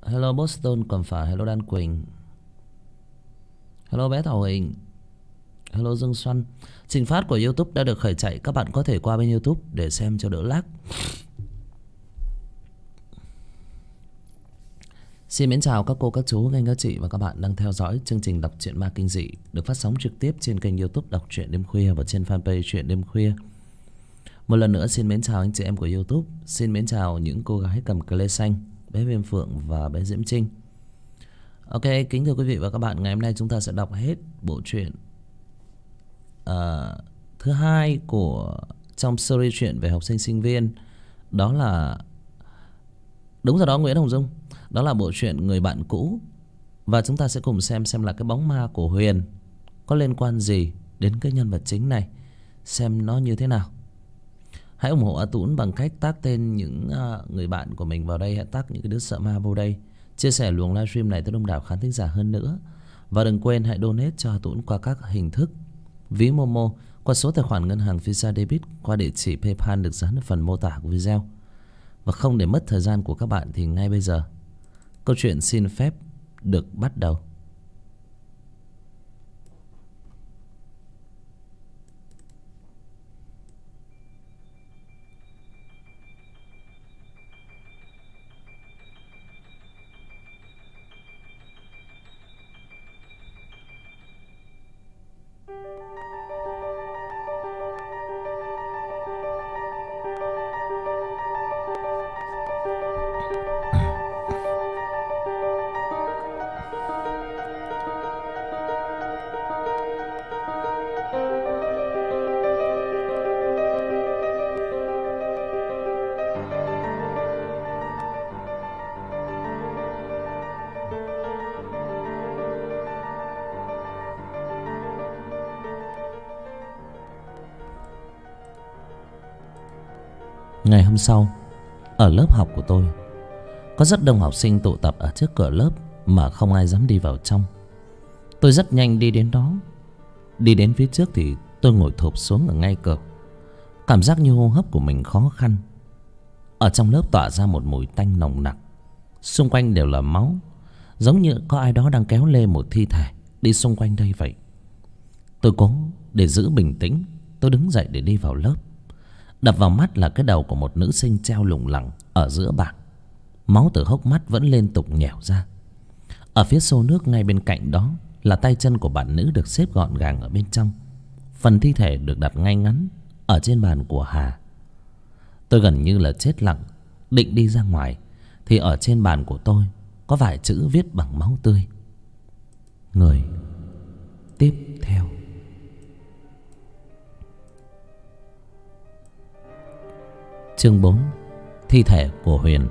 Hello Boston còn phải. Hello Đan Quỳnh. Hello bé Thảo Huỳnh. Hello Dương Xuân. Trình phát của YouTube đã được khởi chạy. Các bạn có thể qua bên YouTube để xem cho đỡ lag. Xin mến chào các cô, các chú, anh, các chị và các bạn đang theo dõi chương trình đọc truyện ma kinh dị được phát sóng trực tiếp trên kênh YouTube Đọc Truyện Đêm Khuya và trên fanpage Truyện Đêm Khuya. Một lần nữa xin mến chào anh chị em của YouTube. Xin mến chào những cô gái cầm cờ lê xanh, bé Viêm Phượng và bé Diễm Trinh. Ok, kính thưa quý vị và các bạn, ngày hôm nay chúng ta sẽ đọc hết bộ truyện thứ hai của trong series truyện về học sinh sinh viên. Đó là, đúng rồi đó Nguyễn Hồng Dung, đó là bộ truyện Người Bạn Cũ. Và chúng ta sẽ cùng xem là cái bóng ma của Huyền có liên quan gì đến cái nhân vật chính này, xem nó như thế nào. Hãy ủng hộ A Tún bằng cách tag tên những người bạn của mình vào đây, hãy tag những cái đứa sợ ma vô đây, chia sẻ luồng livestream này tới đông đảo khán thính giả hơn nữa. Và đừng quên hãy donate cho A Tún qua các hình thức: ví Momo, qua số tài khoản ngân hàng Visa Debit, qua địa chỉ PayPal được dán ở phần mô tả của video. Và không để mất thời gian của các bạn thì ngay bây giờ câu chuyện xin phép được bắt đầu. Ngày hôm sau, ở lớp học của tôi có rất đông học sinh tụ tập ở trước cửa lớp mà không ai dám đi vào trong. Tôi rất nhanh đi đến đó. Đi đến phía trước thì tôi ngồi thụp xuống ở ngay cửa. Cảm giác như hô hấp của mình khó khăn. Ở trong lớp tỏa ra một mùi tanh nồng nặc. Xung quanh đều là máu, giống như có ai đó đang kéo lê một thi thể đi xung quanh đây vậy. Tôi cố để giữ bình tĩnh, tôi đứng dậy để đi vào lớp. Đập vào mắt là cái đầu của một nữ sinh treo lủng lẳng ở giữa bảng. Máu từ hốc mắt vẫn liên tục nhẻo ra. Ở phía xô nước ngay bên cạnh đó là tay chân của bạn nữ được xếp gọn gàng ở bên trong. Phần thi thể được đặt ngay ngắn ở trên bàn của Hà. Tôi gần như là chết lặng, định đi ra ngoài thì ở trên bàn của tôi có vài chữ viết bằng máu tươi: người tiếp theo. Chương 4: Thi thể của Huyền.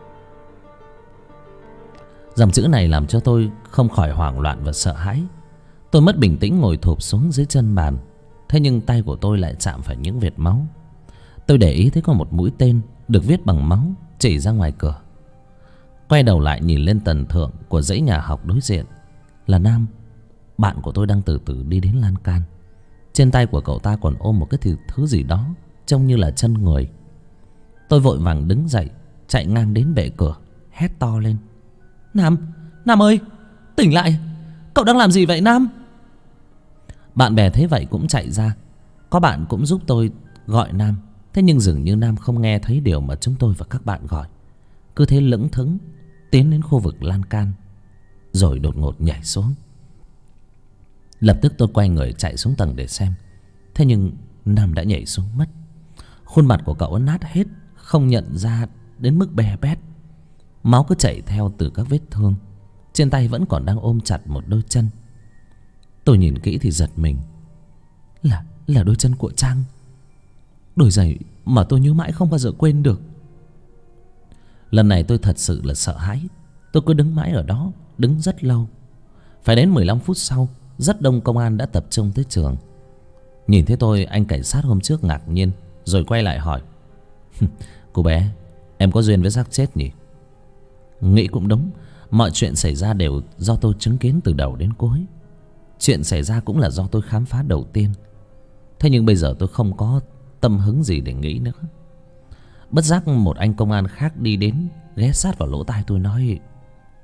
Dòng chữ này làm cho tôi không khỏi hoảng loạn và sợ hãi. Tôi mất bình tĩnh ngồi thụp xuống dưới chân bàn. Thế nhưng tay của tôi lại chạm phải những vệt máu. Tôi để ý thấy có một mũi tên được viết bằng máu chỉ ra ngoài cửa. Quay đầu lại nhìn lên tầng thượng của dãy nhà học đối diện là Nam, bạn của tôi, đang từ từ đi đến lan can. Trên tay của cậu ta còn ôm một cái thứ gì đó trông như là chân người. Tôi vội vàng đứng dậy, chạy ngang đến bệ cửa, hét to lên: Nam, Nam ơi, tỉnh lại, cậu đang làm gì vậy Nam? Bạn bè thấy vậy cũng chạy ra. Có bạn cũng giúp tôi gọi Nam. Thế nhưng dường như Nam không nghe thấy điều mà chúng tôi và các bạn gọi. Cứ thế lững thững tiến đến khu vực lan can, rồi đột ngột nhảy xuống. Lập tức tôi quay người chạy xuống tầng để xem. Thế nhưng Nam đã nhảy xuống mất. Khuôn mặt của cậu nát hết, không nhận ra đến mức bè bét. Máu cứ chảy theo từ các vết thương. Trên tay vẫn còn đang ôm chặt một đôi chân. Tôi nhìn kỹ thì giật mình. Là đôi chân của Trang. Đôi giày mà tôi nhớ mãi không bao giờ quên được. Lần này tôi thật sự là sợ hãi. Tôi cứ đứng mãi ở đó, đứng rất lâu. Phải đến 15 phút sau, rất đông công an đã tập trung tới trường. Nhìn thấy tôi, anh cảnh sát hôm trước ngạc nhiên, rồi quay lại hỏi: Cô bé, em có duyên với xác chết nhỉ? Nghĩ cũng đúng. Mọi chuyện xảy ra đều do tôi chứng kiến từ đầu đến cuối. Chuyện xảy ra cũng là do tôi khám phá đầu tiên. Thế nhưng bây giờ tôi không có tâm hứng gì để nghĩ nữa. Bất giác một anh công an khác đi đến, ghé sát vào lỗ tai tôi nói: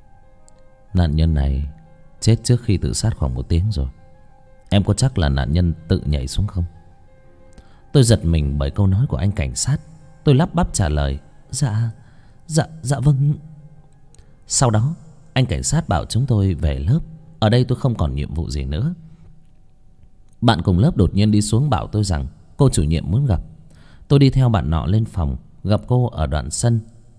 Nạn nhân này chết trước khi tự sát khoảng 1 tiếng rồi. Em có chắc là nạn nhân tự nhảy xuống không? Tôi giật mình bởi câu nói của anh cảnh sát. Tôi lắp bắp trả lời: Dạ vâng. Sau đó anh cảnh sát bảo chúng tôi về lớp. Ở đây tôi không còn nhiệm vụ gì nữa. Bạn cùng lớp đột nhiên đi xuống bảo tôi rằng cô chủ nhiệm muốn gặp. Tôi đi theo bạn nọ lên phòng, gặp cô ở đoạn sân.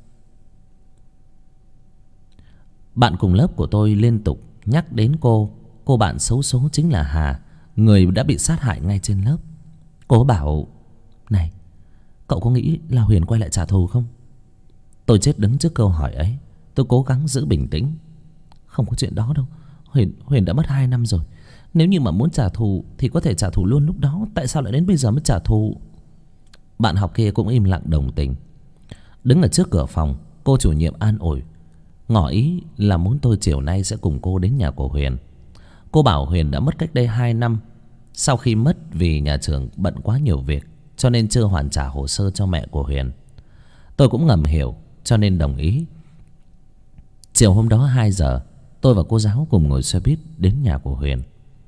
Bạn cùng lớp của tôi liên tục nhắc đến cô. Cô bạn xấu số chính là Hà, người đã bị sát hại ngay trên lớp. Cô bảo: Này, cậu có nghĩ là Huyền quay lại trả thù không? Tôi chết đứng trước câu hỏi ấy. Tôi cố gắng giữ bình tĩnh. Không có chuyện đó đâu. Huyền đã mất 2 năm rồi. Nếu như mà muốn trả thù thì có thể trả thù luôn lúc đó. Tại sao lại đến bây giờ mới trả thù? Bạn học kia cũng im lặng đồng tình. Đứng ở trước cửa phòng, cô chủ nhiệm an ủi, ngỏ ý là muốn tôi chiều nay sẽ cùng cô đến nhà của Huyền. Cô bảo Huyền đã mất cách đây 2 năm. Sau khi mất vì nhà trường bận quá nhiều việc, cho nên chưa hoàn trả hồ sơ cho mẹ của Huyền. Tôi cũng ngầm hiểu, cho nên đồng ý. Chiều hôm đó 2 giờ, tôi và cô giáo cùng ngồi xe buýt đến nhà của Huyền.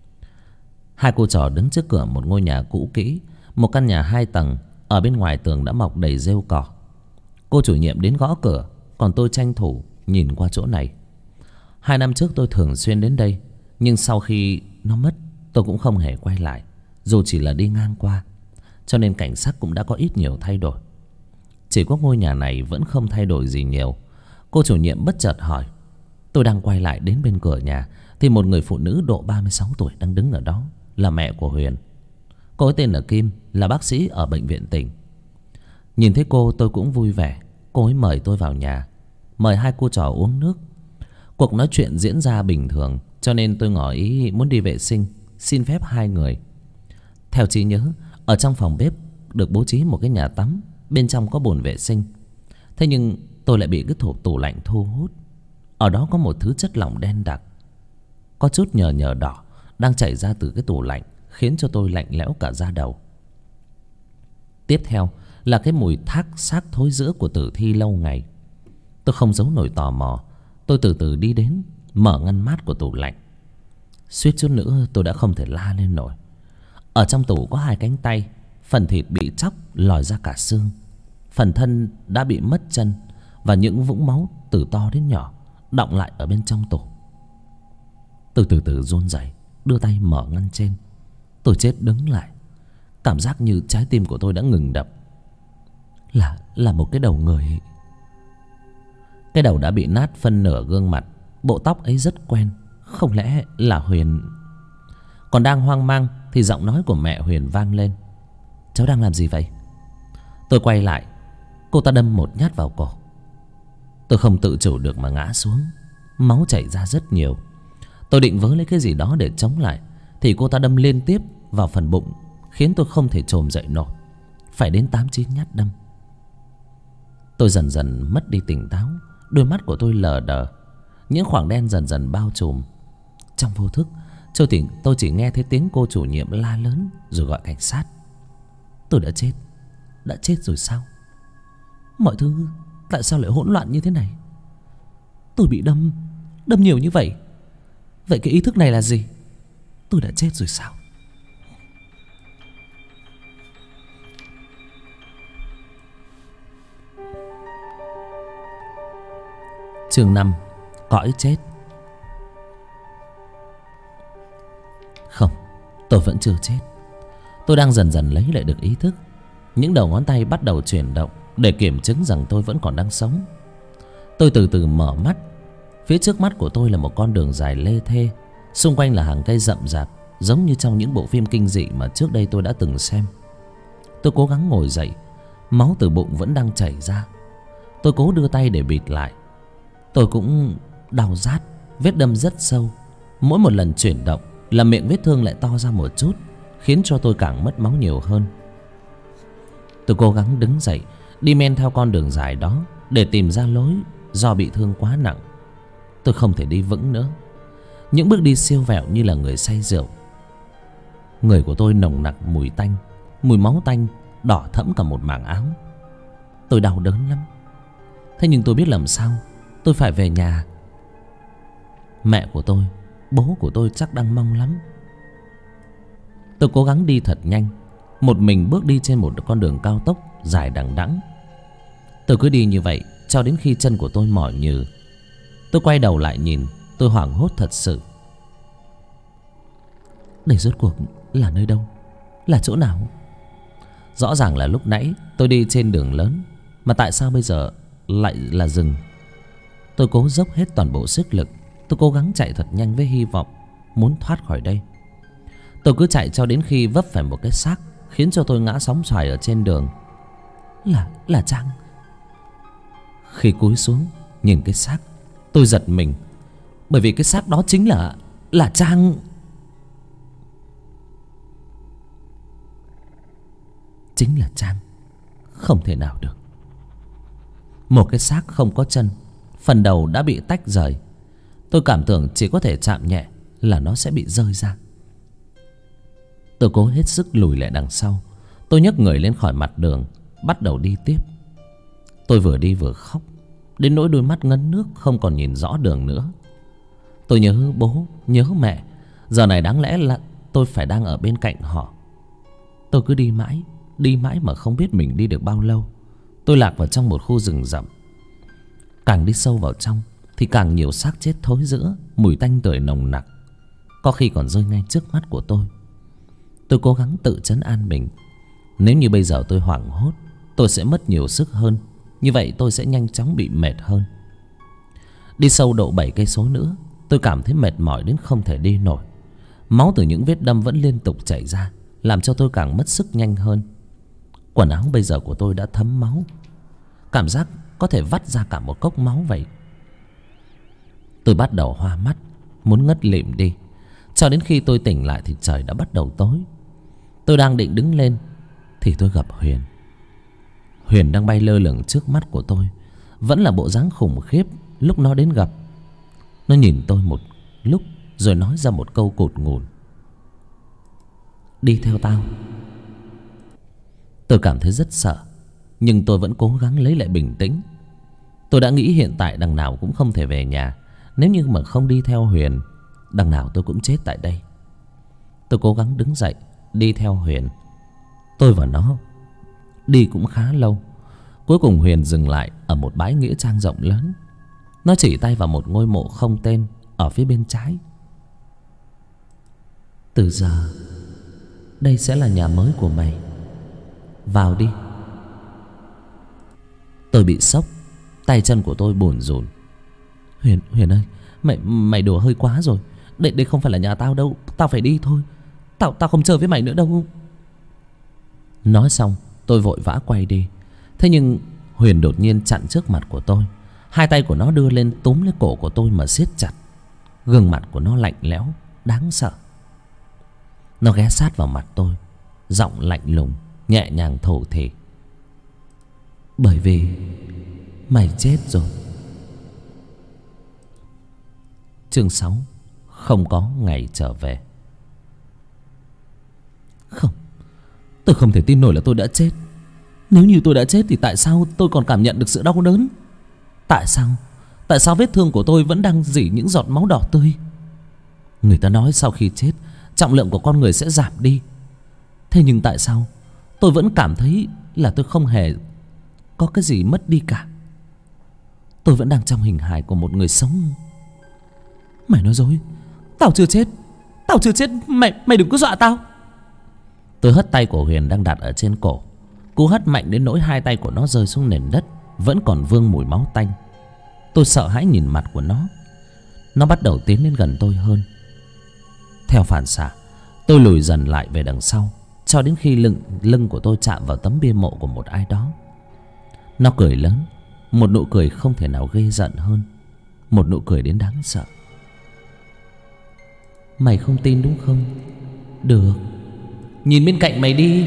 Hai cô trò đứng trước cửa một ngôi nhà cũ kỹ, một căn nhà 2 tầng. Ở bên ngoài tường đã mọc đầy rêu cỏ. Cô chủ nhiệm đến gõ cửa, còn tôi tranh thủ nhìn qua chỗ này. 2 năm trước tôi thường xuyên đến đây, nhưng sau khi nó mất, tôi cũng không hề quay lại, dù chỉ là đi ngang qua. Cho nên cảnh sắc cũng đã có ít nhiều thay đổi. Chỉ có ngôi nhà này vẫn không thay đổi gì nhiều. Cô chủ nhiệm bất chợt hỏi. Tôi đang quay lại đến bên cửa nhà thì một người phụ nữ độ 36 tuổi đang đứng ở đó, là mẹ của Huyền. Cô ấy tên là Kim, là bác sĩ ở bệnh viện tỉnh. Nhìn thấy cô tôi cũng vui vẻ. Cô ấy mời tôi vào nhà, mời hai cô trò uống nước. Cuộc nói chuyện diễn ra bình thường, cho nên tôi ngỏ ý muốn đi vệ sinh, xin phép hai người. Theo trí nhớ, ở trong phòng bếp được bố trí một cái nhà tắm, bên trong có bồn vệ sinh. Thế nhưng tôi lại bị cái tủ lạnh thu hút. Ở đó có một thứ chất lỏng đen đặc, có chút nhờ nhờ đỏ, đang chảy ra từ cái tủ lạnh, khiến cho tôi lạnh lẽo cả da đầu. Tiếp theo là cái mùi xác thối rữa của tử thi lâu ngày. Tôi không giấu nổi tò mò. Tôi từ từ đi đến, mở ngăn mát của tủ lạnh. Suýt chút nữa tôi đã không thể la lên nổi. Ở trong tủ có 2 cánh tay, phần thịt bị chóc lòi ra cả xương, phần thân đã bị mất chân, và những vũng máu từ to đến nhỏ đọng lại ở bên trong tủ. Tôi từ từ run rẩy, đưa tay mở ngăn trên. Tôi chết đứng lại, cảm giác như trái tim của tôi đã ngừng đập. Là một cái đầu người. Cái đầu đã bị nát phân nửa gương mặt. Bộ tóc ấy rất quen. Không lẽ là Huyền? Còn đang hoang mang thì giọng nói của mẹ Huyền vang lên. Cháu đang làm gì vậy? Tôi quay lại. Cô ta đâm một nhát vào cổ. Tôi không tự chủ được mà ngã xuống. Máu chảy ra rất nhiều. Tôi định vớ lấy cái gì đó để chống lại, thì cô ta đâm liên tiếp vào phần bụng, khiến tôi không thể chồm dậy nổi. Phải đến 8-9 nhát đâm. Tôi dần dần mất đi tỉnh táo. Đôi mắt của tôi lờ đờ. Những khoảng đen dần dần bao trùm. Trong vô thức, tôi chỉ nghe thấy tiếng cô chủ nhiệm la lớn rồi gọi cảnh sát. Tôi đã chết. Đã chết rồi sao? Mọi thứ tại sao lại hỗn loạn như thế này? Tôi bị đâm nhiều như vậy. Vậy cái ý thức này là gì? Tôi đã chết rồi sao? Chương 5. Cõi chết. Không, tôi vẫn chưa chết. Tôi đang dần dần lấy lại được ý thức. Những đầu ngón tay bắt đầu chuyển động để kiểm chứng rằng tôi vẫn còn đang sống. Tôi từ từ mở mắt. Phía trước mắt của tôi là một con đường dài lê thê. Xung quanh là hàng cây rậm rạp, giống như trong những bộ phim kinh dị mà trước đây tôi đã từng xem. Tôi cố gắng ngồi dậy. Máu từ bụng vẫn đang chảy ra. Tôi cố đưa tay để bịt lại. Tôi cũng đau rát. Vết đâm rất sâu. Mỗi một lần chuyển động là miệng vết thương lại to ra một chút, khiến cho tôi càng mất máu nhiều hơn. Tôi cố gắng đứng dậy, đi men theo con đường dài đó để tìm ra lối. Do bị thương quá nặng, tôi không thể đi vững nữa. Những bước đi siêu vẹo như là người say rượu. Người của tôi nồng nặc mùi tanh, mùi máu tanh đỏ thẫm cả một mảng áo. Tôi đau đớn lắm. Thế nhưng tôi biết làm sao. Tôi phải về nhà. Mẹ của tôi, bố của tôi chắc đang mong lắm. Tôi cố gắng đi thật nhanh, một mình bước đi trên một con đường cao tốc dài đằng đẵng. Tôi cứ đi như vậy cho đến khi chân của tôi mỏi nhừ. Tôi quay đầu lại nhìn, tôi hoảng hốt thật sự. Đây rốt cuộc là nơi đâu? Là chỗ nào? Rõ ràng là lúc nãy tôi đi trên đường lớn, mà tại sao bây giờ lại là rừng? Tôi cố dốc hết toàn bộ sức lực. Tôi cố gắng chạy thật nhanh với hy vọng muốn thoát khỏi đây. Tôi cứ chạy cho đến khi vấp phải một cái xác, khiến cho tôi ngã sóng xoài ở trên đường. Là Trang. Khi cúi xuống nhìn cái xác, tôi giật mình, bởi vì cái xác đó chính là Trang. Chính là Trang. Không thể nào được. Một cái xác không có chân, phần đầu đã bị tách rời. Tôi cảm tưởng chỉ có thể chạm nhẹ là nó sẽ bị rơi ra. Tôi cố hết sức lùi lại đằng sau. Tôi nhấc người lên khỏi mặt đường, bắt đầu đi tiếp. Tôi vừa đi vừa khóc, đến nỗi đôi mắt ngấn nước, không còn nhìn rõ đường nữa. Tôi nhớ bố, nhớ mẹ. Giờ này đáng lẽ là tôi phải đang ở bên cạnh họ. Tôi cứ đi mãi mà không biết mình đi được bao lâu. Tôi lạc vào trong một khu rừng rậm. Càng đi sâu vào trong thì càng nhiều xác chết thối rữa, mùi tanh tưởi nồng nặc, có khi còn rơi ngay trước mắt của tôi. Tôi cố gắng tự trấn an mình. Nếu như bây giờ tôi hoảng hốt, tôi sẽ mất nhiều sức hơn. Như vậy tôi sẽ nhanh chóng bị mệt hơn. Đi sâu độ 7 cây số nữa, tôi cảm thấy mệt mỏi đến không thể đi nổi. Máu từ những vết đâm vẫn liên tục chảy ra, làm cho tôi càng mất sức nhanh hơn. Quần áo bây giờ của tôi đã thấm máu, cảm giác có thể vắt ra cả một cốc máu vậy. Tôi bắt đầu hoa mắt, muốn ngất lịm đi. Cho đến khi tôi tỉnh lại thì trời đã bắt đầu tối. Tôi đang định đứng lên thì tôi gặp Huyền. Huyền đang bay lơ lửng trước mắt của tôi, vẫn là bộ dáng khủng khiếp lúc nó đến gặp. Nó nhìn tôi một lúc rồi nói ra một câu cụt ngùn: đi theo tao. Tôi cảm thấy rất sợ, nhưng tôi vẫn cố gắng lấy lại bình tĩnh. Tôi đã nghĩ hiện tại đằng nào cũng không thể về nhà. Nếu như mà không đi theo Huyền, đằng nào tôi cũng chết tại đây. Tôi cố gắng đứng dậy đi theo Huyền. Tôi và nó đi cũng khá lâu. Cuối cùng Huyền dừng lại ở một bãi nghĩa trang rộng lớn. Nó chỉ tay vào một ngôi mộ không tên ở phía bên trái. Từ giờ đây sẽ là nhà mới của mày, vào đi. Tôi bị sốc, tay chân của tôi bủn rủn. Huyền ơi, mày đùa hơi quá rồi. Đây không phải là nhà tao đâu, tao phải đi thôi. Tao không chơi với mày nữa đâu. Nói xong tôi vội vã quay đi. Thế nhưng Huyền đột nhiên chặn trước mặt của tôi. Hai tay của nó đưa lên túm lấy cổ của tôi mà siết chặt. Gương mặt của nó lạnh lẽo, đáng sợ. Nó ghé sát vào mặt tôi, giọng lạnh lùng, nhẹ nhàng thổ thỉ: bởi vì mày chết rồi. Chương 6: không có ngày trở về. Không, tôi không thể tin nổi là tôi đã chết. Nếu như tôi đã chết thì tại sao tôi còn cảm nhận được sự đau đớn? Tại sao vết thương của tôi vẫn đang rỉ những giọt máu đỏ tươi? Người ta nói sau khi chết, trọng lượng của con người sẽ giảm đi. Thế nhưng tại sao tôi vẫn cảm thấy là tôi không hề có cái gì mất đi cả? Tôi vẫn đang trong hình hài của một người sống. Mày nói dối, tao chưa chết. Tao chưa chết, mày đừng có dọa tao. Tôi hất tay của Huyền đang đặt ở trên cổ. Cú hất mạnh đến nỗi hai tay của nó rơi xuống nền đất, vẫn còn vương mùi máu tanh. Tôi sợ hãi nhìn mặt của nó. Nó bắt đầu tiến đến gần tôi hơn. Theo phản xạ, tôi lùi dần lại về đằng sau, cho đến khi lưng của tôi chạm vào tấm bia mộ của một ai đó. Nó cười lớn, một nụ cười không thể nào ghê giận hơn, một nụ cười đến đáng sợ. Mày không tin đúng không? Được, nhìn bên cạnh mày đi.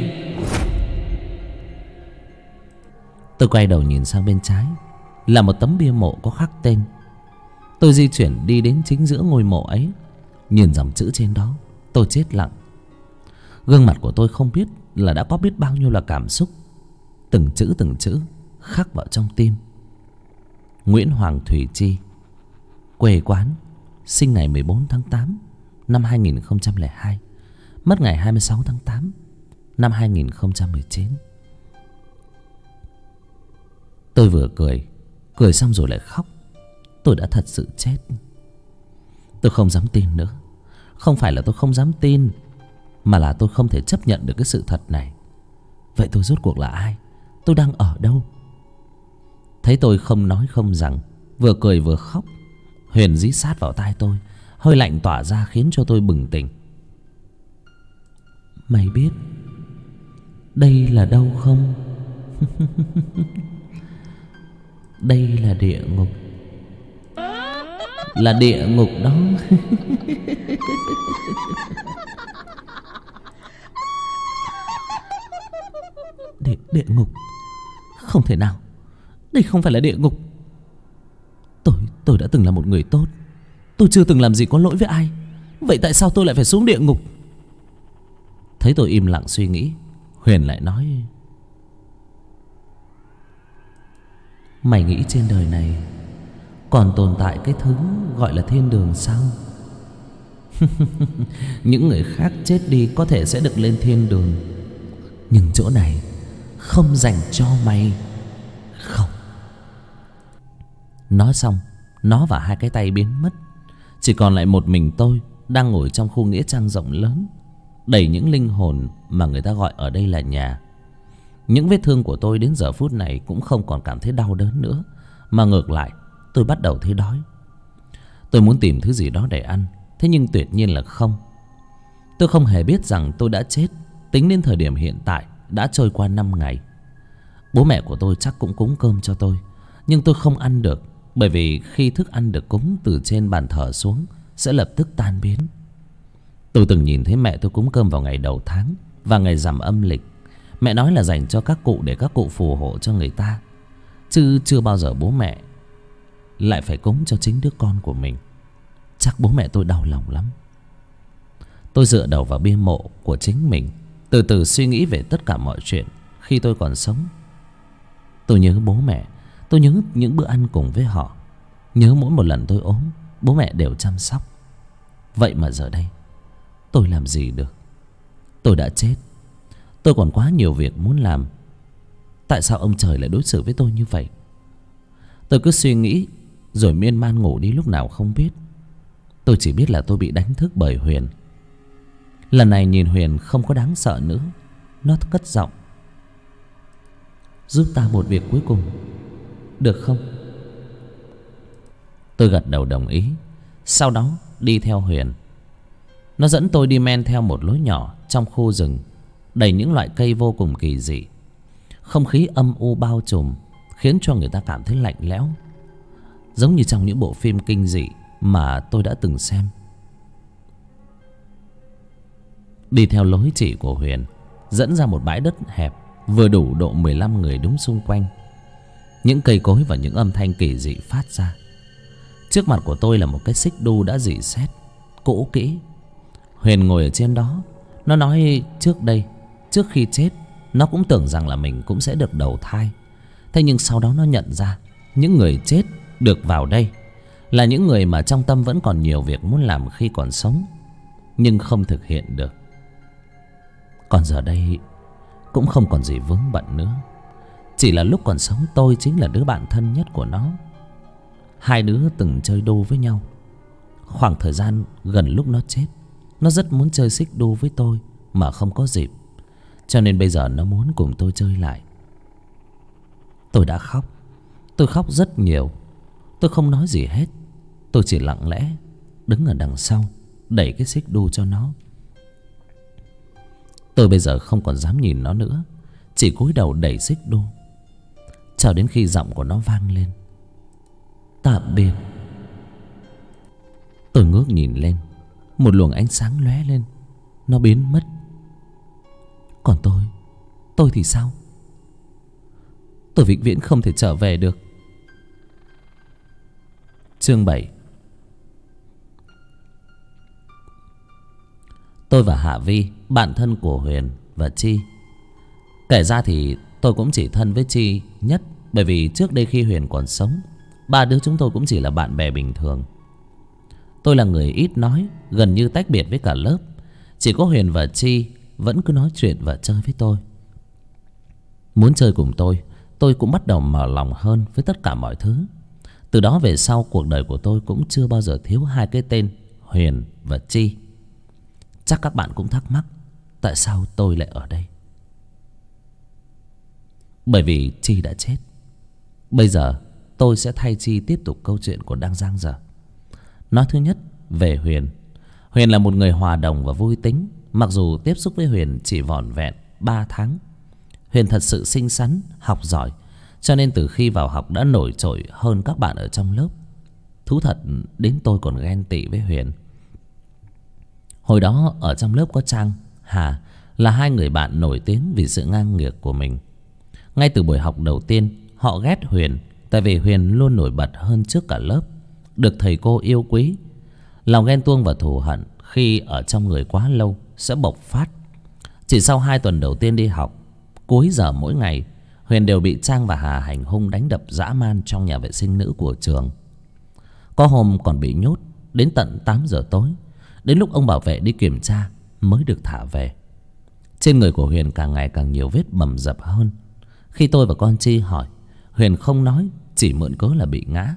Tôi quay đầu nhìn sang bên trái, là một tấm bia mộ có khắc tên. Tôi di chuyển đi đến chính giữa ngôi mộ ấy. Nhìn dòng chữ trên đó, tôi chết lặng. Gương mặt của tôi không biết là đã có biết bao nhiêu là cảm xúc. Từng chữ khắc vào trong tim. Nguyễn Hoàng Thủy Chi, quê quán sinh ngày 14 tháng 8 năm 2002, mất ngày 26 tháng 8 năm 2019. Tôi vừa cười xong rồi lại khóc. Tôi đã thật sự chết. Tôi không dám tin nữa. Không phải là tôi không dám tin, mà là tôi không thể chấp nhận được cái sự thật này. Vậy tôi rốt cuộc là ai? Tôi đang ở đâu? Thấy tôi không nói không rằng, vừa cười vừa khóc, Huyền dí sát vào tai tôi, hơi lạnh tỏa ra khiến cho tôi bừng tỉnh. Mày biết đây là đâu không? Đây là địa ngục. Là địa ngục đó. Địa ngục? Không thể nào. Đây không phải là địa ngục. Tôi đã từng là một người tốt. Tôi chưa từng làm gì có lỗi với ai. Vậy tại sao tôi lại phải xuống địa ngục? Thấy tôi im lặng suy nghĩ, Huyền lại nói: Mày nghĩ trên đời này còn tồn tại cái thứ gọi là thiên đường sao? Những người khác chết đi có thể sẽ được lên thiên đường, nhưng chỗ này không dành cho mày. Không. Nói xong, nó và hai cái tay biến mất. Chỉ còn lại một mình tôi đang ngồi trong khu nghĩa trang rộng lớn, đầy những linh hồn mà người ta gọi ở đây là nhà. Những vết thương của tôi đến giờ phút này cũng không còn cảm thấy đau đớn nữa, mà ngược lại tôi bắt đầu thấy đói. Tôi muốn tìm thứ gì đó để ăn, thế nhưng tuyệt nhiên là không. Tôi không hề biết rằng tôi đã chết. Tính đến thời điểm hiện tại đã trôi qua 5 ngày. Bố mẹ của tôi chắc cũng cúng cơm cho tôi, nhưng tôi không ăn được, bởi vì khi thức ăn được cúng từ trên bàn thờ xuống sẽ lập tức tan biến. Tôi từng nhìn thấy mẹ tôi cúng cơm vào ngày đầu tháng và ngày rằm âm lịch. Mẹ nói là dành cho các cụ để các cụ phù hộ cho người ta, chứ chưa bao giờ bố mẹ lại phải cúng cho chính đứa con của mình. Chắc bố mẹ tôi đau lòng lắm. Tôi dựa đầu vào bia mộ của chính mình, từ từ suy nghĩ về tất cả mọi chuyện khi tôi còn sống. Tôi nhớ bố mẹ. Tôi nhớ những bữa ăn cùng với họ. Nhớ mỗi một lần tôi ốm, bố mẹ đều chăm sóc. Vậy mà giờ đây tôi làm gì được? Tôi đã chết. Tôi còn quá nhiều việc muốn làm. Tại sao ông trời lại đối xử với tôi như vậy? Tôi cứ suy nghĩ rồi miên man ngủ đi lúc nào không biết. Tôi chỉ biết là tôi bị đánh thức bởi Huyền. Lần này nhìn Huyền không có đáng sợ nữa. Nó cất giọng: Giúp ta một việc cuối cùng, được không? Tôi gật đầu đồng ý. Sau đó đi theo Huyền. Nó dẫn tôi đi men theo một lối nhỏ trong khu rừng đầy những loại cây vô cùng kỳ dị. Không khí âm u bao trùm khiến cho người ta cảm thấy lạnh lẽo, giống như trong những bộ phim kinh dị mà tôi đã từng xem. Đi theo lối chỉ của Huyền dẫn ra một bãi đất hẹp, vừa đủ độ 15 người đứng xung quanh. Những cây cối và những âm thanh kỳ dị phát ra. Trước mặt của tôi là một cái xích đu đã rỉ sét, cũ kỹ. Huyền ngồi ở trên đó. Nó nói trước đây, trước khi chết, nó cũng tưởng rằng là mình cũng sẽ được đầu thai. Thế nhưng sau đó nó nhận ra những người chết được vào đây là những người mà trong tâm vẫn còn nhiều việc muốn làm khi còn sống, nhưng không thực hiện được. Còn giờ đây cũng không còn gì vướng bận nữa. Chỉ là lúc còn sống tôi chính là đứa bạn thân nhất của nó. Hai đứa từng chơi đu với nhau. Khoảng thời gian gần lúc nó chết, nó rất muốn chơi xích đu với tôi mà không có dịp, cho nên bây giờ nó muốn cùng tôi chơi lại. Tôi đã khóc. Tôi khóc rất nhiều. Tôi không nói gì hết. Tôi chỉ lặng lẽ đứng ở đằng sau đẩy cái xích đu cho nó. Tôi bây giờ không còn dám nhìn nó nữa, chỉ cúi đầu đẩy xích đu cho đến khi giọng của nó vang lên: Tạm biệt. Tôi ngước nhìn lên. Một luồng ánh sáng lóe lên. Nó biến mất. Còn tôi thì sao? Tôi vĩnh viễn không thể trở về được. Chương 7. Tôi và Hạ Vi, bạn thân của Huyền và Chi. Kể ra thì tôi cũng chỉ thân với Chi nhất, bởi vì trước đây khi Huyền còn sống, ba đứa chúng tôi cũng chỉ là bạn bè bình thường. Tôi là người ít nói, gần như tách biệt với cả lớp. Chỉ có Huyền và Chi vẫn cứ nói chuyện và chơi với tôi. Muốn chơi cùng tôi cũng bắt đầu mở lòng hơn với tất cả mọi thứ. Từ đó về sau, cuộc đời của tôi cũng chưa bao giờ thiếu hai cái tên Huyền và Chi. Chắc các bạn cũng thắc mắc tại sao tôi lại ở đây. Bởi vì Chi đã chết. Bây giờ tôi sẽ thay Chi tiếp tục câu chuyện của đang dang dở. Nói thứ nhất về Huyền. Huyền là một người hòa đồng và vui tính. Mặc dù tiếp xúc với Huyền chỉ vỏn vẹn 3 tháng. Huyền thật sự xinh xắn, học giỏi, cho nên từ khi vào học đã nổi trội hơn các bạn ở trong lớp. Thú thật, đến tôi còn ghen tị với Huyền. Hồi đó ở trong lớp có Trang, Hà là hai người bạn nổi tiếng vì sự ngang ngược của mình. Ngay từ buổi học đầu tiên, họ ghét Huyền, tại vì Huyền luôn nổi bật hơn trước cả lớp, được thầy cô yêu quý. Lòng ghen tuông và thù hận khi ở trong người quá lâu sẽ bộc phát. Chỉ sau 2 tuần đầu tiên đi học, cuối giờ mỗi ngày, Huyền đều bị Trang và Hà hành hung đánh đập dã man trong nhà vệ sinh nữ của trường. Có hôm còn bị nhốt đến tận 8 giờ tối. Đến lúc ông bảo vệ đi kiểm tra mới được thả về. Trên người của Huyền càng ngày càng nhiều vết bầm dập hơn. Khi tôi và con Chi hỏi, Huyền không nói, chỉ mượn cớ là bị ngã.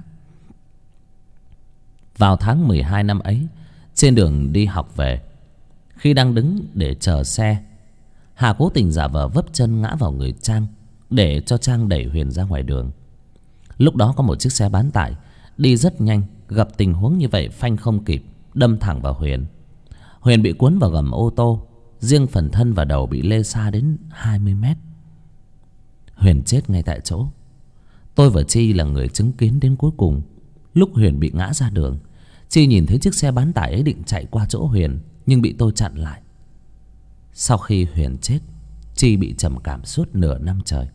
Vào tháng 12 năm ấy, trên đường đi học về, khi đang đứng để chờ xe, Hà cố tình giả vờ vấp chân ngã vào người Trang để cho Trang đẩy Huyền ra ngoài đường. Lúc đó có một chiếc xe bán tải đi rất nhanh, gặp tình huống như vậy phanh không kịp, đâm thẳng vào Huyền. Huyền bị cuốn vào gầm ô tô, riêng phần thân và đầu bị lê xa đến 20 mét. Huyền chết ngay tại chỗ. Tôi và Chi là người chứng kiến đến cuối cùng. Lúc Huyền bị ngã ra đường, Chi nhìn thấy chiếc xe bán tải ấy định chạy qua chỗ Huyền, nhưng bị tôi chặn lại. Sau khi Huyền chết, Chi bị trầm cảm suốt nửa năm trời.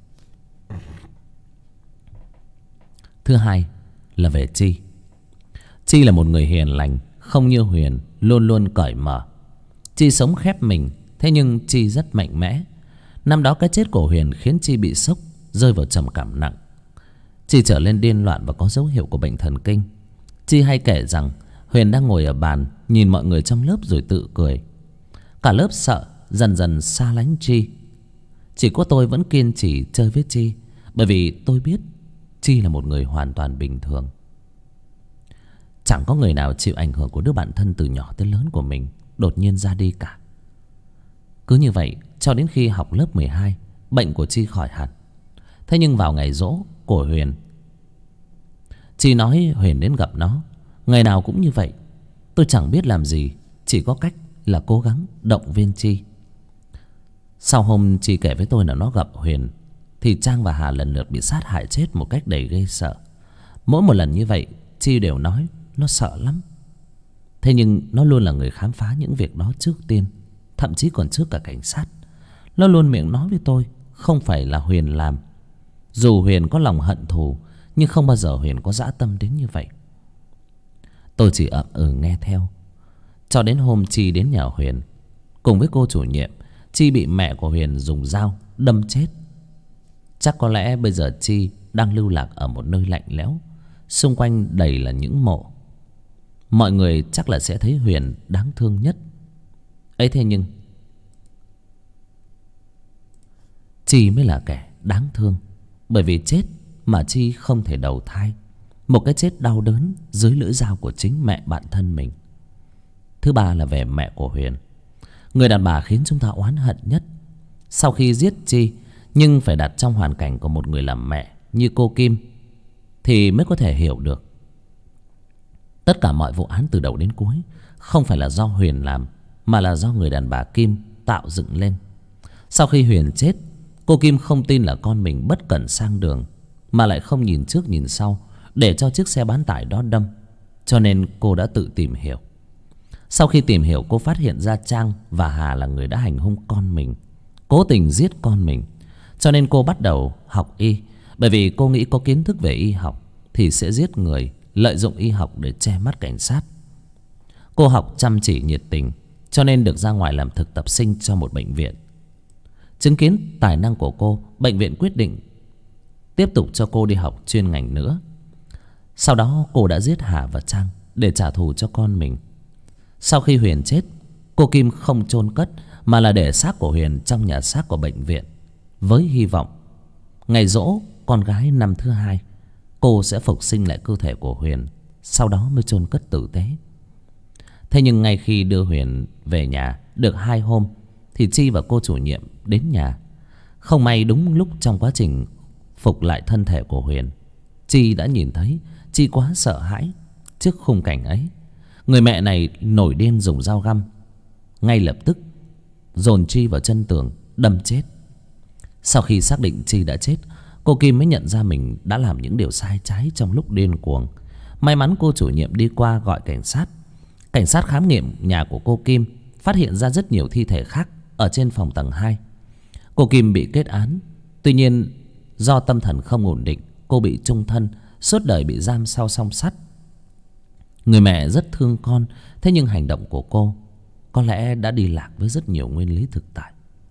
Thứ hai là về Chi. Chi là một người hiền lành, không như Huyền, luôn luôn cởi mở. Chi sống khép mình, thế nhưng Chi rất mạnh mẽ. Năm đó cái chết của Huyền khiến Chi bị sốc, rơi vào trầm cảm nặng. Chi trở lên điên loạn và có dấu hiệu của bệnh thần kinh. Chi hay kể rằng Huyền đang ngồi ở bàn, nhìn mọi người trong lớp rồi tự cười. Cả lớp sợ, dần dần xa lánh Chi. Chỉ có tôi vẫn kiên trì chơi với Chi, bởi vì tôi biết Chi là một người hoàn toàn bình thường. Chẳng có người nào chịu ảnh hưởng của đứa bạn thân từ nhỏ tới lớn của mình đột nhiên ra đi cả. Cứ như vậy cho đến khi học lớp 12, bệnh của Chi khỏi hẳn. Thế nhưng vào ngày giỗ của Huyền, Chi nói Huyền đến gặp nó. Ngày nào cũng như vậy. Tôi chẳng biết làm gì, chỉ có cách là cố gắng động viên Chi. Sau hôm Chi kể với tôi là nó gặp Huyền, thì Trang và Hà lần lượt bị sát hại chết một cách đầy ghê sợ. Mỗi một lần như vậy, Chi đều nói nó sợ lắm. Thế nhưng nó luôn là người khám phá những việc đó trước tiên, thậm chí còn trước cả cảnh sát. Nó luôn miệng nói với tôi không phải là Huyền làm. Dù Huyền có lòng hận thù, nhưng không bao giờ Huyền có dã tâm đến như vậy. Tôi chỉ ậm ừ nghe theo. Cho đến hôm Chi đến nhà Huyền cùng với cô chủ nhiệm, Chi bị mẹ của Huyền dùng dao đâm chết. Chắc có lẽ bây giờ Chi đang lưu lạc ở một nơi lạnh lẽo, xung quanh đầy là những mộ. Mọi người chắc là sẽ thấy Huyền đáng thương nhất ấy. Thế nhưng Chi mới là kẻ đáng thương, bởi vì chết mà Chi không thể đầu thai. Một cái chết đau đớn dưới lưỡi dao của chính mẹ bạn thân mình. Thứ ba là về mẹ của Huyền, người đàn bà khiến chúng ta oán hận nhất. Sau khi giết Chi, nhưng phải đặt trong hoàn cảnh của một người làm mẹ như cô Kim thì mới có thể hiểu được. Tất cả mọi vụ án từ đầu đến cuối không phải là do Huyền làm, mà là do người đàn bà Kim tạo dựng lên. Sau khi Huyền chết, cô Kim không tin là con mình bất cẩn sang đường, mà lại không nhìn trước nhìn sau để cho chiếc xe bán tải đó đâm. Cho nên cô đã tự tìm hiểu. Sau khi tìm hiểu, cô phát hiện ra Trang và Hà là người đã hành hung con mình, cố tình giết con mình. Cho nên cô bắt đầu học y, bởi vì cô nghĩ có kiến thức về y học thì sẽ giết người, lợi dụng y học để che mắt cảnh sát. Cô học chăm chỉ nhiệt tình, cho nên được ra ngoài làm thực tập sinh cho một bệnh viện. Chứng kiến tài năng của cô, bệnh viện quyết định tiếp tục cho cô đi học chuyên ngành nữa. Sau đó cô đã giết Hà và Trang để trả thù cho con mình. Sau khi Huyền chết, cô Kim không chôn cất mà là để xác của Huyền trong nhà xác của bệnh viện, với hy vọng ngày giỗ con gái năm thứ hai, cô sẽ phục sinh lại cơ thể của Huyền, sau đó mới chôn cất tử tế. Thế nhưng ngay khi đưa Huyền về nhà được 2 hôm thì Chi và cô chủ nhiệm đến nhà. Không may đúng lúc trong quá trình phục lại thân thể của Huyền, Chi đã nhìn thấy. Chi quá sợ hãi trước khung cảnh ấy. Người mẹ này nổi điên dùng dao găm, ngay lập tức dồn Chi vào chân tường đâm chết. Sau khi xác định Chi đã chết, cô Kim mới nhận ra mình đã làm những điều sai trái trong lúc điên cuồng. May mắn cô chủ nhiệm đi qua gọi cảnh sát. Cảnh sát khám nghiệm nhà của cô Kim, phát hiện ra rất nhiều thi thể khác ở trên phòng tầng 2. Cô Kim bị kết án. Tuy nhiên do tâm thần không ổn định, cô bị chung thân, suốt đời bị giam sau song sắt. Người mẹ rất thương con, thế nhưng hành động của cô có lẽ đã đi lạc với rất nhiều nguyên lý thực tại.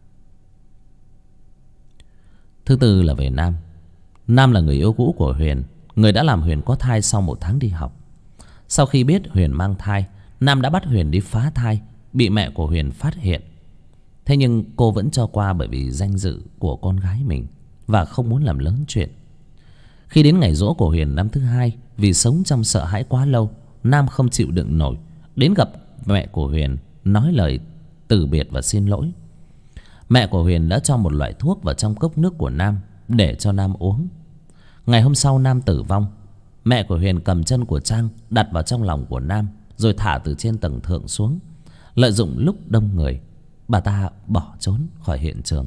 Thứ tư là về Nam. Nam là người yêu cũ của Huyền, người đã làm Huyền có thai sau 1 tháng đi học. Sau khi biết Huyền mang thai, Nam đã bắt Huyền đi phá thai, bị mẹ của Huyền phát hiện. Thế nhưng cô vẫn cho qua bởi vì danh dự của con gái mình và không muốn làm lớn chuyện. Khi đến ngày giỗ của Huyền năm thứ hai, vì sống trong sợ hãi quá lâu, Nam không chịu đựng nổi, đến gặp mẹ của Huyền nói lời từ biệt và xin lỗi. Mẹ của Huyền đã cho một loại thuốc vào trong cốc nước của Nam để cho Nam uống. Ngày hôm sau Nam tử vong. Mẹ của Huyền cầm chân của Trang đặt vào trong lòng của Nam, rồi thả từ trên tầng thượng xuống. Lợi dụng lúc đông người, bà ta bỏ trốn khỏi hiện trường.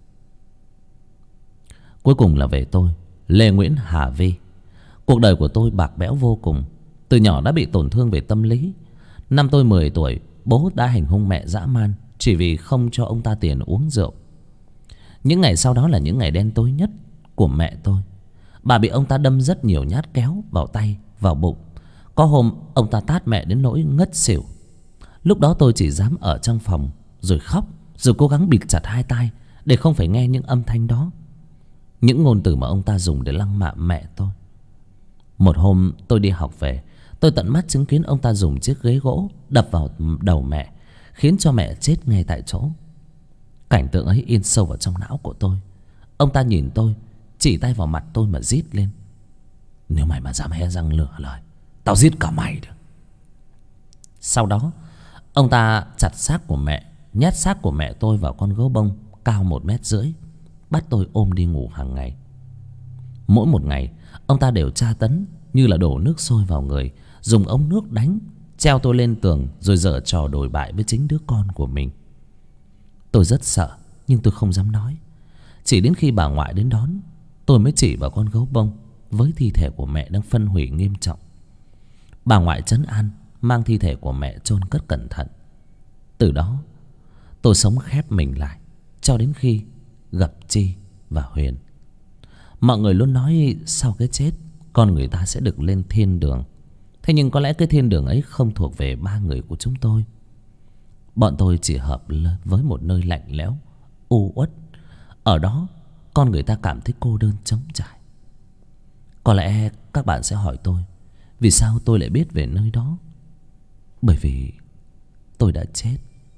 Cuối cùng là về tôi, Lê Nguyễn Hà Vi. Cuộc đời của tôi bạc bẽo vô cùng. Từ nhỏ đã bị tổn thương về tâm lý. Năm tôi 10 tuổi, bố đã hành hung mẹ dã man chỉ vì không cho ông ta tiền uống rượu. Những ngày sau đó là những ngày đen tối nhất của mẹ tôi. Bà bị ông ta đâm rất nhiều nhát kéo vào tay, vào bụng. Có hôm ông ta tát mẹ đến nỗi ngất xỉu. Lúc đó tôi chỉ dám ở trong phòng rồi khóc, rồi cố gắng bịt chặt hai tai để không phải nghe những âm thanh đó, những ngôn từ mà ông ta dùng để lăng mạ mẹ tôi. Một hôm tôi đi học về, tôi tận mắt chứng kiến ông ta dùng chiếc ghế gỗ đập vào đầu mẹ, khiến cho mẹ chết ngay tại chỗ. Cảnh tượng ấy in sâu vào trong não của tôi. Ông ta nhìn tôi, chỉ tay vào mặt tôi mà rít lên: "Nếu mày mà dám hé răng lửa lời, tao giết cả mày được." Sau đó ông ta chặt xác của mẹ, nhét xác của mẹ tôi vào con gấu bông cao 1,5 mét, bắt tôi ôm đi ngủ hàng ngày. Mỗi một ngày ông ta đều tra tấn như là đổ nước sôi vào người, dùng ống nước đánh, treo tôi lên tường, rồi giở trò đồi bại với chính đứa con của mình. Tôi rất sợ, nhưng tôi không dám nói. Chỉ đến khi bà ngoại đến đón, tôi mới chỉ vào con gấu bông với thi thể của mẹ đang phân hủy nghiêm trọng. Bà ngoại trấn an, mang thi thể của mẹ chôn cất cẩn thận. Từ đó tôi sống khép mình lại cho đến khi gặp Chi và Huyền. Mọi người luôn nói sau cái chết con người ta sẽ được lên thiên đường. Thế nhưng có lẽ cái thiên đường ấy không thuộc về ba người của chúng tôi. Bọn tôi chỉ hợp với một nơi lạnh lẽo, u uất. Ở đó con người ta cảm thấy cô đơn trống trải. Có lẽ các bạn sẽ hỏi tôi, vì sao tôi lại biết về nơi đó? Bởi vì tôi đã chết.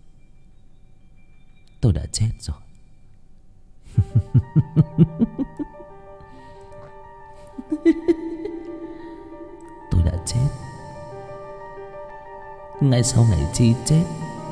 Tôi đã chết rồi. Tôi đã chết ngay sau ngày Chi chết.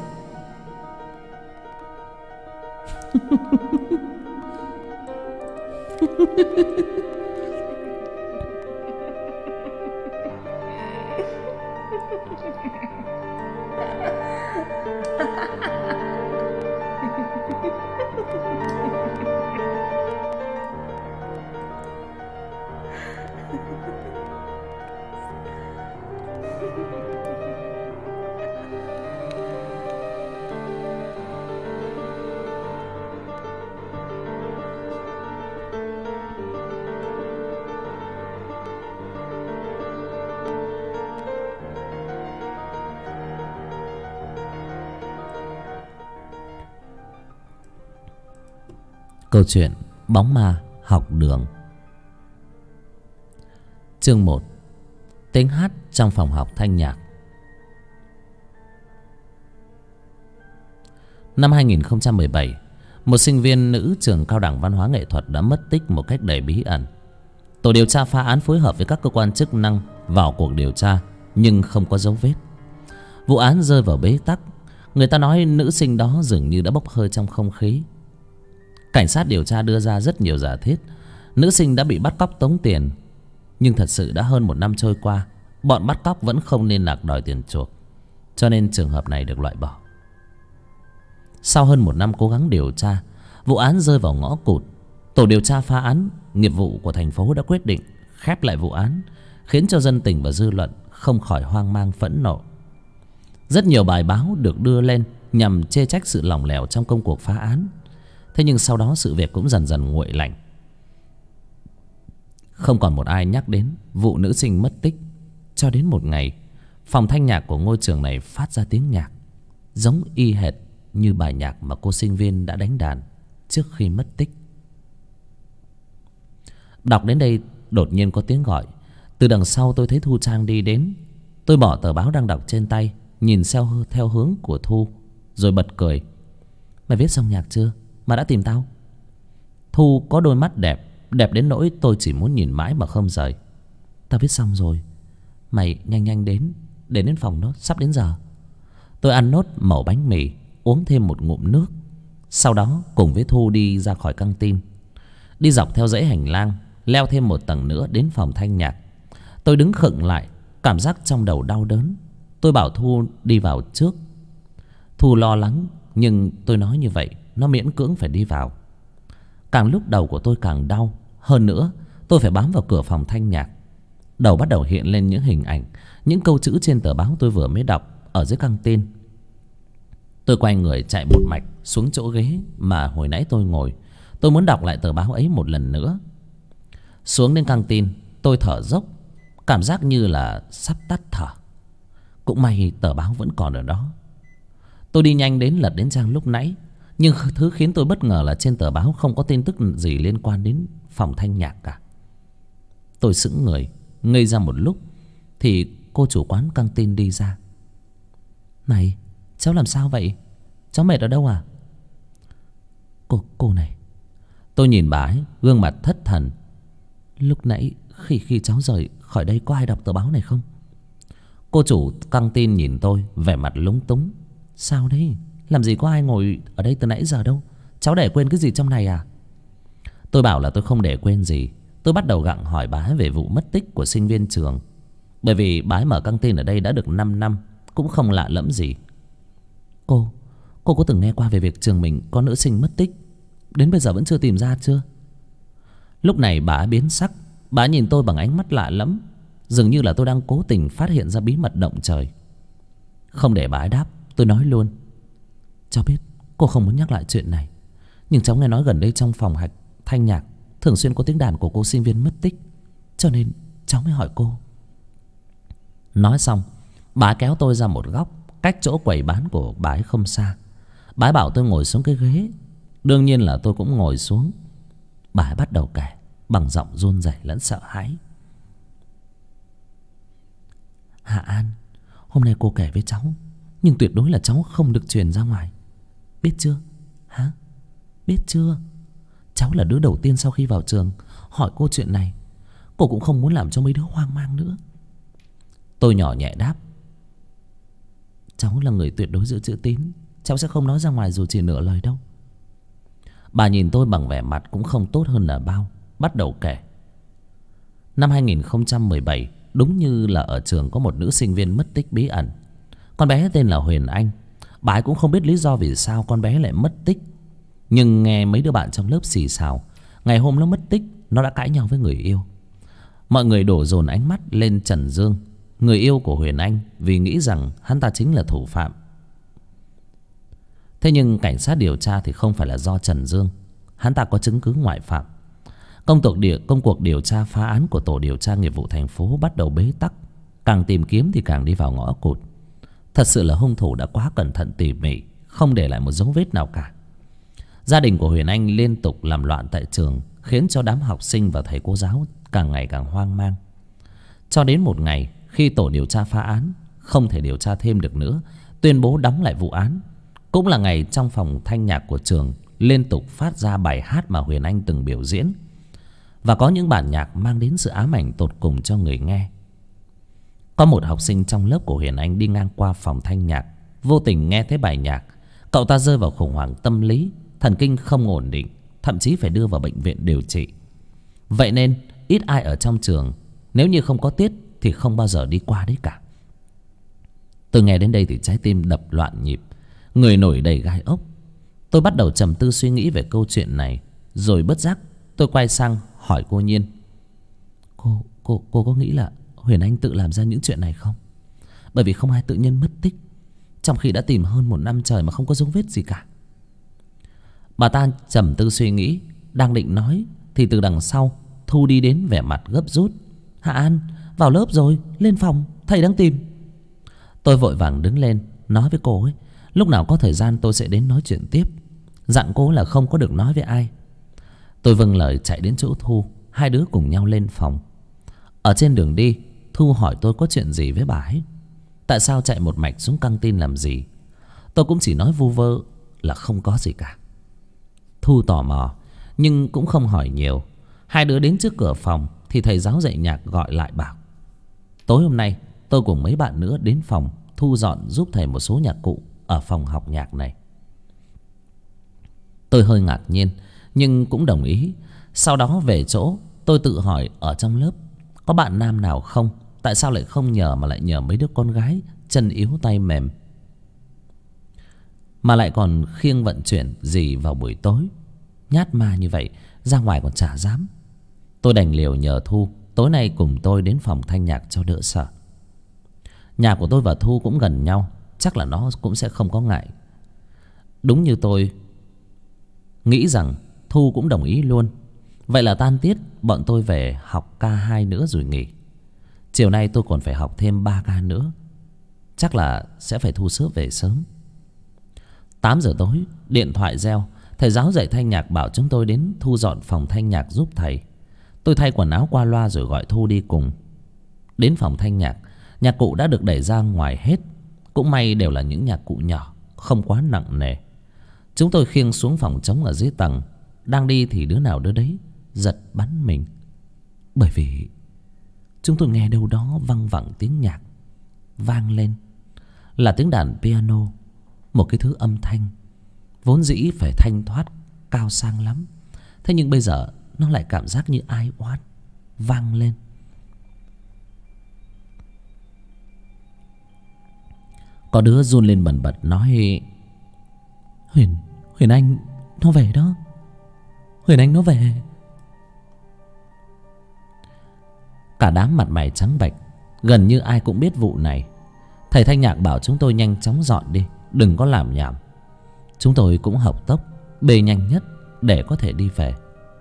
Câu chuyện Bóng Ma Học Đường. Chương 1. Tiếng hát trong phòng học thanh nhạc. Năm 2017, một sinh viên nữ trường Cao đẳng Văn hóa Nghệ thuật đã mất tích một cách đầy bí ẩn. Tổ điều tra phá án phối hợp với các cơ quan chức năng vào cuộc điều tra nhưng không có dấu vết. Vụ án rơi vào bế tắc. Người ta nói nữ sinh đó dường như đã bốc hơi trong không khí. Cảnh sát điều tra đưa ra rất nhiều giả thiết. Nữ sinh đã bị bắt cóc tống tiền. Nhưng thật sự đã hơn 1 năm trôi qua, bọn bắt cóc vẫn không liên lạc đòi tiền chuộc, cho nên trường hợp này được loại bỏ. Sau hơn 1 năm cố gắng điều tra, vụ án rơi vào ngõ cụt. Tổ điều tra phá án nghiệp vụ của thành phố đã quyết định khép lại vụ án, khiến cho dân tình và dư luận không khỏi hoang mang phẫn nộ. Rất nhiều bài báo được đưa lên nhằm chê trách sự lỏng lẻo trong công cuộc phá án. Thế nhưng sau đó sự việc cũng dần dần nguội lạnh. Không còn một ai nhắc đến vụ nữ sinh mất tích. Cho đến một ngày, phòng thanh nhạc của ngôi trường này phát ra tiếng nhạc giống y hệt như bài nhạc mà cô sinh viên đã đánh đàn trước khi mất tích. Đọc đến đây, đột nhiên có tiếng gọi. Từ đằng sau tôi thấy Thu Trang đi đến. Tôi bỏ tờ báo đang đọc trên tay, nhìn theo hướng của Thu, rồi bật cười. Mày viết xong nhạc chưa mà đã tìm tao? Thu có đôi mắt đẹp, đẹp đến nỗi tôi chỉ muốn nhìn mãi mà không rời. Tao viết xong rồi. Mày nhanh nhanh đến phòng đó, sắp đến giờ. Tôi ăn nốt mẩu bánh mì, uống thêm một ngụm nước. Sau đó cùng với Thu đi ra khỏi căng tin, đi dọc theo dãy hành lang, leo thêm một tầng nữa đến phòng thanh nhạc. Tôi đứng khựng lại, cảm giác trong đầu đau đớn. Tôi bảo Thu đi vào trước. Thu lo lắng, nhưng tôi nói như vậy nó miễn cưỡng phải đi vào. Càng lúc đầu của tôi càng đau. Hơn nữa tôi phải bám vào cửa phòng thanh nhạc. Đầu bắt đầu hiện lên những hình ảnh, những câu chữ trên tờ báo tôi vừa mới đọc ở dưới căng tin. Tôi quay người chạy một mạch xuống chỗ ghế mà hồi nãy tôi ngồi. Tôi muốn đọc lại tờ báo ấy một lần nữa. Xuống đến căng tin, tôi thở dốc, cảm giác như là sắp tắt thở. Cũng may tờ báo vẫn còn ở đó. Tôi đi nhanh đến lật đến trang lúc nãy. Nhưng thứ khiến tôi bất ngờ là trên tờ báo không có tin tức gì liên quan đến phòng thanh nhạc cả. Tôi sững người, ngây ra một lúc thì cô chủ quán căng tin đi ra. Này, cháu làm sao vậy? Cháu mệt ở đâu à? Cô này. Tôi nhìn bà ấy, gương mặt thất thần. Lúc nãy khi cháu rời khỏi đây có ai đọc tờ báo này không? Cô chủ căng tin nhìn tôi, vẻ mặt lúng túng. Sao đấy? Làm gì có ai ngồi ở đây từ nãy giờ đâu. Cháu để quên cái gì trong này à? Tôi bảo là tôi không để quên gì. Tôi bắt đầu gặng hỏi bà ấy về vụ mất tích của sinh viên trường. Bởi vì bà ấy mở căng tin ở đây đã được 5 năm, cũng không lạ lẫm gì. Cô có từng nghe qua về việc trường mình có nữ sinh mất tích, đến bây giờ vẫn chưa tìm ra chưa? Lúc này bà ấy biến sắc. Bà ấy nhìn tôi bằng ánh mắt lạ lẫm, dường như là tôi đang cố tình phát hiện ra bí mật động trời. Không để bà ấy đáp, tôi nói luôn. Cháu biết cô không muốn nhắc lại chuyện này, nhưng cháu nghe nói gần đây trong phòng thanh nhạc thường xuyên có tiếng đàn của cô sinh viên mất tích, cho nên cháu mới hỏi cô. Nói xong, bà ấy kéo tôi ra một góc cách chỗ quầy bán của bà ấy không xa. Bà ấy bảo tôi ngồi xuống cái ghế. Đương nhiên là tôi cũng ngồi xuống. Bà ấy bắt đầu kể bằng giọng run rẩy lẫn sợ hãi. Hạ An, hôm nay cô kể với cháu, nhưng tuyệt đối là cháu không được truyền ra ngoài. Biết chưa? Hả? Biết chưa? Cháu là đứa đầu tiên sau khi vào trường hỏi cô chuyện này. Cô cũng không muốn làm cho mấy đứa hoang mang nữa. Tôi nhỏ nhẹ đáp. Cháu là người tuyệt đối giữ chữ tín. Cháu sẽ không nói ra ngoài dù chỉ nửa lời đâu. Bà nhìn tôi bằng vẻ mặt cũng không tốt hơn là bao, bắt đầu kể. Năm 2017, đúng như là ở trường có một nữ sinh viên mất tích bí ẩn. Con bé tên là Huyền Anh. Bà ấy cũng không biết lý do vì sao con bé lại mất tích, nhưng nghe mấy đứa bạn trong lớp xì xào, ngày hôm nó mất tích nó đã cãi nhau với người yêu. Mọi người đổ dồn ánh mắt lên Trần Dương, người yêu của Huyền Anh, vì nghĩ rằng hắn ta chính là thủ phạm. Thế nhưng cảnh sát điều tra thì không phải là do Trần Dương. Hắn ta có chứng cứ ngoại phạm. Công cuộc điều tra phá án của tổ điều tra nghiệp vụ thành phố bắt đầu bế tắc. Càng tìm kiếm thì càng đi vào ngõ cụt. Thật sự là hung thủ đã quá cẩn thận tỉ mỉ, không để lại một dấu vết nào cả. Gia đình của Huyền Anh liên tục làm loạn tại trường, khiến cho đám học sinh và thầy cô giáo càng ngày càng hoang mang. Cho đến một ngày, khi tổ điều tra phá án không thể điều tra thêm được nữa, tuyên bố đóng lại vụ án. Cũng là ngày trong phòng thanh nhạc của trường liên tục phát ra bài hát mà Huyền Anh từng biểu diễn, và có những bản nhạc mang đến sự ám ảnh tột cùng cho người nghe. Có một học sinh trong lớp của Huyền Anh đi ngang qua phòng thanh nhạc, vô tình nghe thấy bài nhạc. Cậu ta rơi vào khủng hoảng tâm lý, thần kinh không ổn định, thậm chí phải đưa vào bệnh viện điều trị. Vậy nên ít ai ở trong trường, nếu như không có tiết thì không bao giờ đi qua đấy cả. Tôi nghe đến đây thì trái tim đập loạn nhịp, người nổi đầy gai ốc. Tôi bắt đầu trầm tư suy nghĩ về câu chuyện này, rồi bất giác tôi quay sang hỏi cô Nhiên. Cô có nghĩ là Huyền Anh tự làm ra những chuyện này không? Bởi vì không ai tự nhiên mất tích, trong khi đã tìm hơn 1 năm trời mà không có dấu vết gì cả. Bà ta trầm tư suy nghĩ, đang định nói thì từ đằng sau Thu đi đến vẻ mặt gấp rút. Hạ An, vào lớp rồi, lên phòng, thầy đang tìm. Tôi vội vàng đứng lên nói với cô ấy, lúc nào có thời gian tôi sẽ đến nói chuyện tiếp, dặn cô là không có được nói với ai. Tôi vâng lời chạy đến chỗ Thu, hai đứa cùng nhau lên phòng. Ở trên đường đi, Thu hỏi tôi có chuyện gì với bà ấy, tại sao chạy một mạch xuống căng tin làm gì. Tôi cũng chỉ nói vu vơ là không có gì cả. Thu tò mò nhưng cũng không hỏi nhiều. Hai đứa đến trước cửa phòng thì thầy giáo dạy nhạc gọi lại bảo tối hôm nay tôi cùng mấy bạn nữa đến phòng thu dọn giúp thầy một số nhạc cụ ở phòng học nhạc này. Tôi hơi ngạc nhiên nhưng cũng đồng ý. Sau đó về chỗ, tôi tự hỏi ở trong lớp có bạn nam nào không, tại sao lại không nhờ mà lại nhờ mấy đứa con gái chân yếu tay mềm, mà lại còn khiêng vận chuyển gì vào buổi tối. Nhát ma như vậy, ra ngoài còn chả dám. Tôi đành liều nhờ Thu tối nay cùng tôi đến phòng thanh nhạc cho đỡ sợ. Nhà của tôi và Thu cũng gần nhau, chắc là nó cũng sẽ không có ngại. Đúng như tôi nghĩ rằng, Thu cũng đồng ý luôn. Vậy là tan tiết bọn tôi về học ca 2 nữa rồi nghỉ. Chiều nay tôi còn phải học thêm 3 ca nữa, chắc là sẽ phải thu xếp về sớm. 8 giờ tối, điện thoại reo. Thầy giáo dạy thanh nhạc bảo chúng tôi đến thu dọn phòng thanh nhạc giúp thầy. Tôi thay quần áo qua loa rồi gọi Thu đi cùng. Đến phòng thanh nhạc, nhạc cụ đã được đẩy ra ngoài hết. Cũng may đều là những nhạc cụ nhỏ, không quá nặng nề. Chúng tôi khiêng xuống phòng trống ở dưới tầng. Đang đi thì đứa nào đứa đấy giật bắn mình, bởi vì chúng tôi nghe đâu đó văng vẳng tiếng nhạc vang lên. Là tiếng đàn piano, một cái thứ âm thanh vốn dĩ phải thanh thoát cao sang lắm, thế nhưng bây giờ nó lại cảm giác như ai oán vang lên. Có đứa run lên bần bật nói: Huyền Anh nó về đó, Huyền Anh nó về. Cả đám mặt mày trắng bệch, gần như ai cũng biết vụ này. Thầy thanh nhạc bảo chúng tôi nhanh chóng dọn đi, đừng có làm nhảm. Chúng tôi cũng hợp tốc bê nhanh nhất để có thể đi về.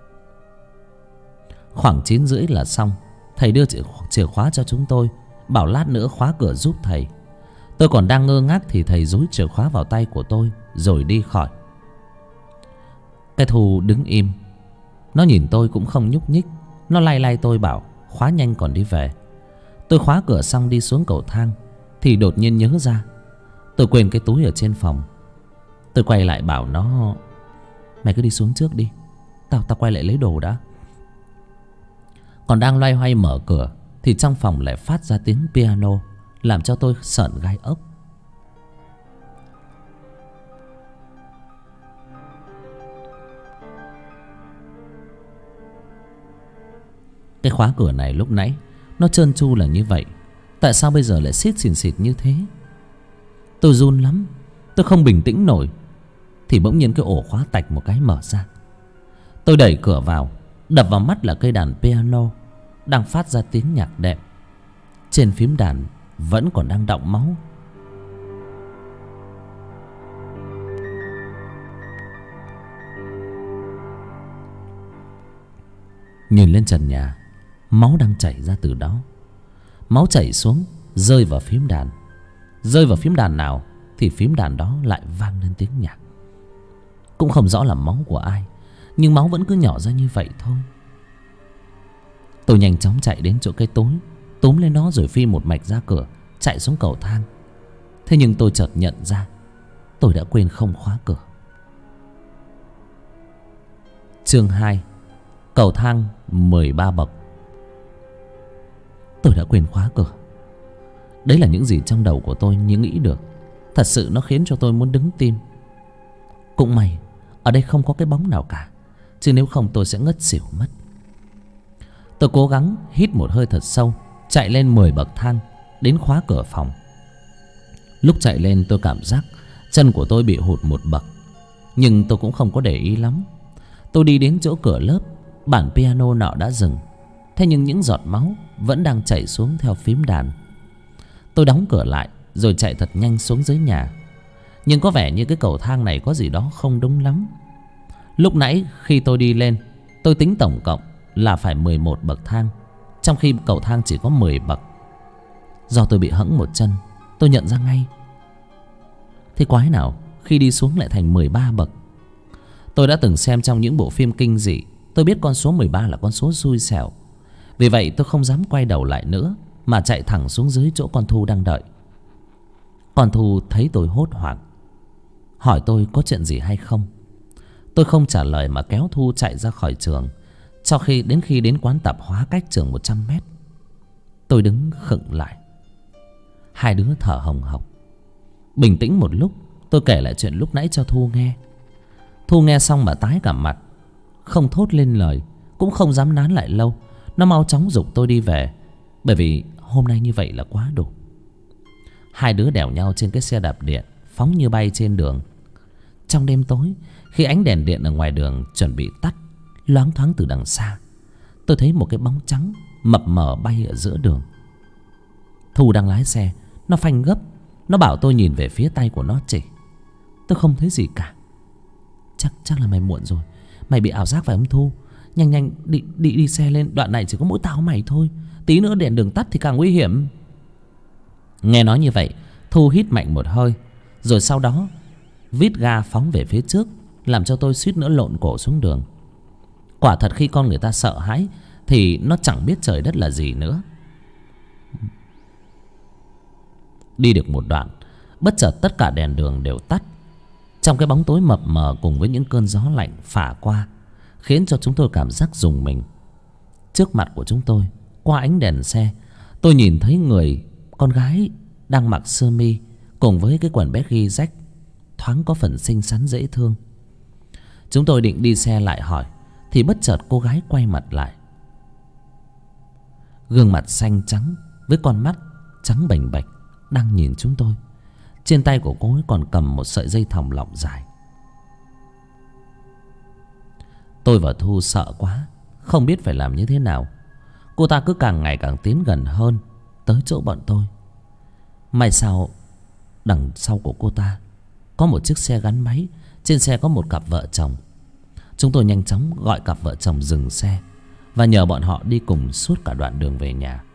Khoảng 9 rưỡi là xong. Thầy đưa chìa khóa cho chúng tôi, bảo lát nữa khóa cửa giúp thầy. Tôi còn đang ngơ ngác thì thầy dúi chìa khóa vào tay của tôi rồi đi khỏi. Cái Thu đứng im, nó nhìn tôi cũng không nhúc nhích. Nó lay lay tôi bảo khóa nhanh còn đi về. Tôi khóa cửa xong đi xuống cầu thang thì đột nhiên nhớ ra tôi quên cái túi ở trên phòng. Tôi quay lại bảo nó: mày cứ đi xuống trước đi, tao quay lại lấy đồ đã. Còn đang loay hoay mở cửa thì trong phòng lại phát ra tiếng piano, làm cho tôi sởn gai ốc. Cái khóa cửa này lúc nãy nó trơn tru là như vậy, tại sao bây giờ lại xít xìn xịt như thế? Tôi run lắm, tôi không bình tĩnh nổi. Thì bỗng nhiên cái ổ khóa tạch một cái mở ra. Tôi đẩy cửa vào, đập vào mắt là cây đàn piano đang phát ra tiếng nhạc đệm. Trên phím đàn vẫn còn đang đọng máu. Nhìn lên trần nhà, máu đang chảy ra từ đó. Máu chảy xuống rơi vào phím đàn. Rơi vào phím đàn nào thì phím đàn đó lại vang lên tiếng nhạc. Cũng không rõ là máu của ai, nhưng máu vẫn cứ nhỏ ra như vậy thôi. Tôi nhanh chóng chạy đến chỗ cái túi. túm lên nó rồi phi một mạch ra cửa, chạy xuống cầu thang. Thế nhưng tôi chợt nhận ra tôi đã quên không khóa cửa. Chương 2. Cầu thang 13 bậc. Tôi đã quên khóa cửa. Đấy là những gì trong đầu của tôi nghĩ được. Thật sự nó khiến cho tôi muốn đứng tim. Cũng may ở đây không có cái bóng nào cả, chứ nếu không tôi sẽ ngất xỉu mất. Tôi cố gắng hít một hơi thật sâu, chạy lên 10 bậc thang, đến khóa cửa phòng. Lúc chạy lên tôi cảm giác chân của tôi bị hụt một bậc, nhưng tôi cũng không có để ý lắm. Tôi đi đến chỗ cửa lớp, bản piano nọ đã dừng. Thế nhưng những giọt máu vẫn đang chảy xuống theo phím đàn. Tôi đóng cửa lại rồi chạy thật nhanh xuống dưới nhà. Nhưng có vẻ như cái cầu thang này có gì đó không đúng lắm. Lúc nãy khi tôi đi lên, tôi tính tổng cộng là phải 11 bậc thang, trong khi cầu thang chỉ có 10 bậc. Do tôi bị hẫng một chân, tôi nhận ra ngay. Thế quái nào khi đi xuống lại thành 13 bậc? Tôi đã từng xem trong những bộ phim kinh dị, tôi biết con số 13 là con số xui xẻo. Vì vậy tôi không dám quay đầu lại nữa, mà chạy thẳng xuống dưới chỗ con Thu đang đợi. Con Thu thấy tôi hốt hoảng, hỏi tôi có chuyện gì hay không. Tôi không trả lời mà kéo Thu chạy ra khỏi trường, cho khi đến quán tạp hóa cách trường 100 mét. Tôi đứng khựng lại. Hai đứa thở hồng hộc. Bình tĩnh một lúc, tôi kể lại chuyện lúc nãy cho Thu nghe. Thu nghe xong mà tái cả mặt, không thốt lên lời, cũng không dám nán lại lâu. Nó mau chóng giục tôi đi về, bởi vì hôm nay như vậy là quá đủ. Hai đứa đèo nhau trên cái xe đạp điện, phóng như bay trên đường. Trong đêm tối, khi ánh đèn điện ở ngoài đường chuẩn bị tắt, loáng thoáng từ đằng xa, tôi thấy một cái bóng trắng mập mờ bay ở giữa đường. Thu đang lái xe, nó phanh gấp. Nó bảo tôi nhìn về phía tay của nó chỉ. Tôi không thấy gì cả. Chắc là mày muộn rồi. Mày bị ảo giác phải không Thu? Nhanh đi xe lên, đoạn này chỉ có mỗi tao mày thôi. Tí nữa đèn đường tắt thì càng nguy hiểm. Nghe nói như vậy, Thu hít mạnh một hơi, rồi sau đó vít ga phóng về phía trước, làm cho tôi suýt nữa lộn cổ xuống đường. Quả thật khi con người ta sợ hãi thì nó chẳng biết trời đất là gì nữa. Đi được một đoạn, bất chợt tất cả đèn đường đều tắt. Trong cái bóng tối mập mờ cùng với những cơn gió lạnh phả qua, khiến cho chúng tôi cảm giác rùng mình. Trước mặt của chúng tôi, qua ánh đèn xe, tôi nhìn thấy người con gái đang mặc sơ mi cùng với cái quần baggy rách, thoáng có phần xinh xắn dễ thương. Chúng tôi định đi xe lại hỏi, thì bất chợt cô gái quay mặt lại. Gương mặt xanh trắng với con mắt trắng bềnh bạch đang nhìn chúng tôi. Trên tay của cô ấy còn cầm một sợi dây thòng lọng dài. Tôi và Thu sợ quá, không biết phải làm như thế nào. Cô ta cứ càng ngày càng tiến gần hơn tới chỗ bọn tôi. May sao đằng sau của cô ta có một chiếc xe gắn máy. Trên xe có một cặp vợ chồng. Chúng tôi nhanh chóng gọi cặp vợ chồng dừng xe và nhờ bọn họ đi cùng suốt cả đoạn đường về nhà.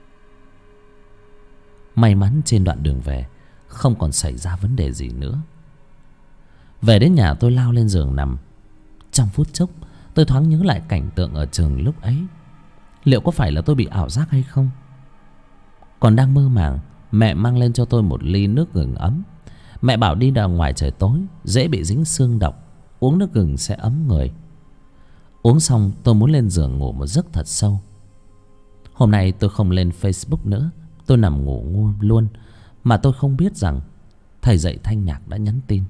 May mắn trên đoạn đường về không còn xảy ra vấn đề gì nữa. Về đến nhà tôi lao lên giường nằm. Trong phút chốc tôi thoáng nhớ lại cảnh tượng ở trường lúc ấy. Liệu có phải là tôi bị ảo giác hay không? Còn đang mơ màng, mẹ mang lên cho tôi một ly nước gừng ấm. Mẹ bảo đi ra ngoài trời tối dễ bị dính xương độc, uống nước gừng sẽ ấm người. Uống xong tôi muốn lên giường ngủ một giấc thật sâu. Hôm nay tôi không lên Facebook nữa. Tôi nằm ngủ ngu luôn, mà tôi không biết rằng thầy dạy thanh nhạc đã nhắn tin.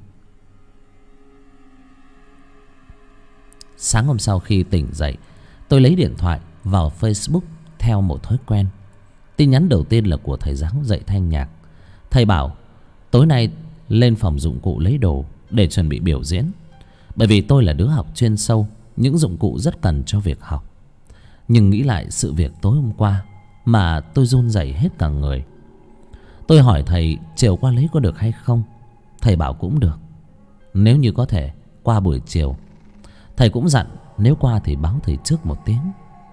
Sáng hôm sau khi tỉnh dậy, tôi lấy điện thoại vào Facebook theo một thói quen. Tin nhắn đầu tiên là của thầy giáo dạy thanh nhạc. Thầy bảo tối nay lên phòng dụng cụ lấy đồ để chuẩn bị biểu diễn. Bởi vì tôi là đứa học chuyên sâu, những dụng cụ rất cần cho việc học. Nhưng nghĩ lại sự việc tối hôm qua mà tôi run rẩy hết cả người. Tôi hỏi thầy chiều qua lấy có được hay không. Thầy bảo cũng được, nếu như có thể qua buổi chiều. Thầy cũng dặn nếu qua thì báo thầy trước một tiếng.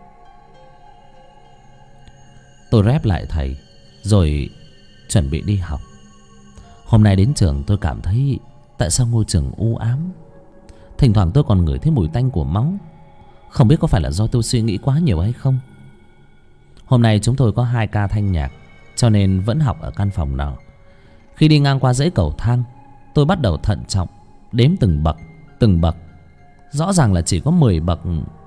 Tôi rep lại thầy rồi chuẩn bị đi học. Hôm nay đến trường tôi cảm thấy tại sao ngôi trường u ám. Thỉnh thoảng tôi còn ngửi thấy mùi tanh của máu. Không biết có phải là do tôi suy nghĩ quá nhiều hay không. Hôm nay chúng tôi có 2 ca thanh nhạc, cho nên vẫn học ở căn phòng nọ. Khi đi ngang qua dãy cầu thang, tôi bắt đầu thận trọng đếm từng bậc. Rõ ràng là chỉ có 10 bậc.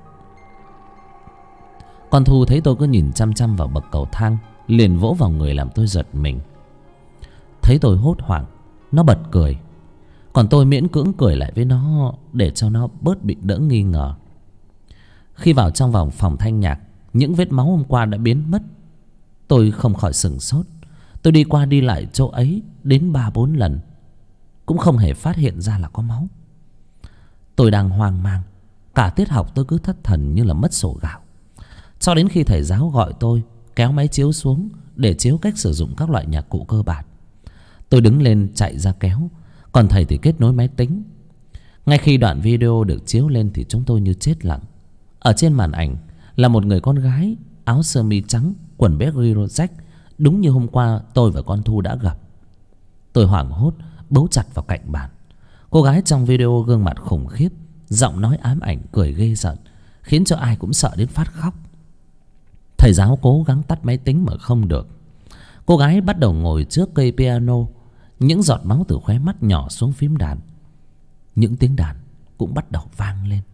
Con Thu thấy tôi cứ nhìn chăm chăm vào bậc cầu thang, liền vỗ vào người làm tôi giật mình. Thấy tôi hốt hoảng, nó bật cười. Còn tôi miễn cưỡng cười lại với nó để cho nó bớt bị đỡ nghi ngờ. Khi vào trong phòng thanh nhạc, những vết máu hôm qua đã biến mất. Tôi không khỏi sửng sốt. Tôi đi qua đi lại chỗ ấy đến 3-4 lần, cũng không hề phát hiện ra là có máu. Tôi đang hoang mang. Cả tiết học tôi cứ thất thần như là mất sổ gạo. Cho đến khi thầy giáo gọi tôi kéo máy chiếu xuống để chiếu cách sử dụng các loại nhạc cụ cơ bản. Tôi đứng lên chạy ra kéo, còn thầy thì kết nối máy tính. Ngay khi đoạn video được chiếu lên thì chúng tôi như chết lặng. Ở trên màn ảnh là một người con gái, áo sơ mi trắng, quần baggy rách, đúng như hôm qua tôi và con Thu đã gặp. Tôi hoảng hốt bấu chặt vào cạnh bàn. Cô gái trong video gương mặt khủng khiếp, giọng nói ám ảnh, cười ghê rợn, khiến cho ai cũng sợ đến phát khóc. Thầy giáo cố gắng tắt máy tính mà không được. Cô gái bắt đầu ngồi trước cây piano. Những giọt máu từ khóe mắt nhỏ xuống phím đàn. Những tiếng đàn cũng bắt đầu vang lên.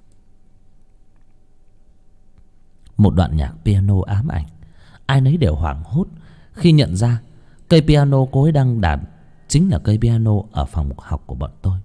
Một đoạn nhạc piano ám ảnh. Ai nấy đều hoảng hốt khi nhận ra cây piano cô ấy đang đàn chính là cây piano ở phòng học của bọn tôi.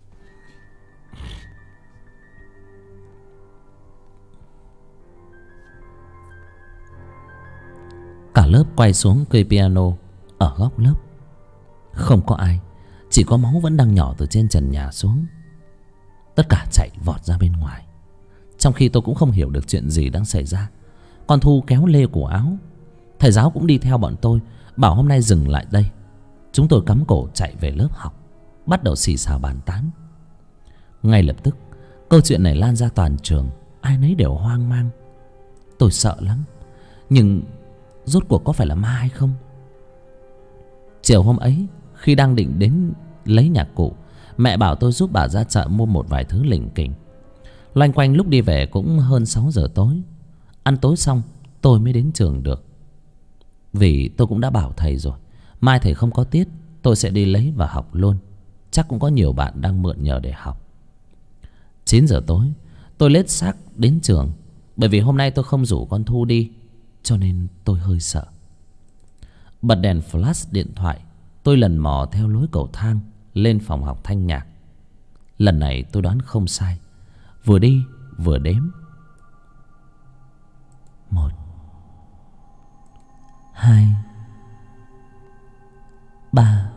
Cả lớp quay xuống cây piano ở góc lớp. Không có ai, chỉ có máu vẫn đang nhỏ từ trên trần nhà xuống. Tất cả chạy vọt ra bên ngoài. Trong khi tôi cũng không hiểu được chuyện gì đang xảy ra. Con Thu kéo lê cổ áo. Thầy giáo cũng đi theo bọn tôi, bảo hôm nay dừng lại đây. Chúng tôi cắm cổ chạy về lớp học, bắt đầu xì xào bàn tán. Ngay lập tức câu chuyện này lan ra toàn trường. Ai nấy đều hoang mang. Tôi sợ lắm. Nhưng rốt cuộc có phải là ma hay không? Chiều hôm ấy, khi đang định đến lấy nhạc cụ, mẹ bảo tôi giúp bà ra chợ mua một vài thứ lỉnh kỉnh. Loanh quanh lúc đi về cũng hơn 6 giờ tối. Ăn tối xong tôi mới đến trường được. Vì tôi cũng đã bảo thầy rồi, mai thầy không có tiết, tôi sẽ đi lấy và học luôn. Chắc cũng có nhiều bạn đang mượn nhờ để học. 9 giờ tối tôi lết xác đến trường. Bởi vì hôm nay tôi không rủ con Thu đi, cho nên tôi hơi sợ. Bật đèn flash điện thoại, tôi lần mò theo lối cầu thang lên phòng học thanh nhạc. Lần này tôi đoán không sai. Vừa đi vừa đếm. 1, 2, 3,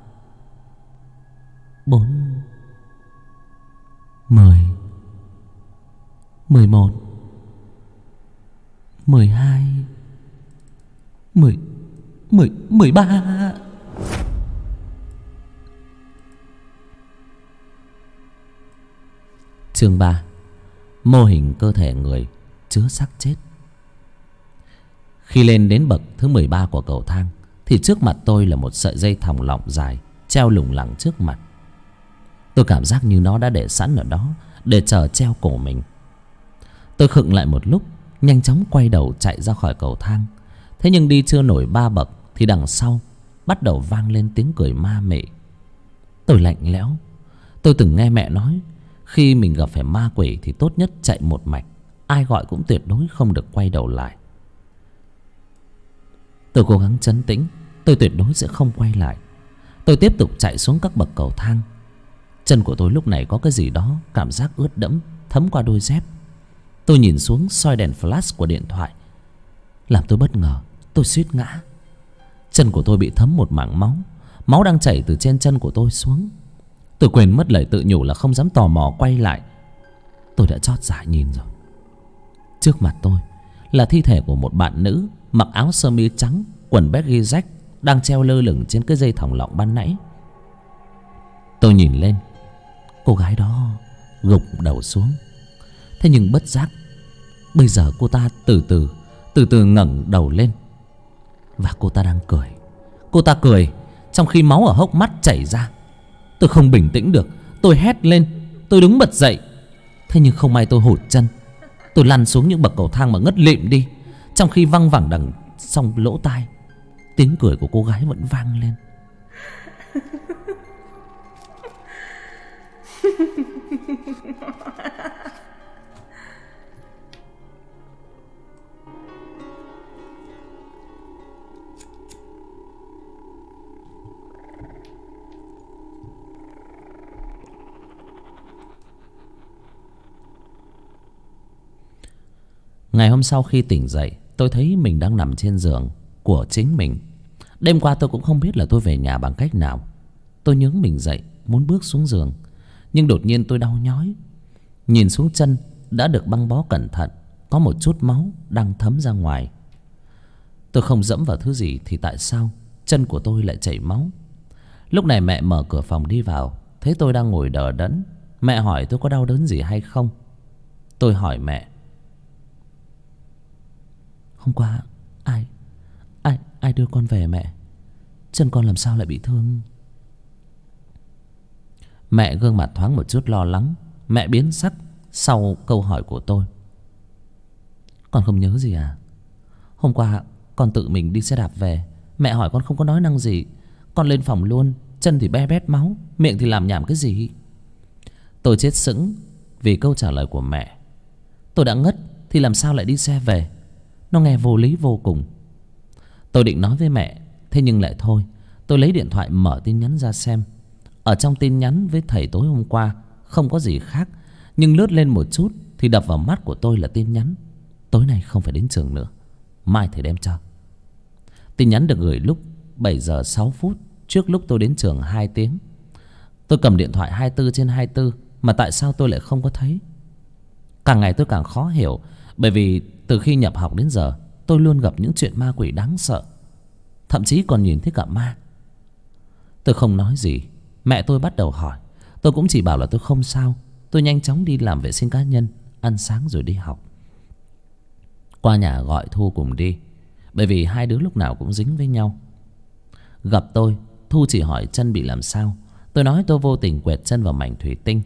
4, 10, 11, 12, 13. Chương 3. Mô hình cơ thể người chứa xác chết. Khi lên đến bậc thứ 13 của cầu thang thì trước mặt tôi là một sợi dây thòng lọng dài treo lủng lẳng trước mặt. Tôi cảm giác như nó đã để sẵn ở đó để chờ treo cổ mình. Tôi khựng lại một lúc, nhanh chóng quay đầu chạy ra khỏi cầu thang. Thế nhưng đi chưa nổi 3 bậc thì đằng sau bắt đầu vang lên tiếng cười ma mị. Tôi lạnh lẽo. Tôi từng nghe mẹ nói, khi mình gặp phải ma quỷ thì tốt nhất chạy một mạch, ai gọi cũng tuyệt đối không được quay đầu lại. Tôi cố gắng trấn tĩnh, tôi tuyệt đối sẽ không quay lại. Tôi tiếp tục chạy xuống các bậc cầu thang. Chân của tôi lúc này có cái gì đó cảm giác ướt đẫm thấm qua đôi dép. Tôi nhìn xuống soi đèn flash của điện thoại, làm tôi bất ngờ, tôi suýt ngã. Chân của tôi bị thấm một mảng máu. Máu đang chảy từ trên chân của tôi xuống. Tôi quên mất lời tự nhủ là không dám tò mò quay lại. Tôi đã chót dạ nhìn rồi. Trước mặt tôi là thi thể của một bạn nữ mặc áo sơ mi trắng, quần baggy rách, đang treo lơ lửng trên cái dây thòng lọng ban nãy. Tôi nhìn lên, cô gái đó gục đầu xuống. Thế nhưng bất giác, bây giờ cô ta từ từ ngẩng đầu lên. Và cô ta đang cười. Cô ta cười trong khi máu ở hốc mắt chảy ra. Tôi không bình tĩnh được, tôi hét lên. Tôi đứng bật dậy. Thế nhưng không may tôi hụt chân. Tôi lăn xuống những bậc cầu thang mà ngất lịm đi. Trong khi văng vẳng đằng trong lỗ tai, tiếng cười của cô gái vẫn vang lên. Ngày hôm sau khi tỉnh dậy, tôi thấy mình đang nằm trên giường của chính mình. Đêm qua tôi cũng không biết là tôi về nhà bằng cách nào. Tôi nhướng mình dậy muốn bước xuống giường, nhưng đột nhiên tôi đau nhói. Nhìn xuống chân đã được băng bó cẩn thận, có một chút máu đang thấm ra ngoài. Tôi không dẫm vào thứ gì thì tại sao chân của tôi lại chảy máu? Lúc này mẹ mở cửa phòng đi vào, thấy tôi đang ngồi đờ đẫn. Mẹ hỏi tôi có đau đớn gì hay không. Tôi hỏi mẹ: hôm qua ai đưa con về mẹ? Chân con làm sao lại bị thương? Mẹ gương mặt thoáng một chút lo lắng. Mẹ biến sắc sau câu hỏi của tôi. Con không nhớ gì à? Hôm qua con tự mình đi xe đạp về. Mẹ hỏi con không có nói năng gì. Con lên phòng luôn, chân thì be bét máu, miệng thì làm nhảm cái gì. Tôi chết sững vì câu trả lời của mẹ. Tôi đã ngất thì làm sao lại đi xe về? Nó nghe vô lý vô cùng. Tôi định nói với mẹ, thế nhưng lại thôi. Tôi lấy điện thoại mở tin nhắn ra xem. Ở trong tin nhắn với thầy tối hôm qua không có gì khác, nhưng lướt lên một chút thì đập vào mắt của tôi là tin nhắn: tối nay không phải đến trường nữa, mai thầy đem cho. Tin nhắn được gửi lúc 7 giờ 6 phút, trước lúc tôi đến trường 2 tiếng. Tôi cầm điện thoại 24/24 mà tại sao tôi lại không có thấy? Càng ngày tôi càng khó hiểu, bởi vì từ khi nhập học đến giờ tôi luôn gặp những chuyện ma quỷ đáng sợ, thậm chí còn nhìn thấy cả ma. Tôi không nói gì. Mẹ tôi bắt đầu hỏi. Tôi cũng chỉ bảo là tôi không sao. Tôi nhanh chóng đi làm vệ sinh cá nhân, ăn sáng rồi đi học. Qua nhà gọi Thu cùng đi, bởi vì hai đứa lúc nào cũng dính với nhau. Gặp tôi, Thu chỉ hỏi chân bị làm sao. Tôi nói tôi vô tình quẹt chân vào mảnh thủy tinh.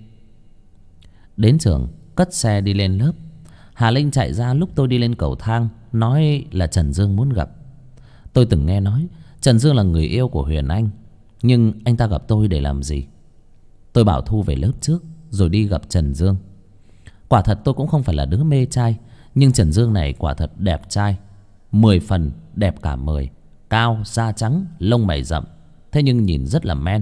Đến trường, cất xe đi lên lớp. Hà Linh chạy ra lúc tôi đi lên cầu thang, nói là Trần Dương muốn gặp. Tôi từng nghe nói Trần Dương là người yêu của Huyền Anh, nhưng anh ta gặp tôi để làm gì? Tôi bảo Thu về lớp trước rồi đi gặp Trần Dương. Quả thật tôi cũng không phải là đứa mê trai, nhưng Trần Dương này quả thật đẹp trai, 10 phần đẹp cả 10. Cao, da trắng, lông mày rậm, thế nhưng nhìn rất là men.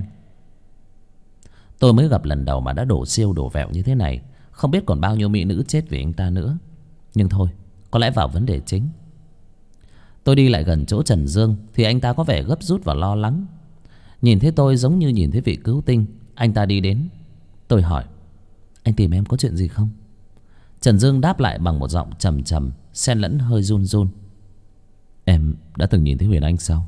Tôi mới gặp lần đầu mà đã đổ siêu đổ vẹo như thế này. Không biết còn bao nhiêu mỹ nữ chết vì anh ta nữa. Nhưng thôi, có lẽ vào vấn đề chính. Tôi đi lại gần chỗ Trần Dương thì anh ta có vẻ gấp rút và lo lắng. Nhìn thấy tôi giống như nhìn thấy vị cứu tinh. Anh ta đi đến. Tôi hỏi: anh tìm em có chuyện gì không? Trần Dương đáp lại bằng một giọng trầm trầm, xen lẫn hơi run run: em đã từng nhìn thấy Huyền Anh sao?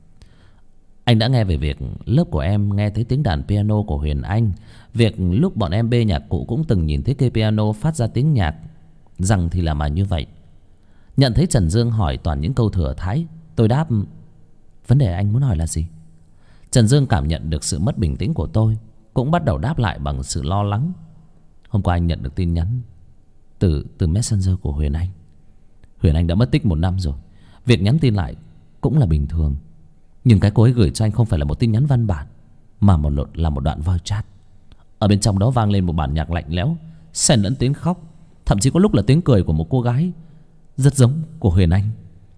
Anh đã nghe về việc lớp của em nghe thấy tiếng đàn piano của Huyền Anh, việc lúc bọn em bê nhạc cụ cũng từng nhìn thấy cây piano phát ra tiếng nhạc. Rằng thì là mà như vậy. Nhận thấy Trần Dương hỏi toàn những câu thừa thãi, tôi đáp: vấn đề anh muốn hỏi là gì? Trần Dương cảm nhận được sự mất bình tĩnh của tôi, cũng bắt đầu đáp lại bằng sự lo lắng. Hôm qua anh nhận được tin nhắn từ Messenger của Huyền Anh. Huyền Anh đã mất tích 1 năm rồi. Việc nhắn tin lại cũng là bình thường, nhưng cái cô ấy gửi cho anh không phải là một tin nhắn văn bản, mà là một đoạn voice chat. Ở bên trong đó vang lên một bản nhạc lạnh lẽo, xen lẫn tiếng khóc, thậm chí có lúc là tiếng cười của một cô gái rất giống của Huyền Anh.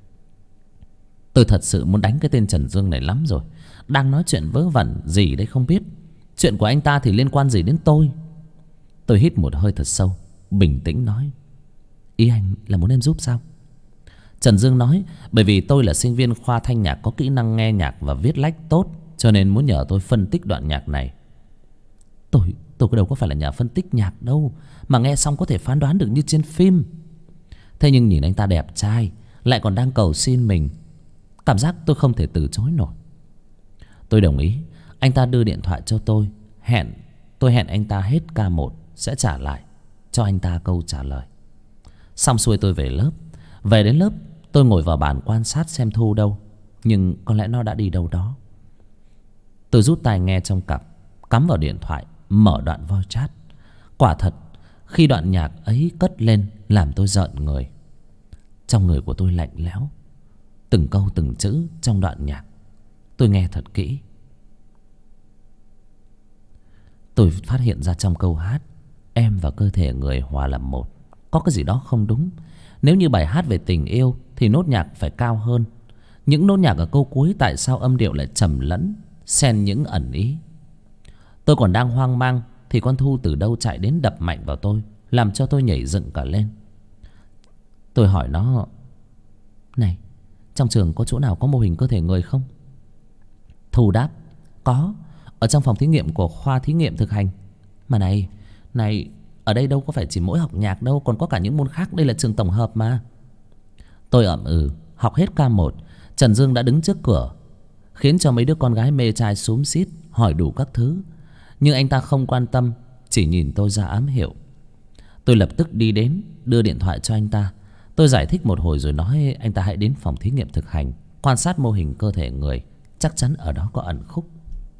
Tôi thật sự muốn đánh cái tên Trần Dương này lắm rồi. Đang nói chuyện vớ vẩn gì đây không biết. Chuyện của anh ta thì liên quan gì đến tôi? Tôi hít một hơi thật sâu, bình tĩnh nói: ý anh là muốn em giúp sao? Trần Dương nói: bởi vì tôi là sinh viên khoa thanh nhạc, có kỹ năng nghe nhạc và viết lách tốt, cho nên muốn nhờ tôi phân tích đoạn nhạc này. Tôi đâu có phải là nhà phân tích nhạc đâu, mà nghe xong có thể phán đoán được như trên phim. Thế nhưng nhìn anh ta đẹp trai, lại còn đang cầu xin mình, cảm giác tôi không thể từ chối nổi. Tôi đồng ý. Anh ta đưa điện thoại cho tôi, tôi hẹn anh ta hết K1 sẽ trả lại cho anh ta câu trả lời. Xong xuôi tôi về lớp. Về đến lớp, tôi ngồi vào bàn quan sát xem Thu đâu, nhưng có lẽ nó đã đi đâu đó. Tôi rút tai nghe trong cặp, cắm vào điện thoại, mở đoạn voice chat. Quả thật, khi đoạn nhạc ấy cất lên làm tôi rợn người. Trong người của tôi lạnh lẽo. Từng câu từng chữ trong đoạn nhạc tôi nghe thật kỹ. Tôi phát hiện ra trong câu hát em và cơ thể người hòa làm một có cái gì đó không đúng. Nếu như bài hát về tình yêu thì nốt nhạc phải cao hơn. Những nốt nhạc ở câu cuối tại sao âm điệu lại trầm lẫn, xen những ẩn ý. Tôi còn đang hoang mang thì con Thu từ đâu chạy đến đập mạnh vào tôi, làm cho tôi nhảy dựng cả lên. Tôi hỏi nó: này, trong trường có chỗ nào có mô hình cơ thể người không? Thu đáp: có, ở trong phòng thí nghiệm của khoa thí nghiệm thực hành. Mà này, ở đây đâu có phải chỉ mỗi học nhạc đâu, còn có cả những môn khác, đây là trường tổng hợp mà. Tôi ậm ừ. Học hết K1, Trần Dương đã đứng trước cửa, khiến cho mấy đứa con gái mê trai xúm xít hỏi đủ các thứ. Nhưng anh ta không quan tâm, chỉ nhìn tôi ra ám hiệu. Tôi lập tức đi đến, đưa điện thoại cho anh ta. Tôi giải thích một hồi rồi nói anh ta hãy đến phòng thí nghiệm thực hành, quan sát mô hình cơ thể người, chắc chắn ở đó có ẩn khúc.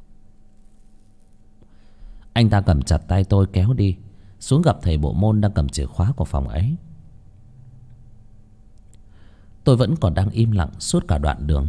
Anh ta cầm chặt tay tôi kéo đi, xuống gặp thầy bộ môn đang cầm chìa khóa của phòng ấy. Tôi vẫn còn đang im lặng suốt cả đoạn đường.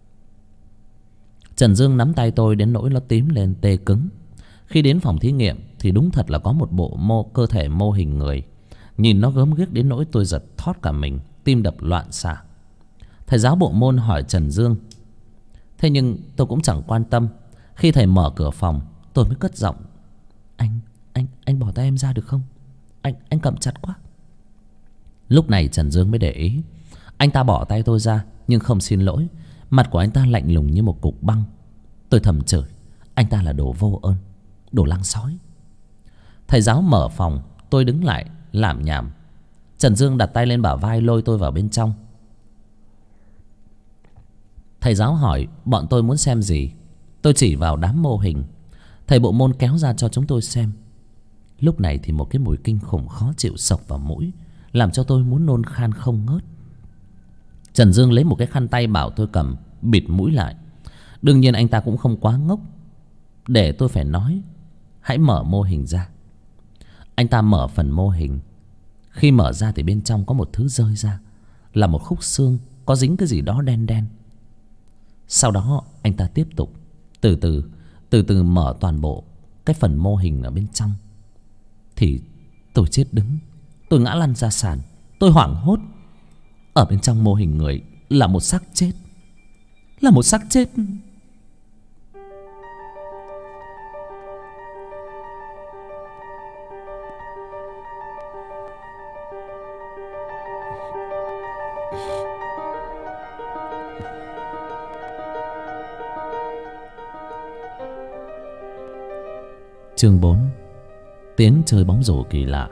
Trần Dương nắm tay tôi đến nỗi nó tím lên tê cứng. Khi đến phòng thí nghiệm thì đúng thật là có một bộ cơ thể mô hình người. Nhìn nó gớm ghiếc đến nỗi tôi giật thót cả mình, tim đập loạn xạ. Thầy giáo bộ môn hỏi Trần Dương. Thế nhưng tôi cũng chẳng quan tâm. Khi thầy mở cửa phòng, tôi mới cất giọng: Anh bỏ tay em ra được không? Anh cầm chặt quá. Lúc này Trần Dương mới để ý. Anh ta bỏ tay tôi ra nhưng không xin lỗi. Mặt của anh ta lạnh lùng như một cục băng. Tôi thầm chửi anh ta là đồ vô ơn, đồ lăng sói. Thầy giáo mở phòng, tôi đứng lại lảm nhảm. Trần Dương đặt tay lên bả vai lôi tôi vào bên trong. Thầy giáo hỏi bọn tôi muốn xem gì. Tôi chỉ vào đám mô hình. Thầy bộ môn kéo ra cho chúng tôi xem. Lúc này thì một cái mùi kinh khủng khó chịu xộc vào mũi, làm cho tôi muốn nôn khan không ngớt. Trần Dương lấy một cái khăn tay bảo tôi cầm, bịt mũi lại. Đương nhiên anh ta cũng không quá ngốc để tôi phải nói hãy mở mô hình ra. Anh ta mở phần mô hình. Khi mở ra thì bên trong có một thứ rơi ra, là một khúc xương có dính cái gì đó đen đen. Sau đó anh ta tiếp tục từ từ mở toàn bộ cái phần mô hình ở bên trong. Thì tôi chết đứng. Tôi ngã lăn ra sàn. Tôi hoảng hốt. Ở bên trong mô hình người là một xác chết. Là một xác chết. Chương 4. Tiến chơi bóng rổ kỳ lạ.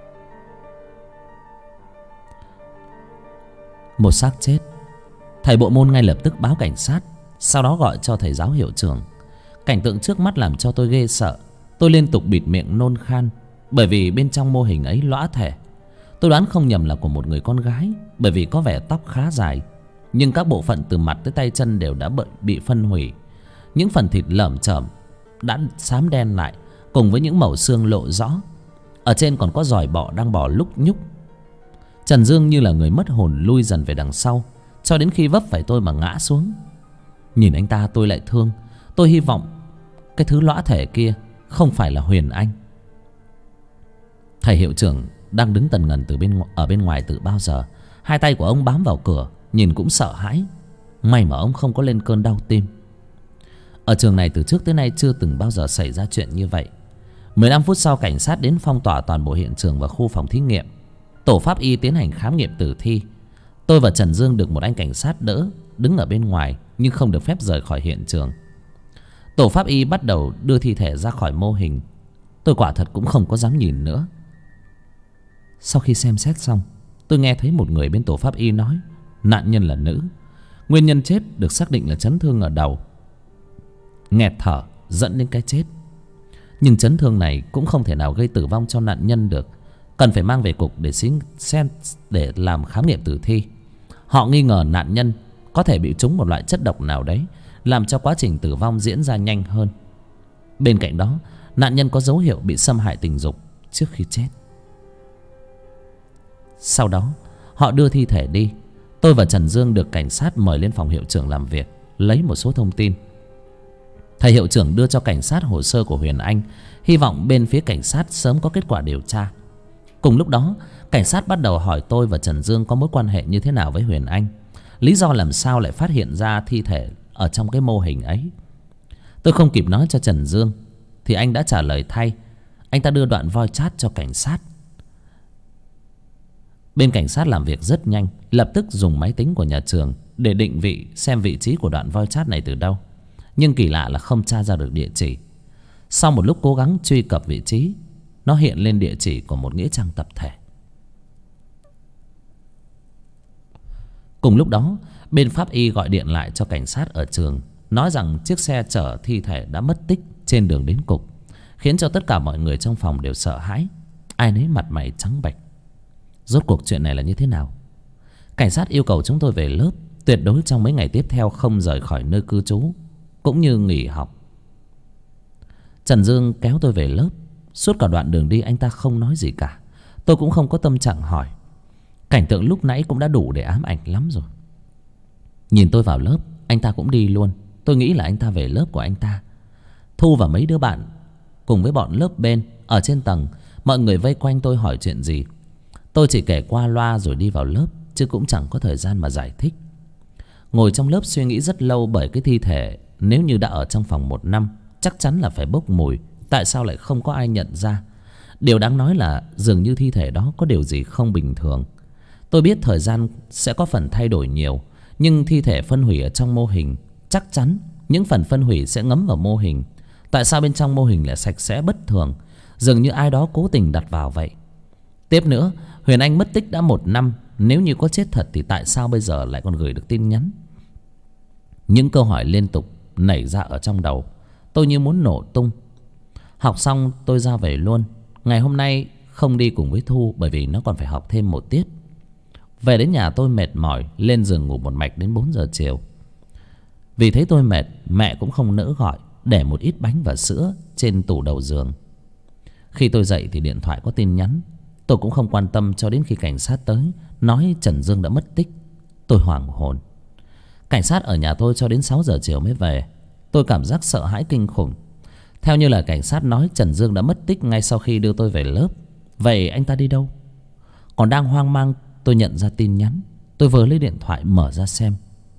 Một xác chết. Thầy bộ môn ngay lập tức báo cảnh sát, sau đó gọi cho thầy giáo hiệu trưởng. Cảnh tượng trước mắt làm cho tôi ghê sợ. Tôi liên tục bịt miệng nôn khan, bởi vì bên trong mô hình ấy lõa thể. Tôi đoán không nhầm là của một người con gái, bởi vì có vẻ tóc khá dài, nhưng các bộ phận từ mặt tới tay chân đều đã bị phân hủy. Những phần thịt lởm chởm đã xám đen lại, cùng với những mẩu xương lộ rõ. Ở trên còn có giòi bọ đang bò lúc nhúc. Trần Dương như là người mất hồn lui dần về đằng sau, cho đến khi vấp phải tôi mà ngã xuống. Nhìn anh ta tôi lại thương. Tôi hy vọng cái thứ lõa thể kia không phải là Huyền Anh. Thầy hiệu trưởng đang đứng tần ngần ở bên ngoài từ bao giờ. Hai tay của ông bám vào cửa, nhìn cũng sợ hãi. May mà ông không có lên cơn đau tim. Ở trường này từ trước tới nay chưa từng bao giờ xảy ra chuyện như vậy. 15 phút sau, cảnh sát đến phong tỏa toàn bộ hiện trường và khu phòng thí nghiệm. Tổ pháp y tiến hành khám nghiệm tử thi. Tôi và Trần Dương được một anh cảnh sát đỡ, đứng ở bên ngoài nhưng không được phép rời khỏi hiện trường. Tổ pháp y bắt đầu đưa thi thể ra khỏi mô hình. Tôi quả thật cũng không có dám nhìn nữa. Sau khi xem xét xong, tôi nghe thấy một người bên tổ pháp y nói nạn nhân là nữ. Nguyên nhân chết được xác định là chấn thương ở đầu, nghẹt thở dẫn đến cái chết. Nhưng chấn thương này cũng không thể nào gây tử vong cho nạn nhân được, cần phải mang về cục để làm khám nghiệm tử thi. Họ nghi ngờ nạn nhân có thể bị trúng một loại chất độc nào đấy, làm cho quá trình tử vong diễn ra nhanh hơn. Bên cạnh đó, nạn nhân có dấu hiệu bị xâm hại tình dục trước khi chết. Sau đó Họ đưa thi thể đi. Tôi và Trần Dương được cảnh sát mời lên phòng hiệu trưởng làm việc, lấy một số thông tin. Thầy hiệu trưởng đưa cho cảnh sát hồ sơ của Huyền Anh, hy vọng bên phía cảnh sát sớm có kết quả điều tra. Cùng lúc đó, cảnh sát bắt đầu hỏi tôi và Trần Dương có mối quan hệ như thế nào với Huyền Anh, lý do làm sao lại phát hiện ra thi thể ở trong cái mô hình ấy. Tôi không kịp nói cho Trần Dương thì anh đã trả lời thay. Anh ta đưa đoạn voice chat cho cảnh sát. Bên cảnh sát làm việc rất nhanh, lập tức dùng máy tính của nhà trường để định vị xem vị trí của đoạn voice chat này từ đâu. Nhưng kỳ lạ là không tra ra được địa chỉ. Sau một lúc cố gắng truy cập vị trí, nó hiện lên địa chỉ của một nghĩa trang tập thể. Cùng lúc đó, bên pháp y gọi điện lại cho cảnh sát ở trường, nói rằng chiếc xe chở thi thể đã mất tích trên đường đến cục, khiến cho tất cả mọi người trong phòng đều sợ hãi, ai nấy mặt mày trắng bệch. Rốt cuộc chuyện này là như thế nào? Cảnh sát yêu cầu chúng tôi về lớp, tuyệt đối trong mấy ngày tiếp theo không rời khỏi nơi cư trú, cũng như nghỉ học. Trần Dương kéo tôi về lớp. Suốt cả đoạn đường đi anh ta không nói gì cả. Tôi cũng không có tâm trạng hỏi. Cảnh tượng lúc nãy cũng đã đủ để ám ảnh lắm rồi. Nhìn tôi vào lớp, anh ta cũng đi luôn. Tôi nghĩ là anh ta về lớp của anh ta. Thu và mấy đứa bạn cùng với bọn lớp bên ở trên tầng, mọi người vây quanh tôi hỏi chuyện gì. Tôi chỉ kể qua loa rồi đi vào lớp, chứ cũng chẳng có thời gian mà giải thích. Ngồi trong lớp suy nghĩ rất lâu, bởi cái thi thể nếu như đã ở trong phòng 1 năm chắc chắn là phải bốc mùi. Tại sao lại không có ai nhận ra? Điều đáng nói là dường như thi thể đó có điều gì không bình thường. Tôi biết thời gian sẽ có phần thay đổi nhiều, nhưng thi thể phân hủy ở trong mô hình, chắc chắn những phần phân hủy sẽ ngấm vào mô hình. Tại sao bên trong mô hình lại sạch sẽ bất thường, dường như ai đó cố tình đặt vào vậy. Tiếp nữa, Huyền Anh mất tích đã 1 năm. Nếu như có chết thật thì tại sao bây giờ lại còn gửi được tin nhắn? Những câu hỏi liên tục nảy ra ở trong đầu, tôi như muốn nổ tung. Học xong tôi ra về luôn. Ngày hôm nay không đi cùng với Thu, bởi vì nó còn phải học thêm 1 tiết. Về đến nhà tôi mệt mỏi, lên giường ngủ một mạch đến 4 giờ chiều. Vì thấy tôi mệt, mẹ cũng không nỡ gọi, để một ít bánh và sữa trên tủ đầu giường. Khi tôi dậy thì điện thoại có tin nhắn. Tôi cũng không quan tâm cho đến khi cảnh sát tới nói Trần Dương đã mất tích. Tôi hoảng hồn. Cảnh sát ở nhà tôi cho đến 6 giờ chiều mới về. Tôi cảm giác sợ hãi kinh khủng. Theo như là cảnh sát nói, Trần Dương đã mất tích ngay sau khi đưa tôi về lớp. Vậy anh ta đi đâu? Còn đang hoang mang, tôi nhận ra tin nhắn. Tôi vừa lấy điện thoại mở ra xem.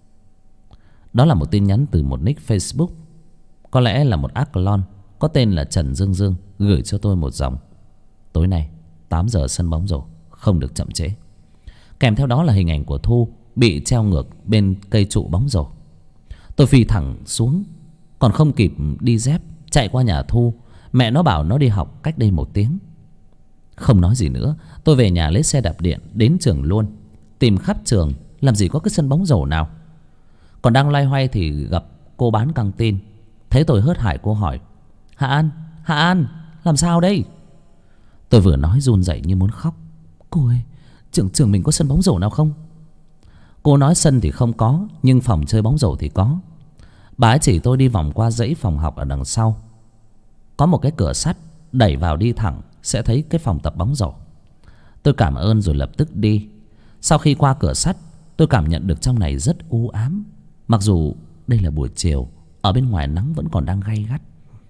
Đó là một tin nhắn từ một nick Facebook, có lẽ là một ác clone, có tên là Trần Dương Dương, gửi cho tôi một dòng: tối nay 8 giờ sân bóng rổ, không được chậm trễ. Kèm theo đó là hình ảnh của Thu bị treo ngược bên cây trụ bóng rổ. Tôi phi thẳng xuống, còn không kịp đi dép, chạy qua nhà Thu. Mẹ nó bảo nó đi học cách đây 1 tiếng. Không nói gì nữa, tôi về nhà lấy xe đạp điện đến trường luôn. Tìm khắp trường, làm gì có cái sân bóng rổ nào. Còn đang loay hoay thì gặp cô bán căng tin. Thấy tôi hớt hải, cô hỏi: Hạ An, làm sao đây? Tôi vừa nói run rẩy như muốn khóc. Cô ơi, trường mình có sân bóng rổ nào không? Cô nói sân thì không có, nhưng phòng chơi bóng rổ thì có. Bà ấy chỉ tôi đi vòng qua dãy phòng học ở đằng sau. Có một cái cửa sắt, đẩy vào đi thẳng sẽ thấy cái phòng tập bóng rổ. Tôi cảm ơn rồi lập tức đi. Sau khi qua cửa sắt, tôi cảm nhận được trong này rất u ám. Mặc dù đây là buổi chiều, ở bên ngoài nắng vẫn còn đang gay gắt.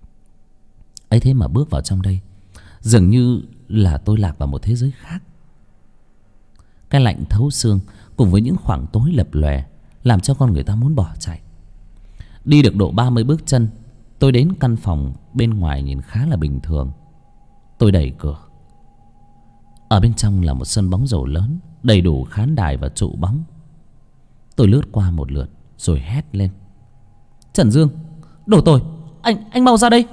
ấy thế mà bước vào trong đây, dường như là tôi lạc vào một thế giới khác. Cái lạnh thấu xương cùng với những khoảng tối lập lòe làm cho con người ta muốn bỏ chạy. Đi được độ 30 bước chân, tôi đến căn phòng bên ngoài nhìn khá là bình thường. Tôi đẩy cửa. Ở bên trong là một sân bóng rổ lớn, đầy đủ khán đài và trụ bóng. Tôi lướt qua một lượt rồi hét lên: Trần Dương, đồ tồi, anh mau ra đây.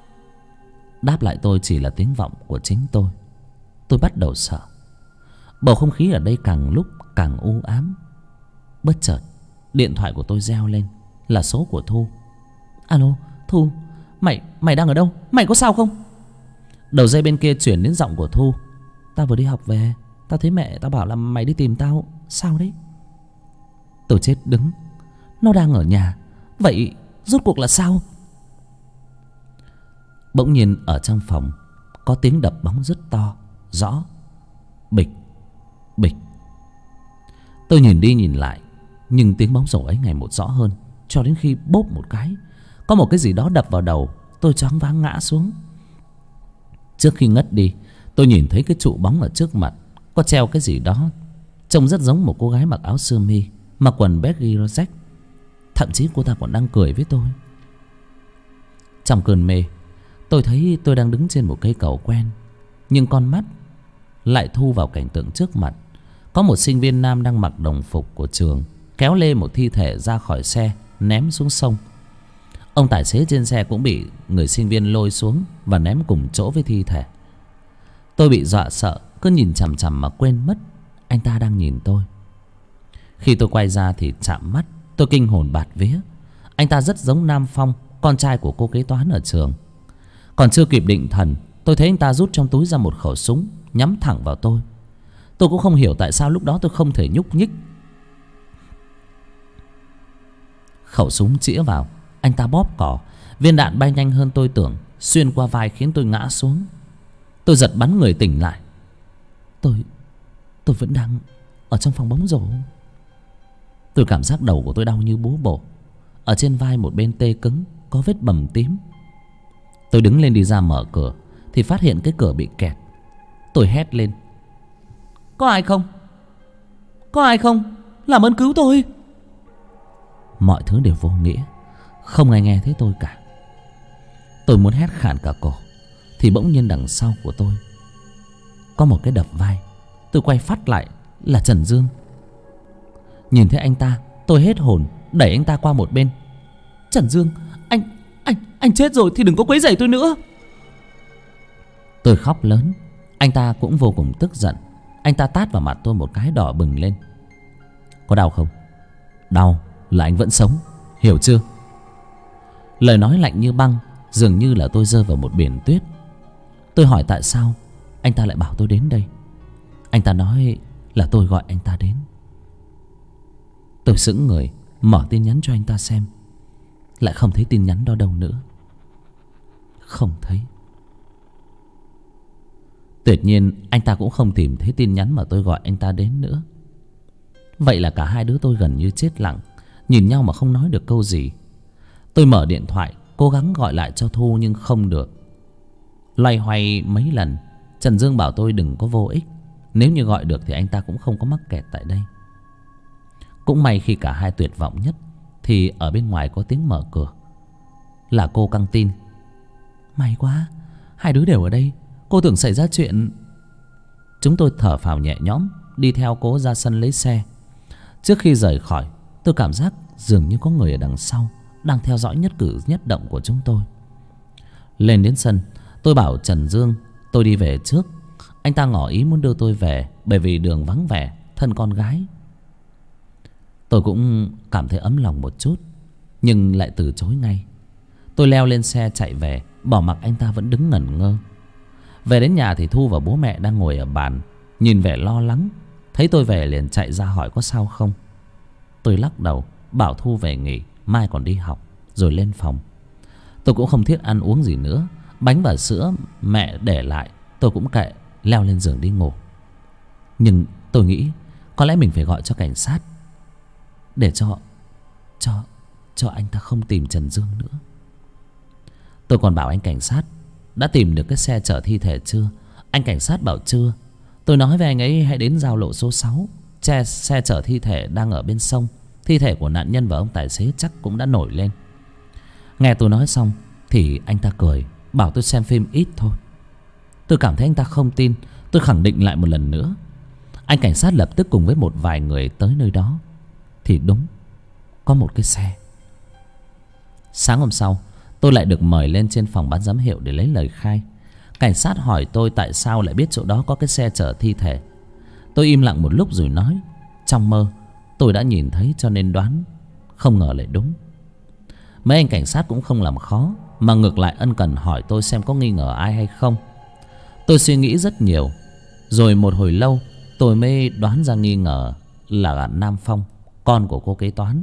Đáp lại tôi chỉ là tiếng vọng của chính tôi. Tôi bắt đầu sợ. Bầu không khí ở đây càng lúc càng u ám. Bất chợt điện thoại của tôi reo lên, là số của Thu. Alo Thu, mày đang ở đâu? Mày có sao không? Đầu dây bên kia chuyển đến giọng của Thu: Tao vừa đi học về, tao thấy mẹ tao bảo là mày đi tìm tao. Sao đấy? Tôi chết đứng. Nó đang ở nhà, vậy rốt cuộc là sao? Bỗng nhiên ở trong phòng có tiếng đập bóng rất to, rõ. Bịch, bịch, Tôi nhìn đi nhìn lại, nhưng tiếng bóng rổ ấy ngày một rõ hơn, cho đến khi bốp một cái, có một cái gì đó đập vào đầu. Tôi choáng váng ngã xuống. Trước khi ngất đi, tôi nhìn thấy cái trụ bóng ở trước mặt có treo cái gì đó, trông rất giống một cô gái mặc áo sơ mi, mặc quần baggy rách. Thậm chí cô ta còn đang cười với tôi. Trong cơn mê, tôi thấy tôi đang đứng trên một cây cầu quen, nhưng con mắt lại thu vào cảnh tượng trước mặt. Có một sinh viên nam đang mặc đồng phục của trường kéo lê một thi thể ra khỏi xe, ném xuống sông. Ông tài xế trên xe cũng bị người sinh viên lôi xuống và ném cùng chỗ với thi thể. Tôi bị dọa sợ, cứ nhìn chằm chằm mà quên mất anh ta đang nhìn tôi. Khi tôi quay ra thì chạm mắt, tôi kinh hồn bạt vía. Anh ta rất giống Nam Phong, con trai của cô kế toán ở trường. Còn chưa kịp định thần, tôi thấy anh ta rút trong túi ra một khẩu súng, nhắm thẳng vào tôi. Tôi cũng không hiểu tại sao lúc đó tôi không thể nhúc nhích. Khẩu súng chĩa vào, anh ta bóp cò. Viên đạn bay nhanh hơn tôi tưởng, xuyên qua vai khiến tôi ngã xuống. Tôi giật bắn người tỉnh lại. Tôi vẫn đang ở trong phòng bóng rổ. Tôi cảm giác đầu của tôi đau như búa bổ. Ở trên vai một bên tê cứng, có vết bầm tím. Tôi đứng lên đi ra mở cửa thì phát hiện cái cửa bị kẹt. Tôi hét lên: Có ai không? Có ai không? Làm ơn cứu tôi. Mọi thứ đều vô nghĩa, không ai nghe thấy tôi cả. Tôi muốn hét khản cả cổ thì bỗng nhiên đằng sau của tôi có một cái đập vai. Tôi quay phát lại là Trần Dương. Nhìn thấy anh ta, tôi hết hồn, đẩy anh ta qua một bên. Trần Dương, anh chết rồi thì đừng có quấy rầy tôi nữa. Tôi khóc lớn. Anh ta cũng vô cùng tức giận. Anh ta tát vào mặt tôi một cái đỏ bừng lên. Có đau không? Đau là anh vẫn sống, hiểu chưa? Lời nói lạnh như băng, dường như là tôi rơi vào một biển tuyết. Tôi hỏi tại sao anh ta lại bảo tôi đến đây. Anh ta nói là tôi gọi anh ta đến. Tôi sững người, mở tin nhắn cho anh ta xem. Lại không thấy tin nhắn đó đâu nữa. Không thấy. Tuyệt nhiên anh ta cũng không tìm thấy tin nhắn mà tôi gọi anh ta đến nữa. Vậy là cả hai đứa tôi gần như chết lặng, nhìn nhau mà không nói được câu gì. Tôi mở điện thoại, cố gắng gọi lại cho Thu nhưng không được. Loay hoay mấy lần, Trần Dương bảo tôi đừng có vô ích. Nếu như gọi được thì anh ta cũng không có mắc kẹt tại đây. Cũng may khi cả hai tuyệt vọng nhất thì ở bên ngoài có tiếng mở cửa. Là cô căng tin. May quá, hai đứa đều ở đây. Cô tưởng xảy ra chuyện. Chúng tôi thở phào nhẹ nhõm, đi theo cô ra sân lấy xe. Trước khi rời khỏi, tôi cảm giác dường như có người ở đằng sau đang theo dõi nhất cử nhất động của chúng tôi. Lên đến sân, tôi bảo Trần Dương tôi đi về trước. Anh ta ngỏ ý muốn đưa tôi về, bởi vì đường vắng vẻ, thân con gái. Tôi cũng cảm thấy ấm lòng một chút, nhưng lại từ chối ngay. Tôi leo lên xe chạy về, bỏ mặc anh ta vẫn đứng ngẩn ngơ. Về đến nhà thì Thu và bố mẹ đang ngồi ở bàn, nhìn vẻ lo lắng. Thấy tôi về liền chạy ra hỏi có sao không. Tôi lắc đầu, bảo Thu về nghỉ, mai còn đi học, rồi lên phòng. Tôi cũng không thiết ăn uống gì nữa. Bánh và sữa mẹ để lại tôi cũng kệ, leo lên giường đi ngủ. Nhưng tôi nghĩ có lẽ mình phải gọi cho cảnh sát, để cho anh ta không tìm Trần Dương nữa. Tôi còn bảo anh cảnh sát đã tìm được cái xe chở thi thể chưa. Anh cảnh sát bảo chưa. Tôi nói với anh ấy hãy đến giao lộ số 6. Xe chở thi thể đang ở bên sông. Thi thể của nạn nhân và ông tài xế chắc cũng đã nổi lên. Nghe tôi nói xong thì anh ta cười, bảo tôi xem phim ít thôi. Tôi cảm thấy anh ta không tin. Tôi khẳng định lại một lần nữa. Anh cảnh sát lập tức cùng với một vài người tới nơi đó. Thì đúng, có một cái xe. Sáng hôm sau, tôi lại được mời lên trên phòng ban giám hiệu để lấy lời khai. Cảnh sát hỏi tôi tại sao lại biết chỗ đó có cái xe chở thi thể. Tôi im lặng một lúc rồi nói trong mơ tôi đã nhìn thấy cho nên đoán. Không ngờ lại đúng. Mấy anh cảnh sát cũng không làm khó, mà ngược lại ân cần hỏi tôi xem có nghi ngờ ai hay không. Tôi suy nghĩ rất nhiều, rồi một hồi lâu tôi mới đoán ra nghi ngờ là Nam Phong, con của cô kế toán.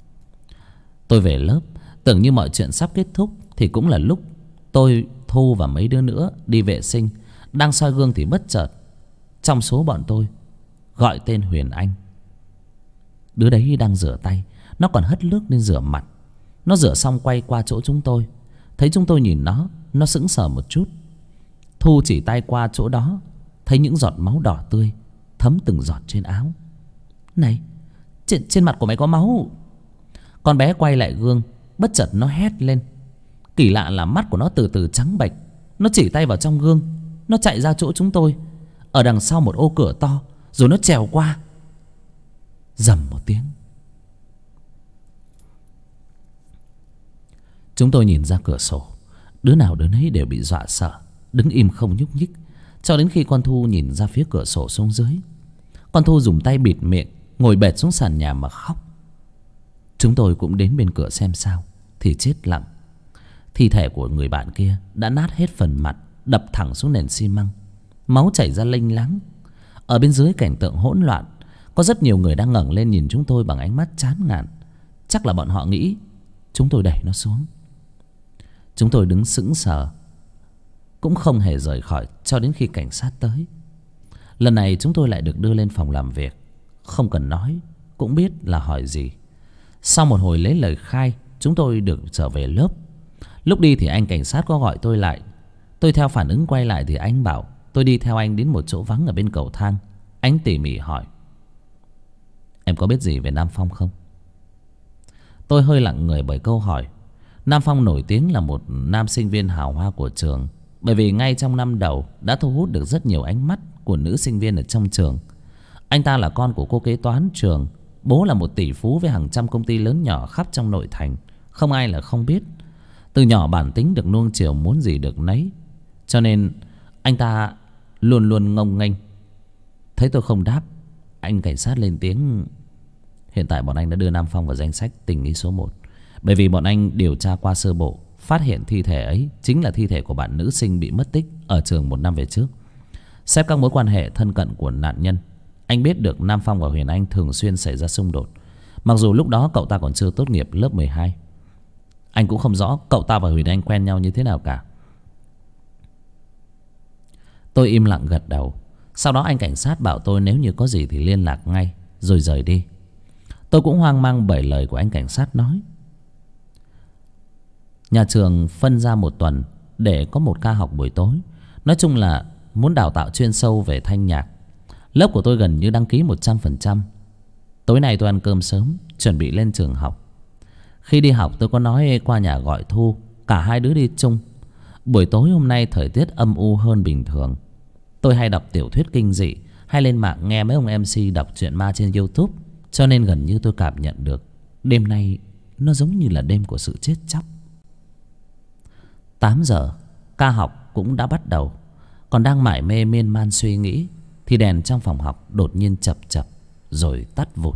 Tôi về lớp, tưởng như mọi chuyện sắp kết thúc, thì cũng là lúc tôi, Thu và mấy đứa nữa đi vệ sinh. Đang soi gương thì bất chợt trong số bọn tôi gọi tên Huyền Anh. Đứa đấy đang rửa tay, nó còn hất nước lên rửa mặt. Nó rửa xong quay qua chỗ chúng tôi. Thấy chúng tôi nhìn nó sững sờ một chút. Thu chỉ tay qua chỗ đó, thấy những giọt máu đỏ tươi thấm từng giọt trên áo. Này, trên mặt của mày có máu. Con bé quay lại gương, bất chợt nó hét lên. Kỳ lạ là mắt của nó từ từ trắng bệch. Nó chỉ tay vào trong gương. Nó chạy ra chỗ chúng tôi, ở đằng sau một ô cửa to, rồi nó trèo qua. Rầm một tiếng. Chúng tôi nhìn ra cửa sổ. Đứa nào đứa nấy đều bị dọa sợ, đứng im không nhúc nhích, cho đến khi con Thu nhìn ra phía cửa sổ xuống dưới. Con Thu dùng tay bịt miệng, ngồi bệt xuống sàn nhà mà khóc. Chúng tôi cũng đến bên cửa xem sao, thì chết lặng. Thi thể của người bạn kia đã nát hết phần mặt, đập thẳng xuống nền xi măng. Máu chảy ra lênh láng. Ở bên dưới cảnh tượng hỗn loạn, có rất nhiều người đang ngẩng lên nhìn chúng tôi bằng ánh mắt chán ngán. Chắc là bọn họ nghĩ chúng tôi đẩy nó xuống. Chúng tôi đứng sững sờ, cũng không hề rời khỏi cho đến khi cảnh sát tới. Lần này chúng tôi lại được đưa lên phòng làm việc. Không cần nói cũng biết là hỏi gì. Sau một hồi lấy lời khai, chúng tôi được trở về lớp. Lúc đi thì anh cảnh sát có gọi tôi lại. Tôi theo phản ứng quay lại thì anh bảo tôi đi theo anh đến một chỗ vắng ở bên cầu thang. Anh tỉ mỉ hỏi: Em có biết gì về Nam Phong không? Tôi hơi lặng người bởi câu hỏi. Nam Phong nổi tiếng là một nam sinh viên hào hoa của trường, bởi vì ngay trong năm đầu đã thu hút được rất nhiều ánh mắt của nữ sinh viên ở trong trường. Anh ta là con của cô kế toán trường, bố là một tỷ phú với hàng trăm công ty lớn nhỏ khắp trong nội thành. Không ai là không biết. Từ nhỏ bản tính được nuông chiều, muốn gì được nấy, cho nên anh ta luôn luôn ngông nghênh. Thấy tôi không đáp, anh cảnh sát lên tiếng: Hiện tại bọn anh đã đưa Nam Phong vào danh sách tình nghi số 1, bởi vì bọn anh điều tra qua sơ bộ, phát hiện thi thể ấy chính là thi thể của bạn nữ sinh bị mất tích ở trường 1 năm về trước. Xét các mối quan hệ thân cận của nạn nhân, anh biết được Nam Phong và Huyền Anh thường xuyên xảy ra xung đột. Mặc dù lúc đó cậu ta còn chưa tốt nghiệp lớp 12. Anh cũng không rõ cậu ta và Huyền Anh quen nhau như thế nào cả. Tôi im lặng gật đầu. Sau đó anh cảnh sát bảo tôi nếu như có gì thì liên lạc ngay, rồi rời đi. Tôi cũng hoang mang bởi lời của anh cảnh sát nói. Nhà trường phân ra 1 tuần để có 1 ca học buổi tối. Nói chung là muốn đào tạo chuyên sâu về thanh nhạc. Lớp của tôi gần như đăng ký 100%. Tối nay tôi ăn cơm sớm, chuẩn bị lên trường học. Khi đi học tôi có nói qua nhà gọi Thu, cả hai đứa đi chung. Buổi tối hôm nay thời tiết âm u hơn bình thường. Tôi hay đọc tiểu thuyết kinh dị, hay lên mạng nghe mấy ông MC đọc truyện ma trên YouTube, cho nên gần như tôi cảm nhận được đêm nay nó giống như là đêm của sự chết chóc. 8 giờ, ca học cũng đã bắt đầu. Còn đang mải mê miên man suy nghĩ thì đèn trong phòng học đột nhiên chập chập rồi tắt vụt.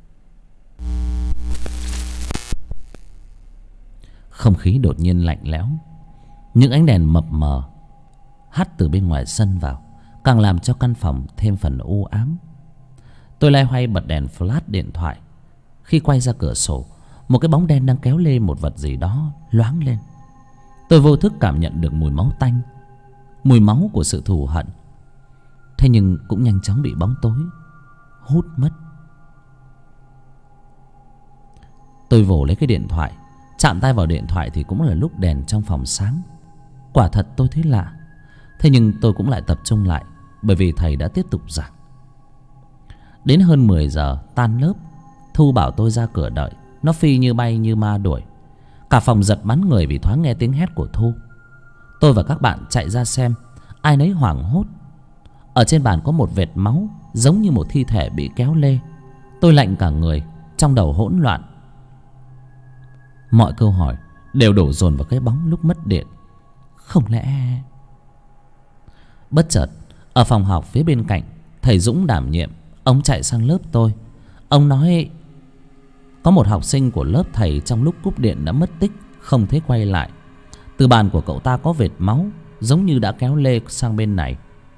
Không khí đột nhiên lạnh lẽo. Những ánh đèn mập mờ hắt từ bên ngoài sân vào, càng làm cho căn phòng thêm phần u ám. Tôi loay hoay bật đèn flash điện thoại. Khi quay ra cửa sổ, một cái bóng đen đang kéo lê một vật gì đó loáng lên. Tôi vô thức cảm nhận được mùi máu tanh, mùi máu của sự thù hận. Thế nhưng cũng nhanh chóng bị bóng tối hút mất. Tôi vồ lấy cái điện thoại, chạm tay vào điện thoại thì cũng là lúc đèn trong phòng sáng. Quả thật tôi thấy lạ. Thế nhưng tôi cũng lại tập trung lại, bởi vì thầy đã tiếp tục giảng. Đến hơn 10 giờ tan lớp, Thu bảo tôi ra cửa đợi. Nó phi như bay như ma đuổi. Cả phòng giật bắn người vì thoáng nghe tiếng hét của Thu. Tôi và các bạn chạy ra xem, ai nấy hoảng hốt. Ở trên bàn có một vệt máu, giống như một thi thể bị kéo lê. Tôi lạnh cả người, trong đầu hỗn loạn. Mọi câu hỏi đều đổ dồn vào cái bóng lúc mất điện. Không lẽ... Bất chợt, ở phòng học phía bên cạnh, thầy Dũng đảm nhiệm. Ông chạy sang lớp tôi. Ông nói có một học sinh của lớp thầy trong lúc cúp điện đã mất tích, không thấy quay lại. Từ bàn của cậu ta có vệt máu, giống như đã kéo lê sang bên này.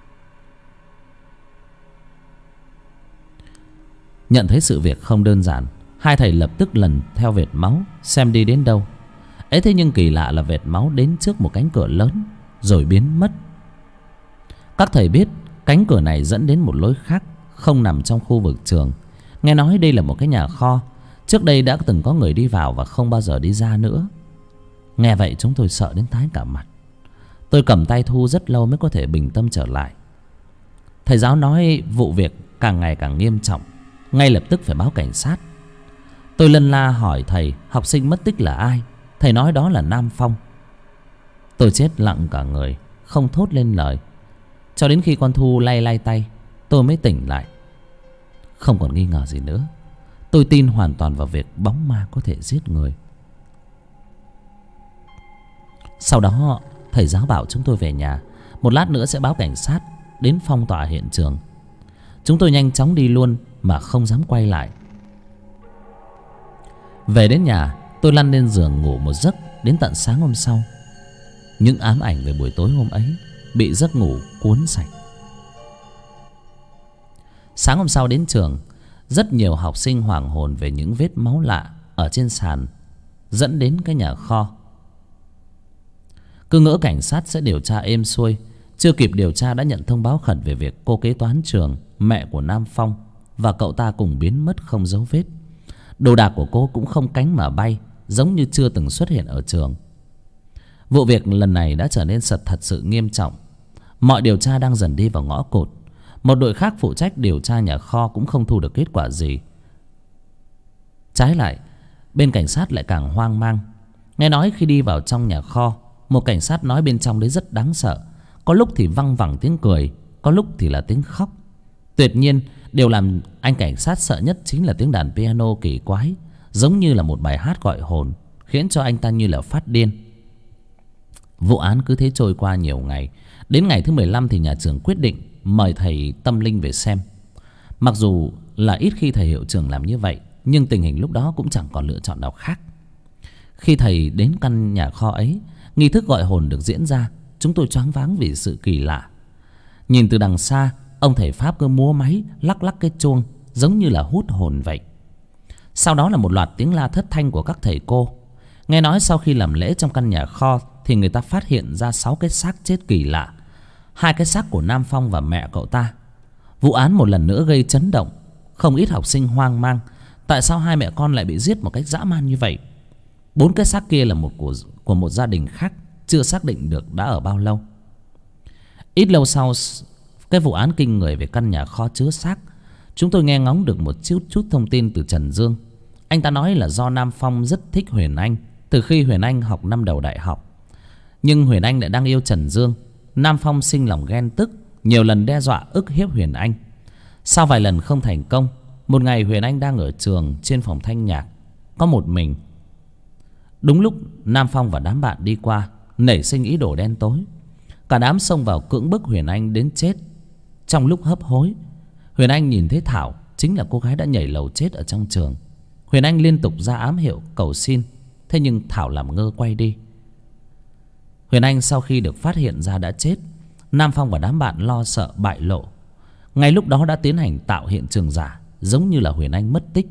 Nhận thấy sự việc không đơn giản, hai thầy lập tức lần theo vệt máu xem đi đến đâu. Ấy thế nhưng kỳ lạ là vệt máu đến trước một cánh cửa lớn rồi biến mất. Các thầy biết cánh cửa này dẫn đến một lối khác, không nằm trong khu vực trường. Nghe nói đây là một cái nhà kho, trước đây đã từng có người đi vào và không bao giờ đi ra nữa. Nghe vậy chúng tôi sợ đến tái cả mặt. Tôi cầm tay Thu rất lâu mới có thể bình tâm trở lại. Thầy giáo nói vụ việc càng ngày càng nghiêm trọng, ngay lập tức phải báo cảnh sát. Tôi lân la hỏi thầy học sinh mất tích là ai. Thầy nói đó là Nam Phong. Tôi chết lặng cả người, không thốt lên lời. Cho đến khi con Thu lay lay tay, tôi mới tỉnh lại. Không còn nghi ngờ gì nữa. Tôi tin hoàn toàn vào việc bóng ma có thể giết người. Sau đó thầy giáo bảo chúng tôi về nhà, một lát nữa sẽ báo cảnh sát đến phong tỏa hiện trường. Chúng tôi nhanh chóng đi luôn mà không dám quay lại. Về đến nhà, tôi lăn lên giường ngủ một giấc đến tận sáng hôm sau. Những ám ảnh về buổi tối hôm ấy bị giấc ngủ cuốn sạch. Sáng hôm sau đến trường, rất nhiều học sinh hoảng hồn về những vết máu lạ ở trên sàn dẫn đến cái nhà kho. Cứ ngỡ cảnh sát sẽ điều tra êm xuôi, chưa kịp điều tra đã nhận thông báo khẩn về việc cô kế toán trường, mẹ của Nam Phong, và cậu ta cùng biến mất không dấu vết. Đồ đạc của cô cũng không cánh mà bay, giống như chưa từng xuất hiện ở trường. Vụ việc lần này đã trở nên thật sự nghiêm trọng. Mọi điều tra đang dần đi vào ngõ cụt. Một đội khác phụ trách điều tra nhà kho cũng không thu được kết quả gì. Trái lại, bên cảnh sát lại càng hoang mang. Nghe nói khi đi vào trong nhà kho, một cảnh sát nói bên trong đấy rất đáng sợ. Có lúc thì văng vẳng tiếng cười, có lúc thì là tiếng khóc. Tuyệt nhiên, điều làm anh cảnh sát sợ nhất chính là tiếng đàn piano kỳ quái, giống như là một bài hát gọi hồn, khiến cho anh ta như là phát điên. Vụ án cứ thế trôi qua nhiều ngày. Đến ngày thứ 15 thì nhà trường quyết định mời thầy tâm linh về xem. Mặc dù là ít khi thầy hiệu trưởng làm như vậy, nhưng tình hình lúc đó cũng chẳng còn lựa chọn nào khác. Khi thầy đến căn nhà kho ấy, nghi thức gọi hồn được diễn ra. Chúng tôi choáng váng vì sự kỳ lạ. Nhìn từ đằng xa, ông thầy Pháp cứ múa máy lắc lắc cái chuông, giống như là hút hồn vậy. Sau đó là một loạt tiếng la thất thanh của các thầy cô. Nghe nói sau khi làm lễ trong căn nhà kho thì người ta phát hiện ra 6 cái xác chết kỳ lạ. 2 cái xác của Nam Phong và mẹ cậu ta. Vụ án một lần nữa gây chấn động. Không ít học sinh hoang mang, tại sao hai mẹ con lại bị giết một cách dã man như vậy. 4 cái xác kia là của một gia đình khác, chưa xác định được đã ở bao lâu. Ít lâu sau cái vụ án kinh người về căn nhà kho chứa xác, chúng tôi nghe ngóng được một chút thông tin từ Trần Dương. Anh ta nói là do Nam Phong rất thích Huyền Anh từ khi Huyền Anh học năm đầu đại học. Nhưng Huyền Anh lại đang yêu Trần Dương. Nam Phong sinh lòng ghen tức, nhiều lần đe dọa ức hiếp Huyền Anh. Sau vài lần không thành công, một ngày Huyền Anh đang ở trường trên phòng thanh nhạc, có một mình. Đúng lúc Nam Phong và đám bạn đi qua, nảy sinh ý đồ đen tối. Cả đám xông vào cưỡng bức Huyền Anh đến chết. Trong lúc hấp hối, Huyền Anh nhìn thấy Thảo, chính là cô gái đã nhảy lầu chết ở trong trường. Huyền Anh liên tục ra ám hiệu cầu xin, thế nhưng Thảo làm ngơ quay đi. Huyền Anh sau khi được phát hiện ra đã chết, Nam Phong và đám bạn lo sợ bại lộ, ngay lúc đó đã tiến hành tạo hiện trường giả, giống như là Huyền Anh mất tích.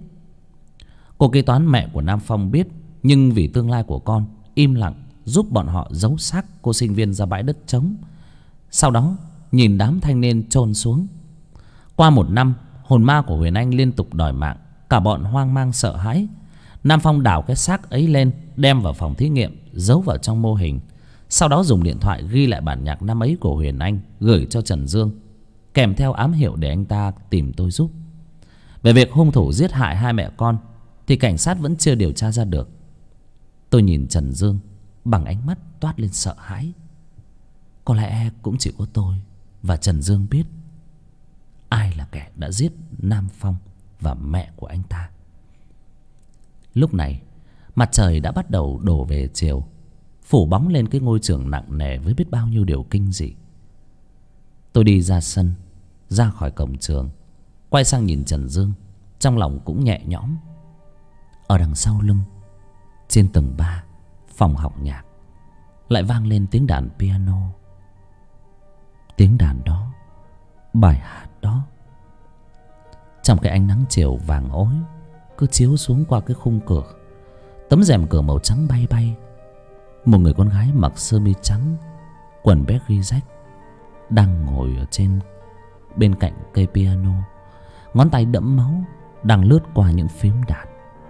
Cô kế toán mẹ của Nam Phong biết, nhưng vì tương lai của con, im lặng giúp bọn họ giấu xác cô sinh viên ra bãi đất trống. Sau đó nhìn đám thanh niên chôn xuống. Qua 1 năm, hồn ma của Huyền Anh liên tục đòi mạng. Cả bọn hoang mang sợ hãi. Nam Phong đào cái xác ấy lên, đem vào phòng thí nghiệm, giấu vào trong mô hình. Sau đó dùng điện thoại ghi lại bản nhạc năm ấy của Huyền Anh, gửi cho Trần Dương, kèm theo ám hiệu để anh ta tìm tôi giúp. Về việc hung thủ giết hại hai mẹ con thì cảnh sát vẫn chưa điều tra ra được. Tôi nhìn Trần Dương bằng ánh mắt toát lên sợ hãi. Có lẽ cũng chỉ có tôi và Trần Dương biết ai là kẻ đã giết Nam Phong và mẹ của anh ta. Lúc này mặt trời đã bắt đầu đổ về chiều, phủ bóng lên cái ngôi trường nặng nề với biết bao nhiêu điều kinh dị. Tôi đi ra sân, ra khỏi cổng trường, quay sang nhìn Trần Dương, trong lòng cũng nhẹ nhõm. Ở đằng sau lưng, trên tầng 3 phòng học nhạc, lại vang lên tiếng đàn piano. Tiếng đàn đó, bài hát đó, trong cái ánh nắng chiều vàng ối cứ chiếu xuống qua cái khung cửa. Tấm rèm cửa màu trắng bay bay. Một người con gái mặc sơ mi trắng, quần bé ghi rách, đang ngồi ở bên cạnh cây piano, ngón tay đẫm máu đang lướt qua những phím đàn.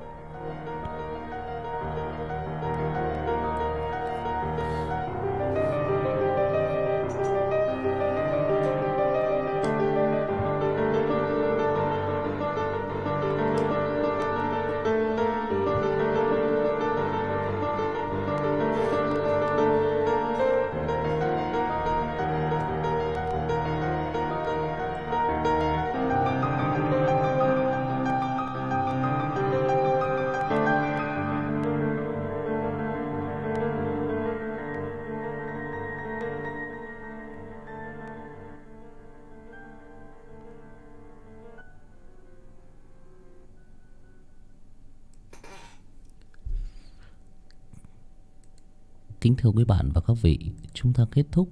Kính thưa quý bạn và các vị, chúng ta kết thúc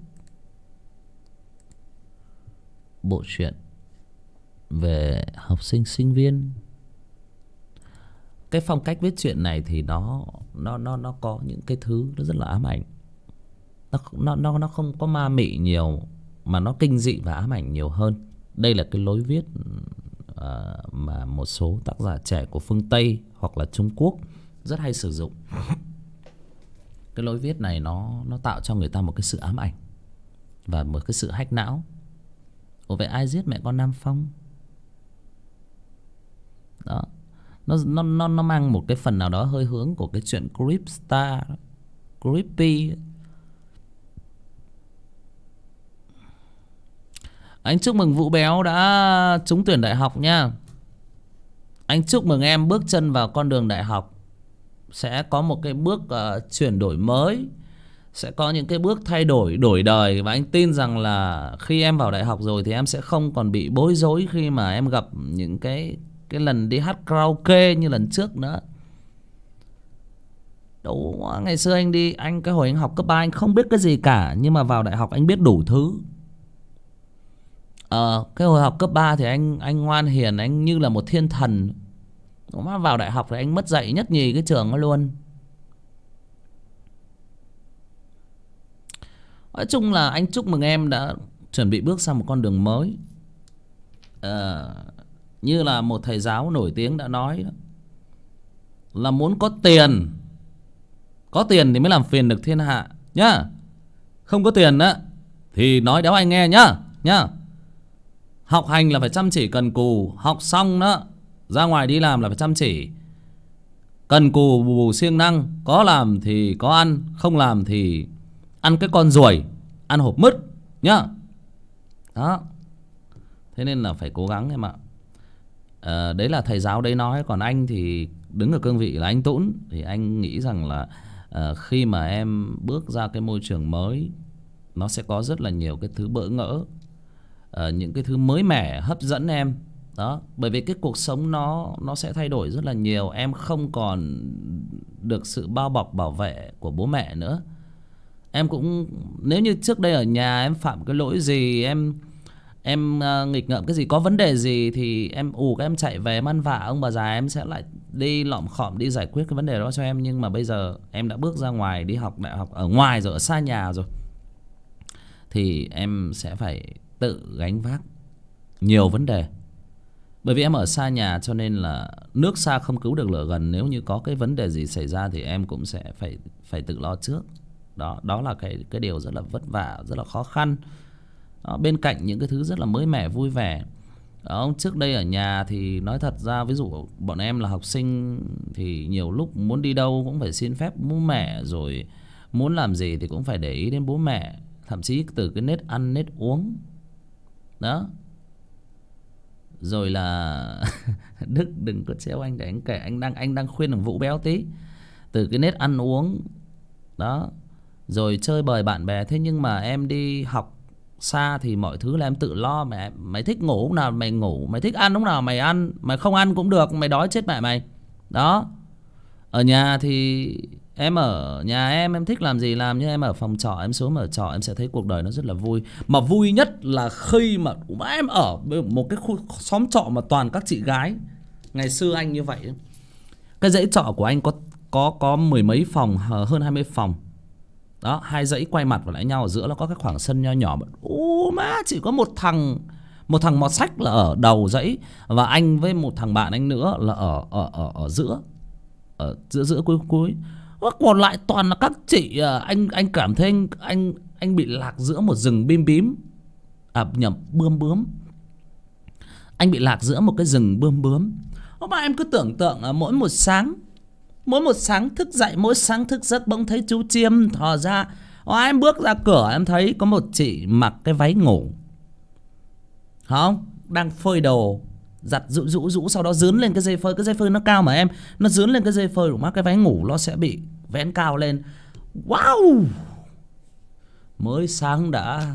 bộ truyện về học sinh sinh viên. Cái phong cách viết truyện này thì nó có những cái thứ nó rất là ám ảnh. Nó không có ma mị nhiều mà nó kinh dị và ám ảnh nhiều hơn. Đây là cái lối viết mà một số tác giả trẻ của phương Tây hoặc là Trung Quốc rất hay sử dụng. Cái lối viết này nó tạo cho người ta một cái sự ám ảnh và một cái sự hack não. Ủa vậy ai giết mẹ con Nam Phong? Đó. Nó mang một cái phần nào đó hơi hướng của cái chuyện Creepstar, Creepy. Anh chúc mừng Vũ Béo đã trúng tuyển đại học nha. Anh chúc mừng em bước chân vào con đường đại học sẽ có một cái bước chuyển đổi mới, sẽ có những cái bước thay đổi, đổi đời. Và anh tin rằng là khi em vào đại học rồi thì em sẽ không còn bị bối rối khi mà em gặp những cái lần đi hát karaoke như lần trước nữa. Đâu, ngày xưa anh đi, cái hồi anh học cấp 3 anh không biết cái gì cả, nhưng mà vào đại học anh biết đủ thứ. Cái hồi học cấp 3 thì anh ngoan hiền, anh như là một thiên thần. Mà vào đại học thì anh mất dạy nhất nhì cái trường đó luôn. Nói chung là anh chúc mừng em đã chuẩn bị bước sang một con đường mới. Như là một thầy giáo nổi tiếng đã nói, là muốn có tiền. Có tiền thì mới làm phiền được thiên hạ nhá. Không có tiền á thì nói đéo ai nghe nhá. Học hành là phải chăm chỉ cần cù. Học xong đó ra ngoài đi làm là phải chăm chỉ, cần cù bù siêng năng. Có làm thì có ăn, không làm thì ăn cái con ruồi, ăn hộp mứt nhá. Đó. Thế nên là phải cố gắng em ạ. Đấy là thầy giáo đấy nói. Còn anh thì đứng ở cương vị là anh Tũn. Thì anh nghĩ rằng là khi mà em bước ra cái môi trường mới, nó sẽ có rất là nhiều cái thứ bỡ ngỡ, những cái thứ mới mẻ hấp dẫn em. Đó, bởi vì cái cuộc sống nó sẽ thay đổi rất là nhiều. Em không còn được sự bao bọc bảo vệ của bố mẹ nữa. Em cũng, nếu như trước đây ở nhà em phạm cái lỗi gì, em nghịch ngợm cái gì, có vấn đề gì thì em các em chạy về em ăn vạ ông bà già, em sẽ lại đi lọm khọm đi giải quyết cái vấn đề đó cho em. Nhưng mà bây giờ em đã bước ra ngoài đi học đại học ở ngoài rồi, ở xa nhà rồi, thì em sẽ phải tự gánh vác nhiều vấn đề. Bởi vì em ở xa nhà cho nên là nước xa không cứu được lửa gần. Nếu như có cái vấn đề gì xảy ra thì em cũng sẽ phải tự lo trước. Đó là cái điều rất là vất vả, rất là khó khăn. Đó, bên cạnh những cái thứ rất là mới mẻ vui vẻ. Đó, trước đây ở nhà thì nói thật ra, ví dụ bọn em là học sinh thì nhiều lúc muốn đi đâu cũng phải xin phép bố mẹ, rồi muốn làm gì thì cũng phải để ý đến bố mẹ. Thậm chí từ cái nết ăn nết uống. Đó. Rồi là Đức đừng có trêu anh để anh kể. Anh đang khuyên thằng Vũ Béo tí. Từ cái nết ăn uống. Đó. Rồi chơi bời bạn bè. Thế nhưng mà em đi học xa thì mọi thứ là em tự lo. Mày thích ngủ lúc nào mày ngủ, mày thích ăn lúc nào mày ăn, mày không ăn cũng được, mày đói chết mẹ mày. Đó. Ở nhà thì em ở nhà em thích làm gì làm. Nhưng em ở phòng trọ, em xuống ở trọ, em sẽ thấy cuộc đời nó rất là vui. Mà vui nhất là khi mà em ở một cái khu xóm trọ mà toàn các chị gái. Ngày xưa anh như vậy. Cái dãy trọ của anh có mười mấy phòng, hơn 20 phòng. Đó, hai dãy quay mặt vào lại nhau, ở giữa nó có cái khoảng sân nho nhỏ. Má, chỉ có một Một thằng mọt sách là ở đầu dãy, và anh với một thằng bạn anh nữa là ở giữa, ở giữa cuối cuối. Còn lại toàn là các chị. Anh cảm thấy anh bị lạc giữa một rừng bim bím, nhầm, bươm bướm. Anh bị lạc giữa một cái rừng bươm bướm. Mà em cứ tưởng tượng mỗi một sáng thức dậy, mỗi sáng thức giấc bỗng thấy chú Chiêm thò ra. Em bước ra cửa em thấy có một chị mặc cái váy ngủ, không, đang phơi đồ, giặt rũ sau đó dướn lên cái dây phơi. Cái dây phơi nó cao mà em, nó dướn lên cái dây phơi, đúng không? Cái váy ngủ nó sẽ bị vén cao lên. Wow, mới sáng đã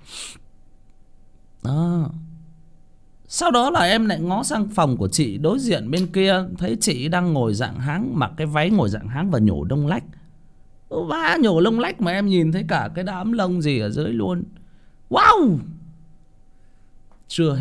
đó. Sau đó là em lại ngó sang phòng của chị đối diện bên kia, thấy chị đang ngồi dạng háng, mặc cái váy ngồi dạng háng và nhổ lông lách. Và nhổ lông lách mà em nhìn thấy cả cái đám lông gì ở dưới luôn. Wow. Chưa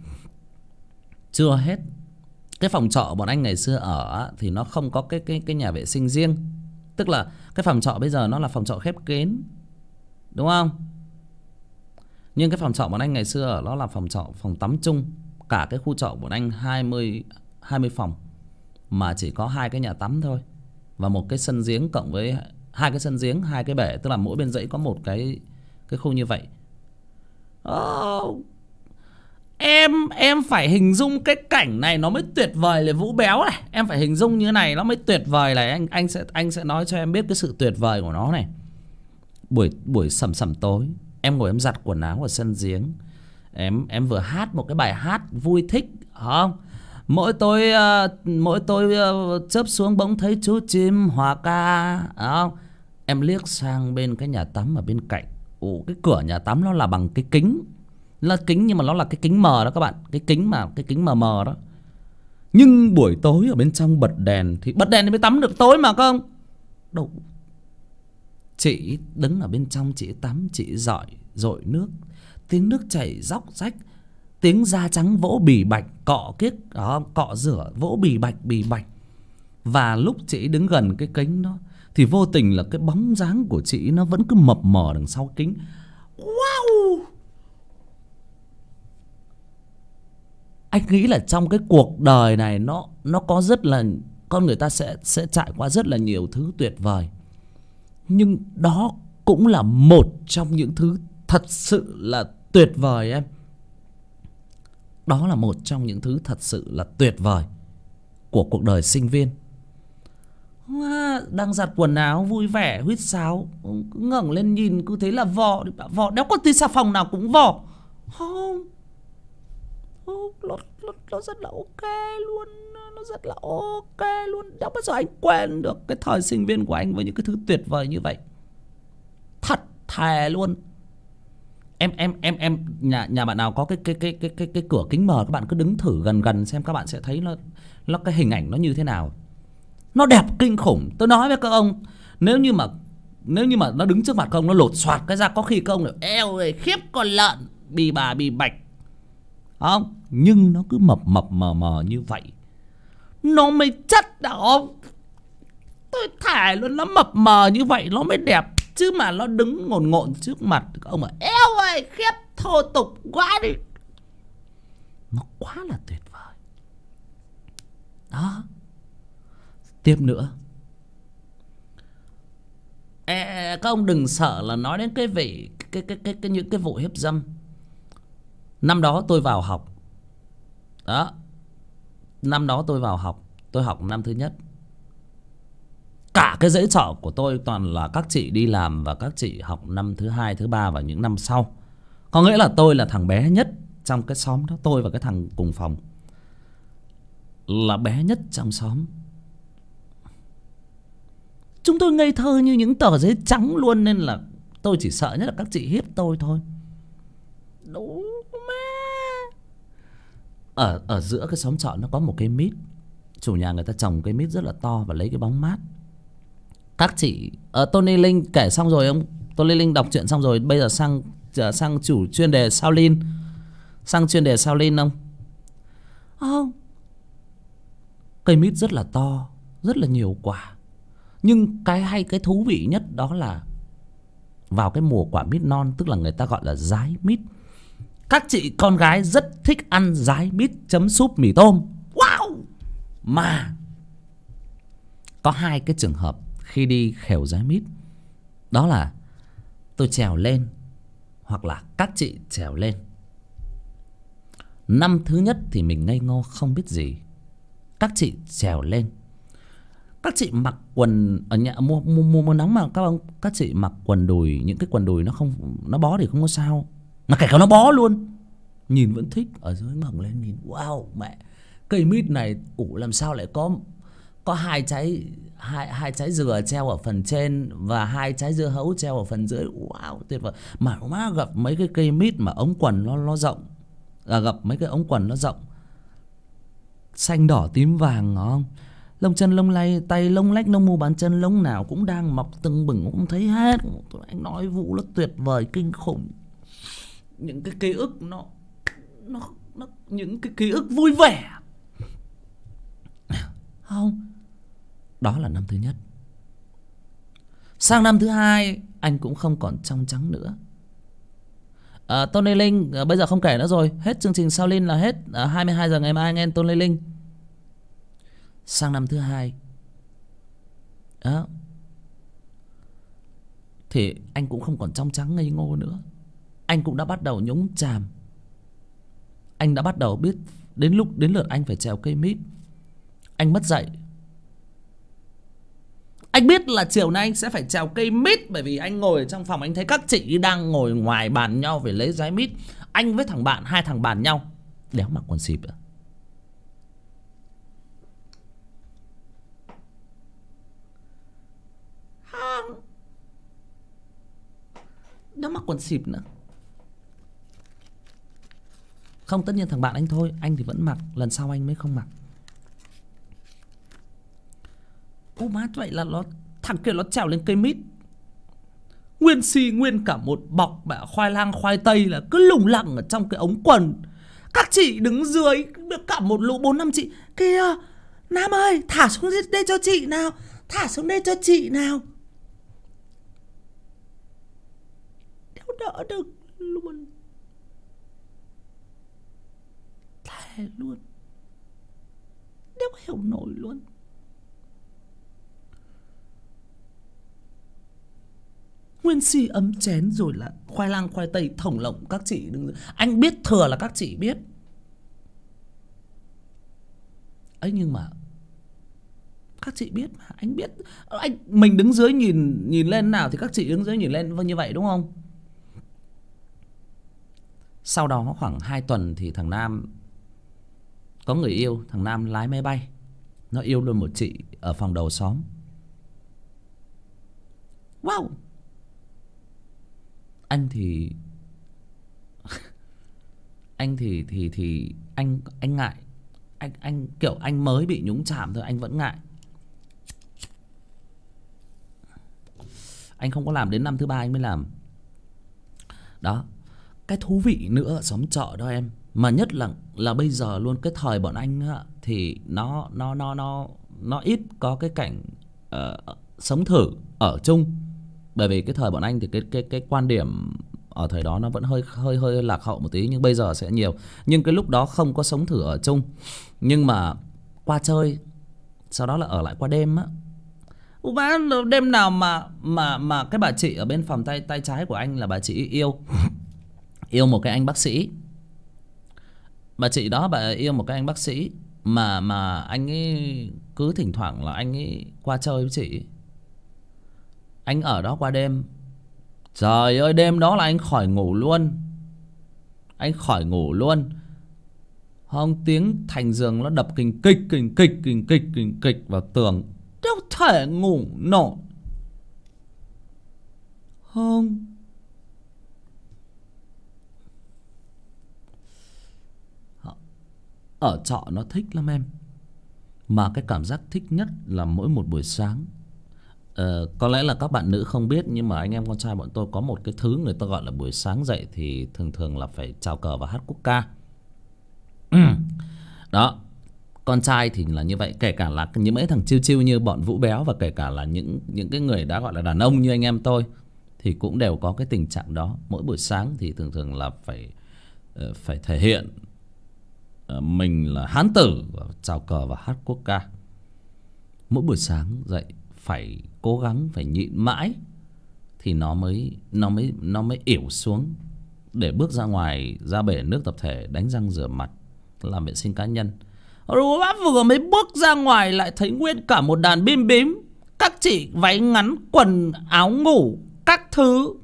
hết. Cái phòng trọ bọn anh ngày xưa ở thì nó không có cái nhà vệ sinh riêng. Tức là cái phòng trọ bây giờ nó là phòng trọ khép kín, đúng không? Nhưng cái phòng trọ bọn anh ngày xưa ở nó là phòng tắm chung. Cả cái khu trọ bọn anh 20 phòng mà chỉ có 2 cái nhà tắm thôi, và một cái sân giếng cộng với 2 cái sân giếng, 2 cái bể, tức là mỗi bên dãy có một cái khu như vậy. Em phải hình dung cái cảnh này nó mới tuyệt vời là Vũ Béo này. Em phải hình dung như này nó mới tuyệt vời này. Anh sẽ nói cho em biết cái sự tuyệt vời của nó này. Buổi sầm tối, em ngồi em giặt quần áo ở sân giếng. Em vừa hát một cái bài hát vui thích, không? Mỗi tối chớp xuống bỗng thấy chú chim hòa ca, không? Em liếc sang bên cái nhà tắm ở bên cạnh. Cái cửa nhà tắm nó là bằng cái kính. Nó kính nhưng mà nó là cái kính mờ đó các bạn. Cái kính mờ đó. Nhưng buổi tối ở bên trong bật đèn thì mới tắm được tối mà không? Đâu. Chị đứng ở bên trong chị tắm, chị dội nước. Tiếng nước chảy róc rách, tiếng da trắng vỗ bì bạch, cọ rửa vỗ bì bạch. Và lúc chị đứng gần cái kính đó thì vô tình là cái bóng dáng của chị nó vẫn cứ mập mờ đằng sau kính. Wow. Anh nghĩ là trong cái cuộc đời này nó có rất là, con người ta sẽ trải qua rất là nhiều thứ tuyệt vời, nhưng đó cũng là một trong những thứ thật sự là tuyệt vời em. Đó là một trong những thứ thật sự là tuyệt vời của cuộc đời sinh viên. Đang giặt quần áo vui vẻ huýt sáo, cứ ngẩng lên nhìn cứ thấy là vò đéo có tí xà phòng nào cũng vò. Không, nó rất là ok luôn. Nó rất là ok luôn. Đâu bao giờ anh quên được cái thời sinh viên của anh với những cái thứ tuyệt vời như vậy. Thật thề luôn. Em nhà bạn nào có cái cửa kính mờ, các bạn cứ đứng thử gần xem, các bạn sẽ thấy nó cái hình ảnh nó như thế nào. Nó đẹp kinh khủng. Tôi nói với các ông, nếu như mà nó đứng trước mặt các ông, nó lột xoạt cái ra, có khi các ông lại eo ơi khiếp con lợn, bì bà bì bạch, không? Nhưng nó cứ mập mờ như vậy nó mới chất đó ông. Tôi thề luôn, nó mập mờ như vậy nó mới đẹp. Chứ mà nó đứng ngồn trước mặt các ông mà eo ơi khiếp thô tục quá đi. Nó quá là tuyệt vời. Đó. Tiếp nữa, các ông đừng sợ là nói đến cái vị những cái vụ hiếp dâm. Năm đó tôi vào học. Đó. Năm đó tôi vào học, tôi học năm thứ nhất. Cả cái dãy trọ của tôi toàn là các chị đi làm và các chị học năm thứ hai, thứ ba và những năm sau. Có nghĩa là tôi là thằng bé nhất trong cái xóm đó. Tôi và cái thằng cùng phòng là bé nhất trong xóm. Chúng tôi ngây thơ như những tờ giấy trắng luôn, nên là tôi chỉ sợ nhất là các chị hiếp tôi thôi. Đúng mà. Ở giữa cái xóm trọ nó có một cây mít. Chủ nhà người ta trồng cây mít rất là to và lấy cái bóng mát. Các chị Tony Linh kể xong rồi ông. Tony Linh đọc chuyện xong rồi. Bây giờ sang chủ chuyên đề Shaolin. Sang chuyên đề Shaolin không? Cây mít rất là to, rất là nhiều quả. Nhưng cái thú vị nhất đó là vào cái mùa quả mít non, tức là người ta gọi là dái mít. Các chị con gái rất thích ăn dái mít chấm súp mì tôm. Wow. Mà có hai cái trường hợp khi đi khều dái mít, đó là tôi trèo lên hoặc là các chị trèo lên. Năm thứ nhất thì mình ngây ngô không biết gì. Các chị trèo lên, các chị mặc quần ở nhà mùa nóng mà các chị mặc quần đùi, những cái quần đùi nó bó thì không có sao, mà kể cả nó bó luôn nhìn vẫn thích. Ở dưới ngẩng lên nhìn, wow mẹ, cây mít này làm sao lại có hai trái dừa treo ở phần trên và hai trái dưa hấu treo ở phần dưới. Wow, tuyệt vời. Mà má gặp mấy cái cây mít mà ống quần nó rộng, gặp mấy cái ống quần nó rộng, xanh đỏ tím vàng, không? Lông chân lông lay, tay lông lách lông mu bàn chân, lông nào cũng đang mọc tưng bừng, cũng thấy hết. Anh nói Vũ nó tuyệt vời kinh khủng. Những cái ký ức nó những cái ký ức vui vẻ, không? Đó là năm thứ nhất. Sang năm thứ hai anh cũng không còn trong trắng nữa. Tôn Lê Linh bây giờ không kể nữa rồi, hết chương trình Sao Linh là hết. 22 giờ ngày mai anh em Tôn Lê Linh. Sang năm thứ hai đó, thì anh cũng không còn trong trắng ngây ngô nữa. Anh cũng đã bắt đầu nhúng chàm. Anh đã bắt đầu biết đến lượt anh phải trèo cây mít. Anh mất dậy. Anh biết là chiều nay anh sẽ phải trèo cây mít, bởi vì anh ngồi ở trong phòng, anh thấy các chị đang ngồi ngoài bàn nhau về lấy trái mít. Anh với thằng bạn, hai thằng bàn nhau, đéo mặc quần xịp nữa. Đéo mặc quần xịp nữa. Không, tất nhiên thằng bạn anh thôi, anh thì vẫn mặc, lần sau anh mới không mặc. Ô má, vậy là thằng kia nó trèo lên cây mít, nguyên cả một bọc bạ khoai lang khoai tây là cứ lủng lẳng ở trong cái ống quần. Các chị đứng dưới được cả một lũ 4-5 chị. Kìa Nam ơi, thả xuống đây cho chị nào, thả xuống đây cho chị nào. Đéo đỡ được luôn, thề luôn, đéo hiểu nổi luôn. Nguyên si ấm chén rồi là khoai lang khoai tây thổng lộng, các chị đừng. Anh biết thừa là các chị biết ấy, nhưng mà các chị biết mà, anh biết. Mình đứng dưới nhìn lên nào thì các chị đứng dưới nhìn lên như vậy, đúng không? Sau đó khoảng 2 tuần thì thằng Nam có người yêu. Thằng Nam lái máy bay, nó yêu luôn một chị ở phòng đầu xóm. Wow. Anh thì anh ngại. Anh kiểu anh mới bị nhúng chạm thôi, anh vẫn ngại. Anh không có làm đến năm thứ 3 anh mới làm. Đó. Cái thú vị nữa ở xóm trọ đó em, mà nhất là bây giờ luôn, cái thời bọn anh á, thì nó ít có cái cảnh sống thử ở chung. Bởi vì cái thời bọn anh thì cái quan điểm ở thời đó nó vẫn hơi lạc hậu một tí, nhưng bây giờ sẽ nhiều. Nhưng cái lúc đó không có sống thử ở chung, nhưng mà qua chơi, sau đó là ở lại qua đêm á. Đêm nào mà cái bà chị ở bên phòng tay trái của anh là bà chị yêu một cái anh bác sĩ. Bà chị đó bà yêu một cái anh bác sĩ mà anh ấy cứ thỉnh thoảng là anh ấy qua chơi với chị. Anh ở đó qua đêm. Trời ơi, đêm đó là anh khỏi ngủ luôn. Anh khỏi ngủ luôn. Không, tiếng thành giường nó đập kình kịch vào tường, đâu thể ngủ nổi. Không. Ở trọ nó thích lắm em. Mà cái cảm giác thích nhất là mỗi một buổi sáng. Có lẽ là các bạn nữ không biết, nhưng mà anh em con trai bọn tôi có một cái thứ người ta gọi là buổi sáng dậy thì thường là phải chào cờ và hát quốc ca. Đó. Con trai thì là như vậy, kể cả là những mấy thằng chiêu như bọn Vũ Béo, và kể cả là những cái người đã gọi là đàn ông như anh em tôi, thì cũng đều có cái tình trạng đó. Mỗi buổi sáng thì thường là phải phải thể hiện mình là hán tử, chào cờ và hát quốc ca. Mỗi buổi sáng dậy phải cố gắng, phải nhịn mãi thì nó mới ỉu xuống để bước ra ngoài, ra bể nước tập thể, đánh răng rửa mặt, làm vệ sinh cá nhân. Vừa mới bước ra ngoài lại thấy nguyên cả một đàn bim bím, các chị váy ngắn, quần áo ngủ các thứ.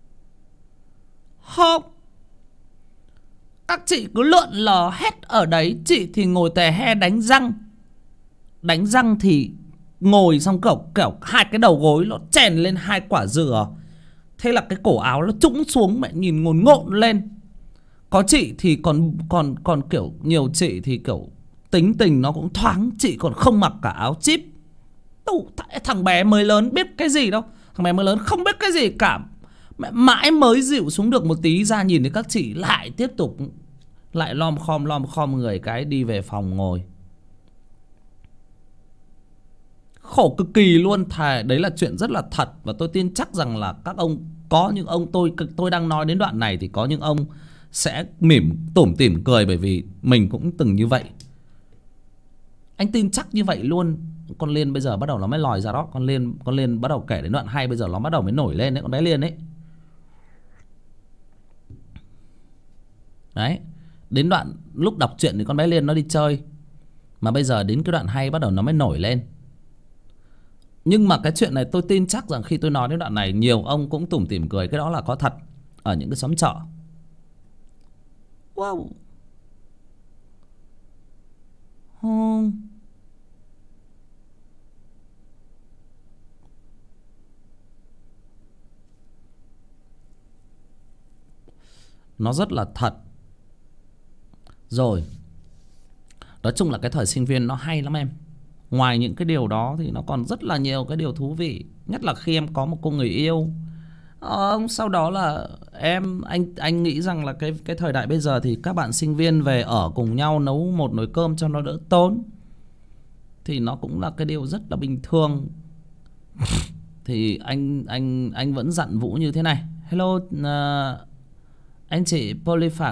Không, các chị cứ lượn lờ hết ở đấy. Chị thì ngồi tè he đánh răng. Đánh răng thì ngồi xong kiểu hai cái đầu gối nó chèn lên hai quả dừa, thế là cái cổ áo nó trũng xuống, mẹ nhìn ngồn ngộn lên. Có chị thì còn kiểu, nhiều chị thì kiểu tính tình nó cũng thoáng, chị còn không mặc cả áo chip. Thằng bé mới lớn biết cái gì đâu, thằng bé mới lớn không biết cái gì cả. Mẹ mãi mới dịu xuống được một tí, ra nhìn thấy các chị lại tiếp tục lại lom khom người cái đi về phòng ngồi. Khổ cực kỳ luôn. Thề đấy là chuyện rất là thật. Và tôi tin chắc rằng là các ông, có những ông tôi đang nói đến đoạn này thì có những ông sẽ tủm tỉm cười, bởi vì mình cũng từng như vậy. Anh tin chắc như vậy luôn. Con Liên bây giờ bắt đầu nó mới lòi ra đó. Con Liên bắt đầu kể đến đoạn hay, bây giờ nó bắt đầu mới nổi lên đấy, con bé Liên ấy. Đấy, đến đoạn lúc đọc truyện thì con bé Liên nó đi chơi, mà bây giờ đến cái đoạn hay bắt đầu nó mới nổi lên. Nhưng mà cái chuyện này tôi tin chắc rằng khi tôi nói đến đoạn này, nhiều ông cũng tủm tỉm cười. Cái đó là có thật ở những cái xóm chợ. Wow. Nó rất là thật. Rồi, nói chung là cái thời sinh viên nó hay lắm em. Ngoài những cái điều đó thì nó còn rất là nhiều cái điều thú vị. Nhất là khi em có một cô người yêu. Sau đó là anh nghĩ rằng là cái thời đại bây giờ thì các bạn sinh viên về ở cùng nhau, nấu một nồi cơm cho nó đỡ tốn, thì nó cũng là cái điều rất là bình thường. Thì anh vẫn dặn Vũ như thế này. Hello anh chị Polyfarm.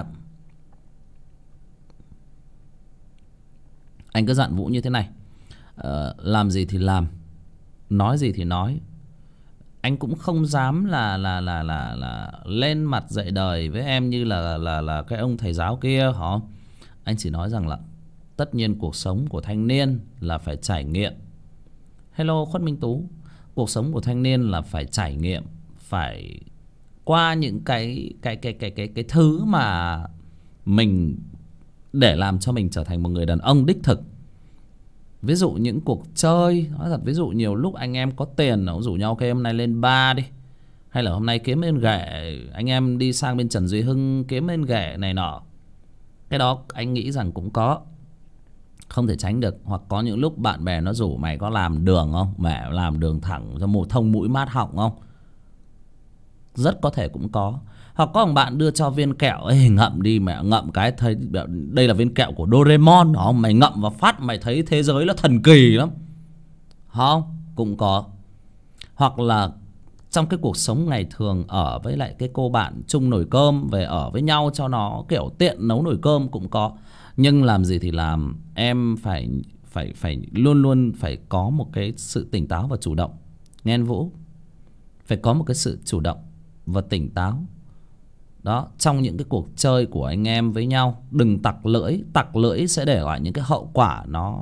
Anh cứ dặn Vũ như thế này. Làm gì thì làm, nói gì thì nói. Anh cũng không dám là lên mặt dạy đời với em như là cái ông thầy giáo kia hả? Anh chỉ nói rằng là tất nhiên cuộc sống của thanh niên là phải trải nghiệm. Hello Khuất Minh Tú. Cuộc sống của thanh niên là phải trải nghiệm, phải qua những cái thứ mà mình, để làm cho mình trở thành một người đàn ông đích thực. Ví dụ những cuộc chơi, nói thật, ví dụ nhiều lúc anh em có tiền nó rủ nhau, cái hôm nay lên bar đi, hay là hôm nay kiếm bên ghệ, anh em đi sang bên Trần Duy Hưng kiếm bên ghệ này nọ. Cái đó anh nghĩ rằng cũng có, không thể tránh được. Hoặc có những lúc bạn bè nó rủ mày có làm đường không, mẹ làm đường thẳng cho một thông mũi mát họng không, rất có thể cũng có. Hoặc có một bạn đưa cho viên kẹo, ê ngậm đi mẹ, ngậm cái thấy đây là viên kẹo của Doraemon không, mày ngậm vào phát mày thấy thế giới nó thần kỳ lắm không, cũng có. Hoặc là trong cái cuộc sống ngày thường ở với lại cái cô bạn chung nồi cơm, về ở với nhau cho nó kiểu tiện nấu nồi cơm cũng có. Nhưng làm gì thì làm, em phải luôn luôn phải có một cái sự tỉnh táo và chủ động. Nghe anh Vũ, phải có một cái sự chủ động và tỉnh táo đó trong những cái cuộc chơi của anh em với nhau. Đừng tặc lưỡi. Tặc lưỡi sẽ để lại những cái hậu quả nó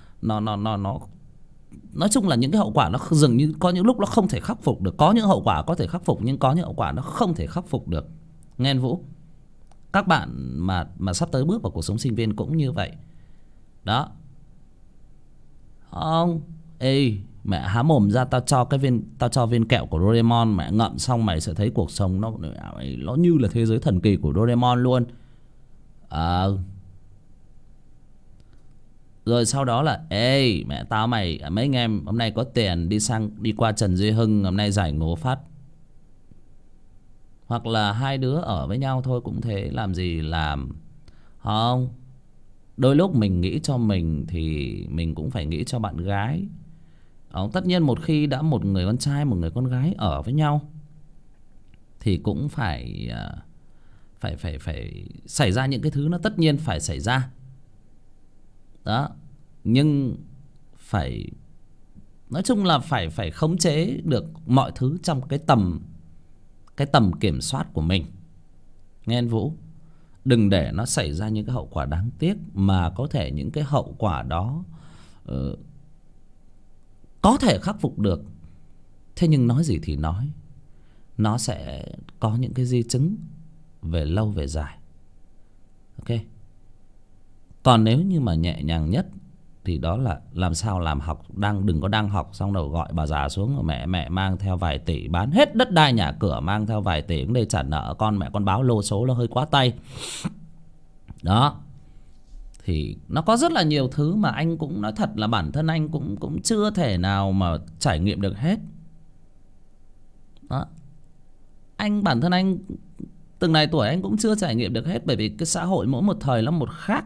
nói chung là những cái hậu quả nó dường như có những lúc nó không thể khắc phục được. Có những hậu quả có thể khắc phục, nhưng có những hậu quả nó không thể khắc phục được. Nghe anh Vũ, các bạn mà sắp tới bước vào cuộc sống sinh viên cũng như vậy đó. Không, ê mẹ há mồm ra, tao cho viên kẹo của Doraemon, mẹ ngậm xong mày sẽ thấy cuộc sống nó như là thế giới thần kỳ của Doraemon luôn. Rồi sau đó là ê mẹ tao mày mấy anh em hôm nay có tiền đi qua Trần Duy Hưng, hôm nay giải ngố phát. Hoặc là hai đứa ở với nhau thôi cũng thế, làm gì làm không. Đôi lúc mình nghĩ cho mình thì mình cũng phải nghĩ cho bạn gái. Tất nhiên một khi đã một người con trai một người con gái ở với nhau thì cũng phải phải xảy ra những cái thứ nó tất nhiên phải xảy ra. Đó, nhưng phải nói chung là phải khống chế được mọi thứ trong cái tầm kiểm soát của mình. Nghe anh Vũ, đừng để nó xảy ra những cái hậu quả đáng tiếc, mà có thể những cái hậu quả đó có thể khắc phục được. Thế nhưng nói gì thì nói, nó sẽ có những cái di chứng về lâu về dài. Ok. Còn nếu như mà nhẹ nhàng nhất thì đó là làm sao làm học, đừng có đang học xong rồi gọi bà già xuống, mẹ mang theo vài tỷ, bán hết đất đai nhà cửa, mang theo vài tỷ cũng để trả nợ con, mẹ con báo lô số nó hơi quá tay. Đó, thì nó có rất là nhiều thứ mà anh cũng nói thật là bản thân anh cũng chưa thể nào mà trải nghiệm được hết. Đó, bản thân anh từng này tuổi anh cũng chưa trải nghiệm được hết, bởi vì cái xã hội mỗi một thời nó một khác.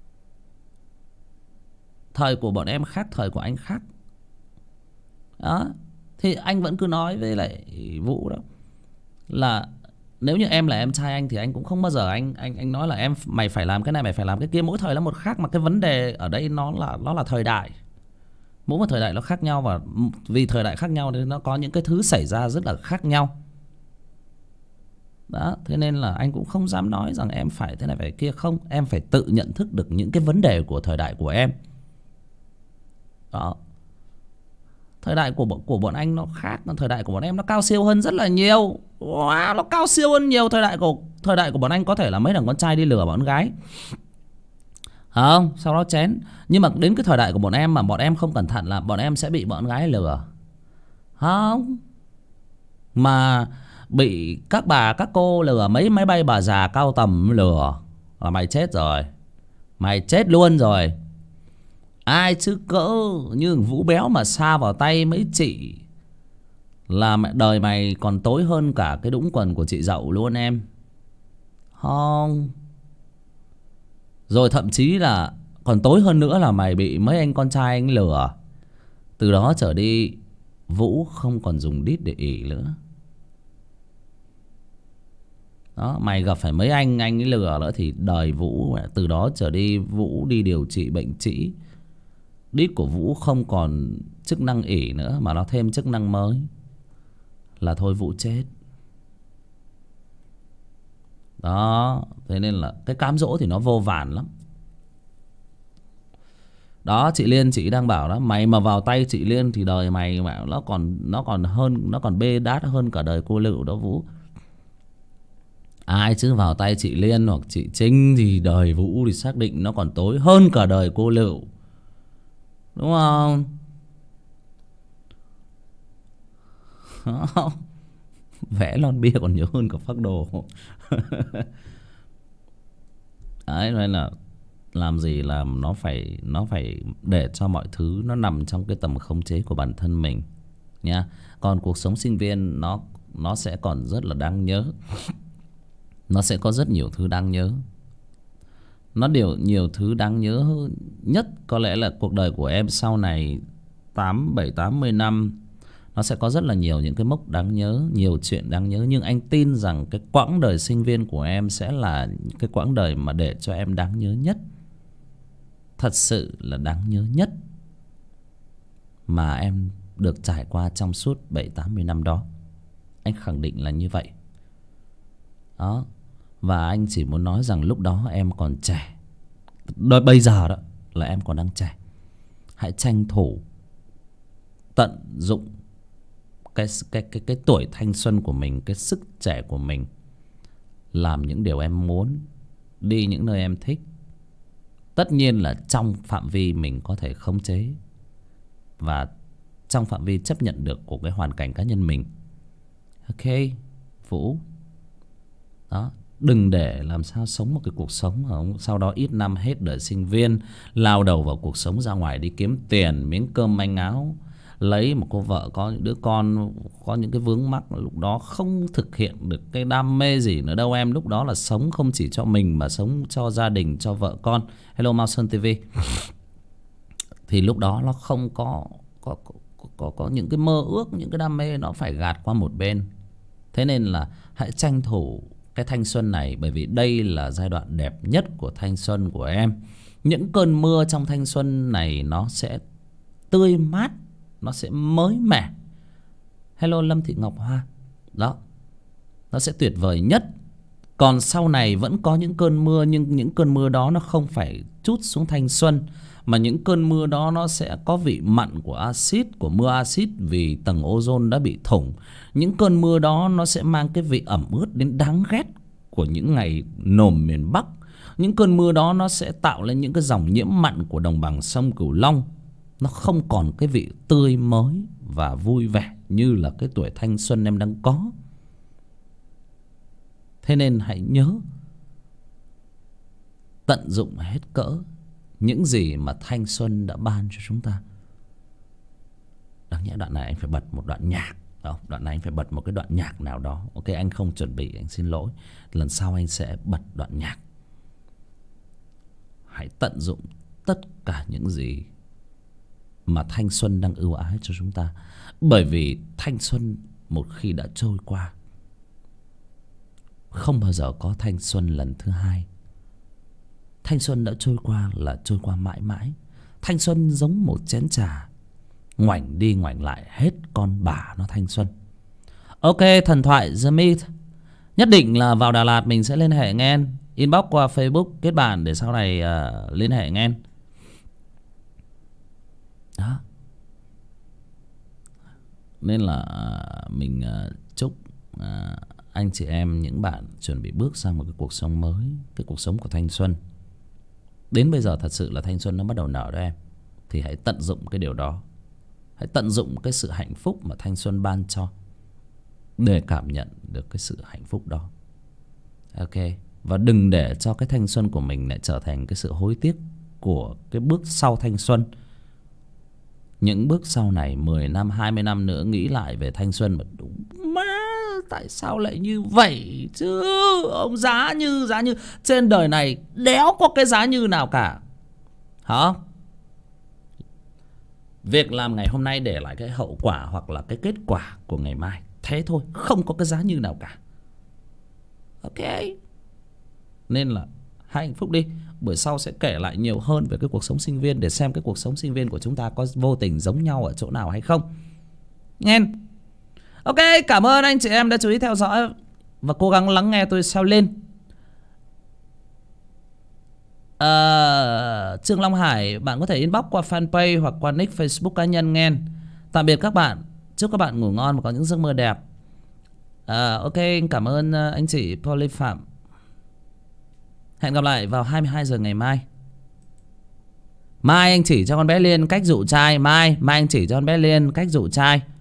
Thời của bọn em khác, thời của anh khác. Đó, thì anh vẫn cứ nói với lại Vũ đó là nếu như em là em trai anh thì anh cũng không bao giờ anh nói là mày phải làm cái này, mày phải làm cái kia. Mỗi thời nó một khác, mà cái vấn đề ở đây nó là thời đại. Mỗi một thời đại nó khác nhau, và vì thời đại khác nhau nên nó có những cái thứ xảy ra rất là khác nhau. Đó, thế nên là anh cũng không dám nói rằng em phải thế này phải kia. Không, em phải tự nhận thức được những cái vấn đề của thời đại của em. Đó, thời đại của bọn anh nó khác, thời đại của bọn em nó cao siêu hơn rất là nhiều. Wow, nó cao siêu hơn nhiều. Thời đại của bọn anh có thể là mấy thằng con trai đi lừa bọn gái, không, sau đó chén. Nhưng mà đến cái thời đại của bọn em mà bọn em không cẩn thận là bọn em sẽ bị bọn gái lừa, không, mà bị các bà các cô lừa, mấy máy bay bà già cao tầm lừa là mày chết rồi, mày chết luôn rồi. Ai chứ cỡ như Vũ Béo mà sa vào tay mấy chị là đời mày còn tối hơn cả cái đũng quần của chị Dậu luôn em. Không. Rồi thậm chí là còn tối hơn nữa là mày bị mấy anh con trai anh lừa. Từ đó trở đi Vũ không còn dùng đít để ỉ nữa. Đó, mày gặp phải mấy anh ấy lừa nữa thì đời Vũ từ đó trở đi Vũ đi điều trị bệnh trĩ. Đít của Vũ không còn chức năng ỉ nữa mà nó thêm chức năng mới là thôi Vũ chết. Đó, thế nên là cái cám dỗ thì nó vô vàn lắm. Đó, chị Liên chị đang bảo đó, mày mà vào tay chị Liên thì đời mày mà nó còn bê đát hơn cả đời cô Lựu đó Vũ. Ai chứ vào tay chị Liên hoặc chị Trinh thì đời Vũ thì xác định nó còn tối hơn cả đời cô Lựu, đúng không? Vẽ lon bia còn nhớ hơn cả phác đồ. Đấy, nên là làm gì làm nó phải để cho mọi thứ nó nằm trong cái tầm khống chế của bản thân mình nha. Còn cuộc sống sinh viên nó sẽ còn rất là đáng nhớ. Nó sẽ có rất nhiều thứ đáng nhớ. Nhiều thứ đáng nhớ nhất có lẽ là cuộc đời của em sau này 80 năm. Nó sẽ có rất là nhiều những cái mốc đáng nhớ, nhiều chuyện đáng nhớ. Nhưng anh tin rằng cái quãng đời sinh viên của em sẽ là cái quãng đời mà để cho em đáng nhớ nhất. Thật sự là đáng nhớ nhất mà em được trải qua trong suốt 70-80 năm đó. Anh khẳng định là như vậy. Đó. Và anh chỉ muốn nói rằng lúc đó em còn trẻ. Bây giờ đó là em còn đang trẻ. Hãy tranh thủ tận dụng cái tuổi thanh xuân của mình, cái sức trẻ của mình, làm những điều em muốn, đi những nơi em thích. Tất nhiên là trong phạm vi mình có thể khống chế và trong phạm vi chấp nhận được của cái hoàn cảnh cá nhân mình. Ok Vũ. Đó, đừng để làm sao sống một cái cuộc sống sau đó ít năm hết đời sinh viên, lao đầu vào cuộc sống, ra ngoài đi kiếm tiền, miếng cơm manh áo, lấy một cô vợ, có những đứa con, có những cái vướng mắc, lúc đó không thực hiện được cái đam mê gì nữa đâu em. Lúc đó là sống không chỉ cho mình mà sống cho gia đình, cho vợ con. Hello Mao Sơn TV. Thì lúc đó nó không có những cái mơ ước, những cái đam mê nó phải gạt qua một bên. Thế nên là hãy tranh thủ cái thanh xuân này, bởi vì đây là giai đoạn đẹp nhất của thanh xuân của em. Những cơn mưa trong thanh xuân này nó sẽ tươi mát, nó sẽ mới mẻ. Hello Lâm Thị Ngọc Hoa. Đó, nó sẽ tuyệt vời nhất. Còn sau này vẫn có những cơn mưa, nhưng những cơn mưa đó nó không phải trút xuống thanh xuân, mà những cơn mưa đó nó sẽ có vị mặn của axit, của mưa axit, vì tầng ozone đã bị thủng. Những cơn mưa đó nó sẽ mang cái vị ẩm ướt đến đáng ghét của những ngày nồm miền Bắc. Những cơn mưa đó nó sẽ tạo lên những cái dòng nhiễm mặn của đồng bằng sông Cửu Long. Nó không còn cái vị tươi mới và vui vẻ như là cái tuổi thanh xuân em đang có. Thế nên hãy nhớ tận dụng hết cỡ những gì mà thanh xuân đã ban cho chúng ta. Đáng nhẽ đoạn này anh phải bật một đoạn nhạc. Đoạn này anh phải bật một cái đoạn nhạc nào đó. Ok, anh không chuẩn bị, anh xin lỗi. Lần sau anh sẽ bật đoạn nhạc. Hãy tận dụng tất cả những gì mà thanh xuân đang ưu ái cho chúng ta. Bởi vì thanh xuân một khi đã trôi qua, không bao giờ có thanh xuân lần thứ hai. Thanh xuân đã trôi qua là trôi qua mãi mãi. Thanh xuân giống một chén trà, ngoảnh đi ngoảnh lại hết con bà nó thanh xuân. Ok, thần thoại The Myth. Nhất định là vào Đà Lạt mình sẽ liên hệ nghe. Inbox qua Facebook kết bạn để sau này liên hệ nghe. Đó. Nên là mình chúc anh chị em, những bạn chuẩn bị bước sang một cái cuộc sống mới, cái cuộc sống của thanh xuân. Đến bây giờ thật sự là thanh xuân nó bắt đầu nở đó em. Thì hãy tận dụng cái điều đó. Hãy tận dụng cái sự hạnh phúc mà thanh xuân ban cho để cảm nhận được cái sự hạnh phúc đó. Ok. Và đừng để cho cái thanh xuân của mình lại trở thành cái sự hối tiếc của cái bước sau thanh xuân. Những bước sau này 10 năm, 20 năm nữa nghĩ lại về thanh xuân mà đúng má, tại sao lại như vậy chứ? Ông giá như trên đời này đéo có cái giá như nào cả. Hả? Việc làm ngày hôm nay để lại cái hậu quả hoặc là cái kết quả của ngày mai. Thế thôi, không có cái giá như nào cả. Ok. Nên là hãy hạnh phúc đi. Buổi sau sẽ kể lại nhiều hơn về cái cuộc sống sinh viên, để xem cái cuộc sống sinh viên của chúng ta có vô tình giống nhau ở chỗ nào hay không. Nghe. Ok, cảm ơn anh chị em đã chú ý theo dõi và cố gắng lắng nghe tôi sao lên. Trương Long Hải, bạn có thể inbox qua fanpage hoặc qua nick Facebook cá nhân nghe. Tạm biệt các bạn. Chúc các bạn ngủ ngon và có những giấc mơ đẹp. Ok, cảm ơn anh chị Polly Phạm. Hẹn gặp lại vào 22 giờ ngày mai. Mai anh chỉ cho con bé Liên cách dụ trai. Mai anh chỉ cho con bé Liên cách dụ trai.